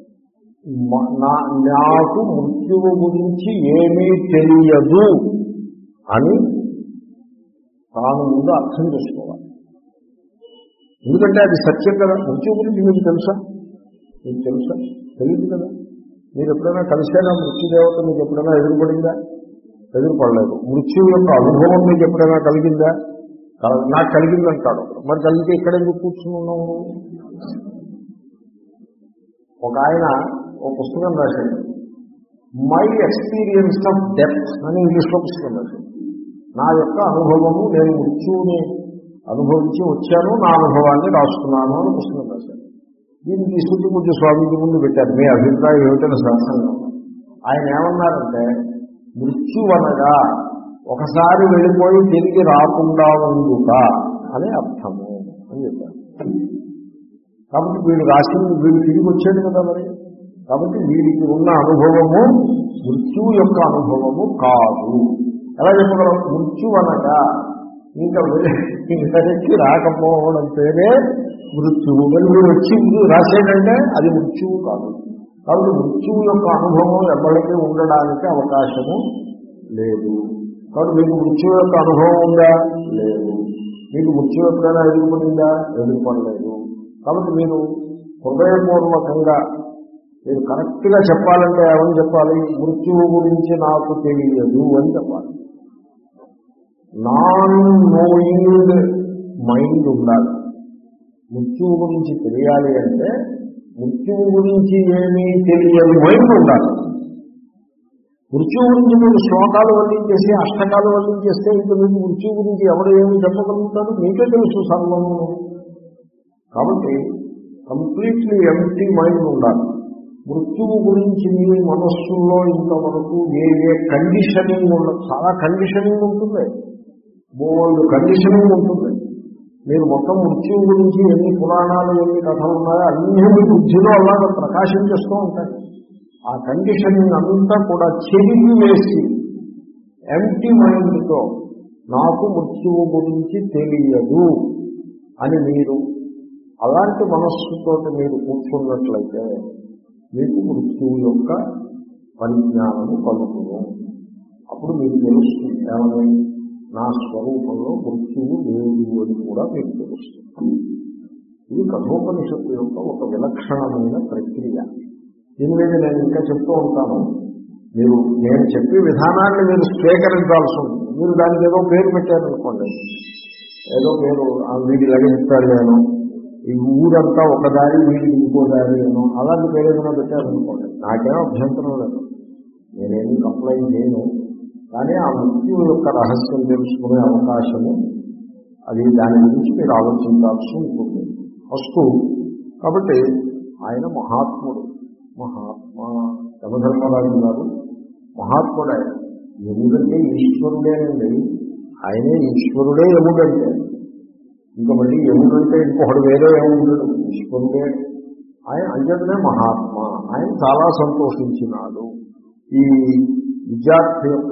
నాకు మృత్యువు గురించి ఏమీ తెలియదు అని తాను ముందు అర్థం చేసుకోవాలి. ఎందుకంటే అది సత్యం కదా. మృత్యువు గురించి మీకు తెలుసా? మీకు తెలుసా? తెలియదు కదా. మీరు ఎప్పుడైనా కలిసారా మృత్యుదేవత? మీకు ఎప్పుడైనా ఎదురుపడిందా? ఎదురుపడలేదు. మృత్యువు యొక్క అనుభవం మీకు ఎప్పుడైనా కలిగిందా? నాకు కలిగిందంటాడు. మరి కలిగితే ఇక్కడ ఎందుకు కూర్చుని ఉన్నాము? ఒక ఆయన ఒక పుస్తకం రాశాడు, మై ఎక్స్పీరియన్స్ ఆఫ్ డెత్ అని ఇంగ్లీష్లో పుస్తకం రాశాడు. నా యొక్క అనుభవము, నేను మృత్యువుని అనుభవించి వచ్చాను, నా అనుభవాన్ని రాస్తున్నాను అని పుస్తకం రాశాడు. దీన్ని తీసుకుంటూ కొంచెం స్వామీజీ ముందు పెట్టారు. మీ అభిప్రాయం ఏమిటని సత్సంగం. ఆయన ఏమన్నారంటే, మృత్యు అనగా ఒకసారి వెళ్ళిపోయి తిరిగి రాకుండా ఉండుట అని అర్థము అని చెప్పారు. కాబట్టి వీడు రాసింది వీడు తిరిగి వచ్చాడు కదా మరి. కాబట్టి వీడికి ఉన్న అనుభవము మృత్యువు యొక్క అనుభవము కాదు. ఎలా చెప్పగలం? మృత్యు అనగా ఇంకా వెనక్కి రాకపోవడం పేరే మృత్యువు. మరి వీడు వచ్చి రాసేటంటే అది మృత్యువు కాదు. కాబట్టి మృత్యువు యొక్క అనుభవం ఎవరికి ఉండడానికి అవకాశము లేదు. కాబట్టి మీకు మృత్యు యొక్క అనుభవం ఉందా? లేదు. మీకు మృత్యు ఎప్పుడైనా ఎదుర్కొనిందా? ఎదుర్కొనలేదు. కాబట్టి మీరు హృదయపూర్వకంగా మీరు కరెక్ట్గా చెప్పాలంటే ఏమని చెప్పాలి? మృత్యువు గురించి నాకు తెలియదు అని చెప్పాలి. నాన్ నోయింగ్ మైండ్ ఉండాలి. మృత్యువు గురించి తెలియాలి అంటే మృత్యువు గురించి ఏమీ తెలియని మైండ్ ఉండాలి. మృత్యువు గురించి మీరు శ్లోకాలు వల్లించేసి అష్టకాలు వల్లించేస్తే ఇంకా మీకు మృత్యువు గురించి ఎవరు ఏమి చెప్పగలుగుతారు? మీకే తెలుసు సర్వము. కాబట్టి కంప్లీట్లీ ఎంప్టీ మైండ్ ఉండాలి. మృత్యువు గురించి మీ మనస్సులో ఇంతవరకు ఏ ఏ కండిషనింగ్ ఉండదు. చాలా కండిషనింగ్ ఉంటుంది, బోల్డ్ కండిషనింగ్ ఉంటుంది. మీరు మొత్తం మృత్యువు గురించి ఎన్ని పురాణాలు ఎన్ని కథలు ఉన్నాయో అన్నీ మీ బుద్ధిలో అలాగే ప్రకాశించేస్తూ ఉంటాయి. ఆ కండిషనింగ్ అంతా కూడా చెరిగి వేసి ఎంప్టీ మైండ్తో నాకు మృత్యువు గురించి తెలియదు అని మీరు అలాంటి మనస్సుతో మీరు కూర్చున్నట్లయితే మీకు మృత్యువు యొక్క పరిజ్ఞానము కలుగును. అప్పుడు మీకు తెలుస్తుంది ఏమని, నా స్వరూపంలో మృత్యువు లేదు అని కూడా మీకు తెలుస్తుంది. ఇది కఠోపనిషత్తు యొక్క ఒక విలక్షణమైన ప్రక్రియ. దీని మీద నేను ఇంకా చెప్తూ ఉంటాను. మీరు నేను చెప్పే విధానాన్ని మీరు స్వీకరించాల్సి ఉంటుంది. మీరు దానికి ఏదో పేరు పెట్టారనుకోండి, ఏదో పేరు వీడి ఇలాగే చెప్తాడు నేను, ఈ ఊరంతా ఒక దారి వీడికి ఇంకో దారి నేను అలాంటి పేరు ఏదైనా పెట్టారనుకోండి, నాకేమో అభ్యంతరం లేదు, నేనేమి కంప్లైంట్ చేయను. కానీ ఆ మృత్యువు యొక్క రహస్యం తెలుసుకునే అవకాశము అది దాని గురించి మీరు ఆలోచించాల్సి ఉంటుంది. ఫస్ట్ కాబట్టి ఆయన మహాత్ముడు, మహాత్మా యమధర్మరాజు గారు మహాత్ముడే. యముడంటే ఈశ్వరుడేనండి, ఆయనే ఈశ్వరుడే యముడంటే. ఇంకా మళ్ళీ యముడంటే ఇంకొకటి వేరే ఏముండడు, ఈశ్వరుడే. ఆయన అంచేతనే మహాత్మ. ఆయన చాలా సంతోషించినాడు. ఈ విద్యార్థి యొక్క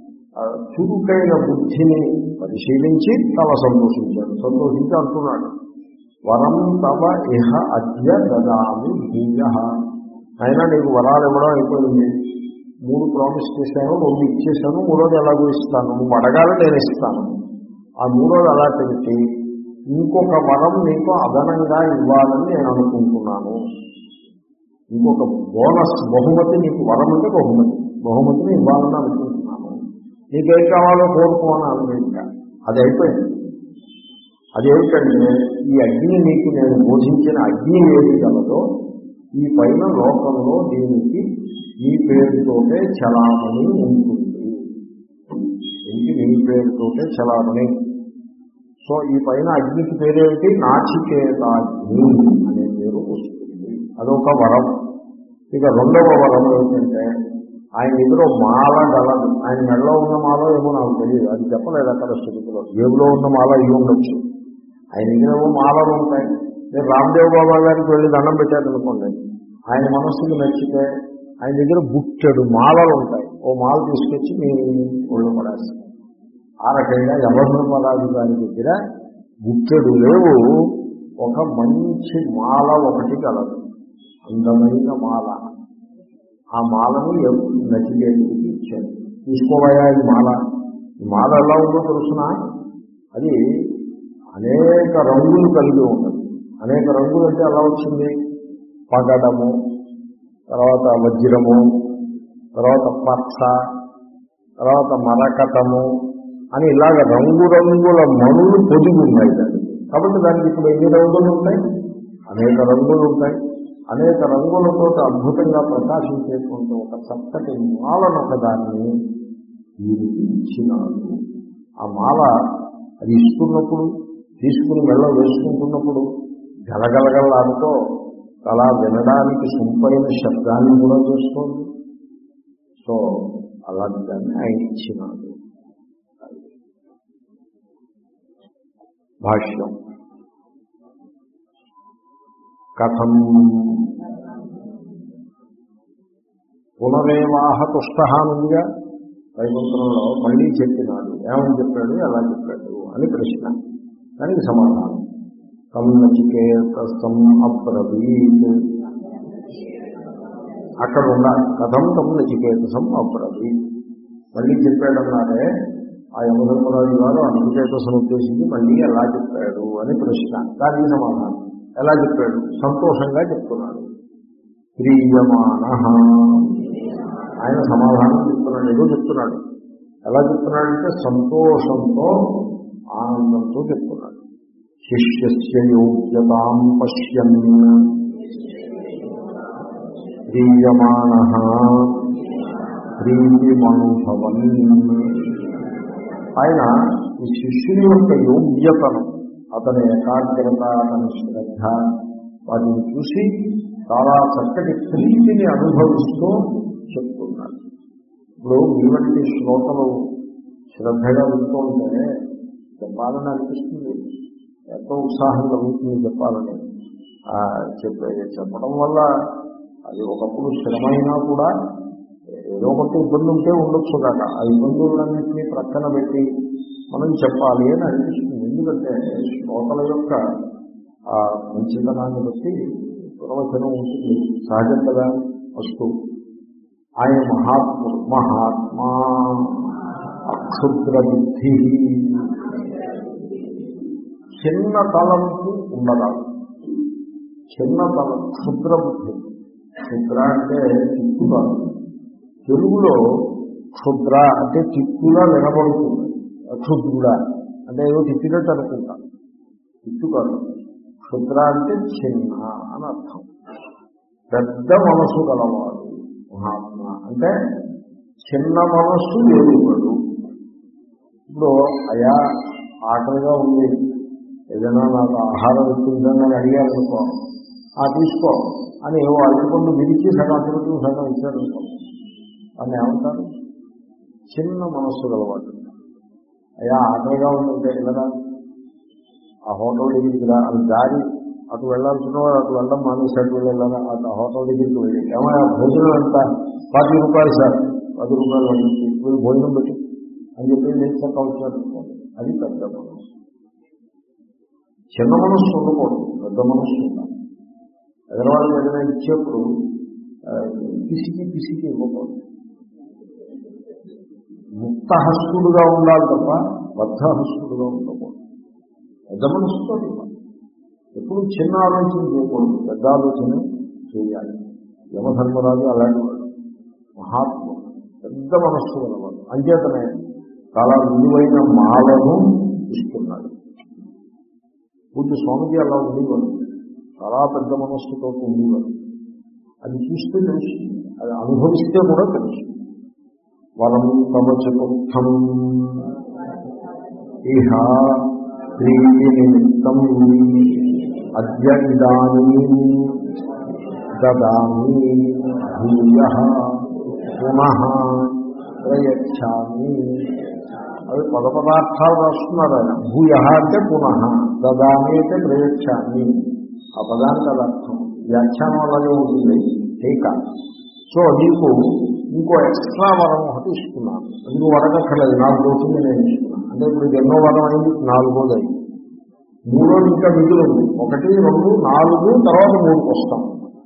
చురుకైన బుద్ధిని పరిశీలించి చాలా సంతోషించాడు. సంతోషించి అంటున్నాడు, వరం తవ ఇహ అద్య దదామి భూయ. అయినా నీకు వరాలు ఇవ్వడం అయిపోయింది. మూడు ప్రామిస్ చేశాను, రెండు ఇచ్చేసాను, మూడోది ఎలాగో ఇస్తాను. నువ్వు అడగాలి, నేను ఇస్తాను. ఆ మూడోది అలా పెట్టి ఇంకొక వరం నీకు అదనంగా ఇవ్వాలని నేను అనుకుంటున్నాను. ఇంకొక బోనస్ బహుమతి నీకు, వరం అంటే బహుమతి, బహుమతిని ఇవ్వాలని అనుకుంటున్నాను. నీకేం కావాలో కోరుకోవాలని అనుకుంటా. అది అయిపోయింది. అదేమిటంటే ఈ అగ్ని నీకు నేను బోధించిన అగ్ని ఏది గలదో ఈ పైన లోకంలో దీనికి నీ పేరుతోటే చలామణి ఉంటుంది. దీనికి నీ పేరుతోటే చలామణి. సో ఈ పైన అగ్నికి పేరేమిటి? నాచికేతాగ్ని అనే పేరు వస్తుంది. అదొక వరం. ఇక రెండవ వరం ఏమిటంటే ఆయన ఎదురు మాల గలదు. ఆయన మెడలో ఉన్న మాల ఏమో నాకు తెలియదు, అది చెప్పలేదు అక్కడ స్థితిలో. జేబులో ఉన్న మాల ఇవి ఉండొచ్చు. ఆయన ఎదురేమో మాలలు ఉంటాయి. మీరు రామదేవ్ బాబా గారికి వెళ్ళి దండం పెట్టారనుకోండి, ఆయన మనస్సుకు నచ్చితే ఆయన దగ్గర బుట్టెడు మాలలు ఉంటాయి. ఓ మాల తీసుకొచ్చి మీ ఒళ్ళు పడేస్తారు. ఆ రకంగా యమధర్మరాజు గారి దగ్గర బుట్టెడు లేవు, ఒక మంచి మాల ఒకటి కలదు, అందమైన మాల. ఆ మాలను నచికేతుడికి ఇచ్చాడు. తీసుకోవయా ఈ మాల. ఈ మాల ఎలా ఉందో తెలుసిన, అది అనేక రంగులు కలిగి ఉన్నది. అనేక రంగులు అంటే ఎలా వచ్చింది? పగడము, తర్వాత వజ్రము, తర్వాత పచ్చ, తర్వాత మరకటము అని ఇలాగ రంగురంగుల మణులు పొదిగి ఉన్నాయి దానికి. కాబట్టి దానికి ఇప్పుడు ఎన్ని రంగులు ఉంటాయి? అనేక రంగులు ఉంటాయి. అనేక రంగులతో అద్భుతంగా ప్రకాశించేటువంటి ఒక చక్కటి మాలను ఒకదాన్ని వీరికి ఇచ్చినాడు. ఆ మాల అది ఇస్తున్నప్పుడు, తీసుకుని మెళ్ళ వేసుకుంటున్నప్పుడు గలగలగలాడుతో అలా వినడానికి సుంపైన శబ్దాన్ని కూడా చేస్తోంది. సో అలాంటి దాన్ని ఆయన ఇచ్చినాడు. భాష్యం. కథం పునరేవాహ తుష్ట నుండిగా వైకుంఠంలో మళ్ళీ చెప్పినాడు. ఏమని చెప్పాడు, ఎలా చెప్పాడు అని ప్రశ్న. దానికి సమాధానం తం నచికేతం అబ్రవీత్. అక్కడ ఉండాలి. కథం తం నచికేతం అబ్రవీత్. మళ్ళీ చెప్పాడన్నారే ఆ యమధర్మరాజు గారు అనికేతసును ఉద్దేశించి మళ్ళీ ఎలా చెప్పాడు అని ప్రశ్న. దానికి సమాధానం ఎలా చెప్పాడు? సంతోషంగా చెప్తున్నాడు. ప్రీయమాణ, ఆయన సమాధానం చెప్తున్నాడు, ఏదో చెప్తున్నాడు. ఎలా చెప్తున్నాడంటే సంతోషంతో ఆనందంతో చెప్తున్నాడు. శిష్యస్య యోగ్యతాం పశ్యన్ ప్రీయమాణ ప్రీతిమనుభవన్. ఆయన ఈ శిష్యుని యొక్క యోగ్యతను, అతని ఏకాగ్రత, అతని శ్రద్ధ, వాటిని చూసి చాలా చక్కటి ప్రీతిని అనుభవిస్తూ చెప్తున్నాడు. ఇప్పుడు మీ వంటి శ్రోతలు శ్రద్ధగా వింటూ ఉంటే చెప్పాలని అనిపిస్తుంది, ఎంతో ఉత్సాహం కలుగుతుంది చెప్పాలని. చెప్పే చెప్పడం వల్ల అది ఒకప్పుడు శ్రమైనా కూడా ఏదో ఒకటి ఇబ్బంది ఉంటే ఉండొచ్చు కాక ఆ ఇబ్బందులన్నింటినీ ప్రక్కన పెట్టి మనం చెప్పాలి అని అనిపిస్తుంది. ఎందుకంటే శ్రోతల యొక్క ఆ మంచితనాన్ని బట్టి ప్రవచనం ఉంటుంది సహజం కదా. వస్తూ ఆయన మహాత్ముడు, మహాత్మా అక్షుద్ర బుద్ధి, చిన్న తలంపు ఉండరాదు. చిన్న తలం, క్షుద్ర బుద్ధి. క్షుద్ర అంటే చిక్కుగా, తెలుగులో క్షుద్ర అంటే చిక్కుగా వినబడుతుంది. క్షుద్రుడా అంటే ఏదో తిప్పినట్టు అనుకుంటా, చిక్కు కాదు. క్షుద్ర అంటే చిన్న అని అర్థం. పెద్ద మనసు గలవాడు మహాత్మ అంటే చిన్న మనస్సు లేనివాడు. ఇప్పుడు అయా ఆకలిగా ఉంది, ఏదైనా నాకు ఆహారం ఇస్తుందని అడిగారనుకో, ఆ తీసుకో అని ఏవో అల్లుకొండు విరిచి సగం తిరుగుతూ సగం ఇచ్చారనుకో, అని ఏమంటారు? చిన్న మనస్సు గలవాడు. అయ్యా ఆకలిగా ఉంటుంటే ఇలా ఆ హోటల్ దగ్గరికి రా అని దారి అటు వెళ్ళాల్సిన వాడు అటు వెళ్ళడం మానేసి అటు వెళ్ళాలా, అటు హోటల్ దగ్గరికి వెళ్ళి ఏమైనా భోజనం ఎంత, పది రూపాయలు సార్, పది రూపాయలు వండించి వీళ్ళు భోజనం పెట్టి అని చెప్పి నేను చక్క వచ్చారు. అది పెద్ద మనస్సు. చిన్న మనస్సు ఉండకూడదు, పెద్ద మనస్సు ఉండాలి. ఎదరవాళ్ళకి ఏదైనా ఇచ్చేప్పుడు పిసికి పిసికి ఇవ్వకూడదు. ముక్తహస్తుడుగా ఉండాలి తప్ప బద్ధహస్తుడుగా ఉండకూడదు. పెద్ద మనస్సుతో ఇవ్వాలి. ఎప్పుడు చిన్న ఆలోచన చేయకూడదు, పెద్ద ఆలోచన చేయాలి. యమధర్మరాజు అలాంటి వాడు, మహాత్ముడు, పెద్ద మనస్సు గలవాడు. అంచేతనే చాలా విలువైన మాలను ఇస్తున్నాడు. పూజ స్వామికి అలా ఉండేవాడు, చాలా పెద్ద మనస్సుతో ఉండేవాడు. అది చూస్తే తెలుస్తుంది, అది అనుభవిస్తే కూడా తెలుస్తుంది. వరం తమ చతుర్థం ఇహ ప్రీతి నిమిత్తం అద్య ఇదానీ దదామి భూయః పునః ప్రయచ్ఛామి. అవి పద పదార్థాలు రాస్తున్నారు ఆయన. భూయః అంటే పునః, దదామి అంటే ప్రయచ్ఛామి. ఆ పదానికి అది అర్థం. వ్యాఖ్యానం అలాగే ఉంటుంది. టీకా. సో నీకు ఇంకో ఎక్స్ట్రా వరం ఒకటి ఇస్తున్నాను. అది నువ్వు అడగక్కర్లేదు, నాలుగు రోజులు నేను ఇస్తున్నాను. అంటే ఇప్పుడు ఇది ఎన్నో వరం అయింది, నాలుగోది అయింది. మూడోది ఇంకా మిగిలింది. ఒకటి, రెండు, నాలుగు, తర్వాత మూడుకు వస్తాం.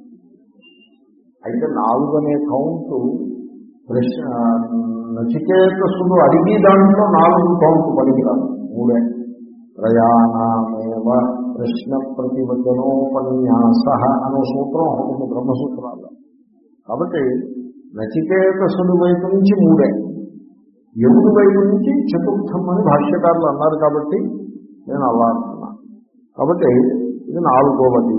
అయితే నాలుగు అనే కౌంటు ప్రశ్న నచికేతసుడు అడిగి దాంట్లో నాలుగు కౌంట్ పనికిరాదు, మూడే. ప్రయాణమేవ ప్రశ్న ప్రతివచనోపన్యాస అనే సూత్రం ఒకటి బ్రహ్మసూత్రాలు. కాబట్టి నచికేతసుడి వైపు నుంచి మూడే, యముడి వైపు నుంచి చతుర్థం అని భాష్యకారులు అన్నారు. కాబట్టి నేను అలా అంటున్నా. కాబట్టి ఇది నాలుగోవది.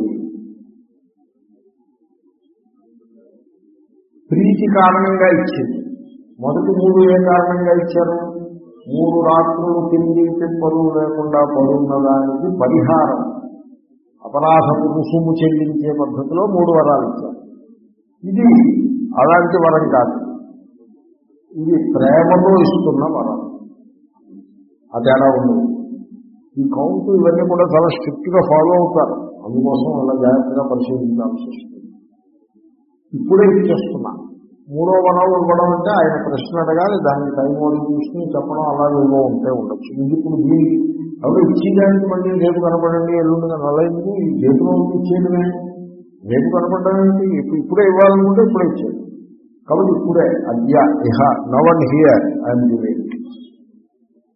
ప్రీతి కారణంగా ఇచ్చింది. మొదటి మూడు ఏ కారణంగా ఇచ్చారు? మూడు రాత్రులు తిండి తిప్పలు లేకుండా పడున్నదానికి పరిహారం, అపరాధపు రుసుము చెల్లించే పద్ధతిలో మూడు వరాలు ఇచ్చారు. ఇది అలాంటి వరం కాదు, ఇది ప్రేమతో ఇస్తున్న వరం. ఆ తేడా ఉంది. ఈ కౌంట్ ఇవన్నీ కూడా చాలా స్ట్రిక్ట్ గా ఫాలో అవుతారు. అందుకోసం అలా జాగ్రత్తగా పరిశీలించాల్సి వస్తుంది. ఇప్పుడే ఇచ్చేస్తున్నా. మూడో వరం ఇవ్వడం అంటే ఆయన ప్రశ్న అడగాలి, దానికి టైం ఓడి చూసుకుని చెప్పడం అలాగే ఏమో ఉంటే ఉండొచ్చు. ఇది ఇప్పుడు దీనికి అవి ఇచ్చేదానికి మళ్ళీ రేపు కనపడండి, ఎల్లుండి కనలేదు, ఈ చేతిలో ఉండి ఇచ్చేయడమే. రేపు కనపడడం ఏంటి? ఇప్పుడు ఇప్పుడే ఇవ్వాలనుకుంటే ఇప్పుడే ఇచ్చేది. కాబట్టి ఇప్పుడే అద్య ఇహ నవన్ హియర్ ఐఎమ్ గివింగ్.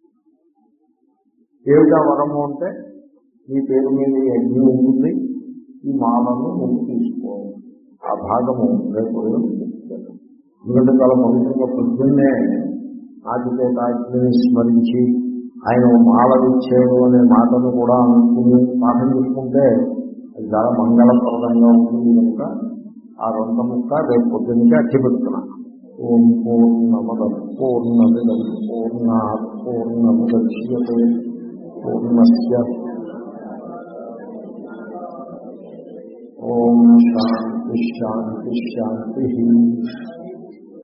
ఏమిటా వరము అంటే మీ పేరు మీద ఈ అగ్ని ఉంటుంది, ఈ మాలను నువ్వు తీసుకో. ఆ భాగము రేపు ఎందుకంటే చాలా పవిత్రంగా పొద్దున్నే ఆదిచేత అగ్నిని స్మరించి ఆయన మాల ఇచ్చేడు అనే మాటను కూడా అనుకుని పాఠం చేసుకుంటే అది చాలా మంగళప్రదంగా ఉంటుంది కనుక ఆ రొంత ముక్క రేపు పొద్దున్నకే అట్టి పెడుతున్నాను. ఓం పూర్ణమద పూర్ణమిదం పూర్ణాత్ పూర్ణముదచ్యతే పూర్ణస్య ఓం శాంతి శాంతి శాంతి.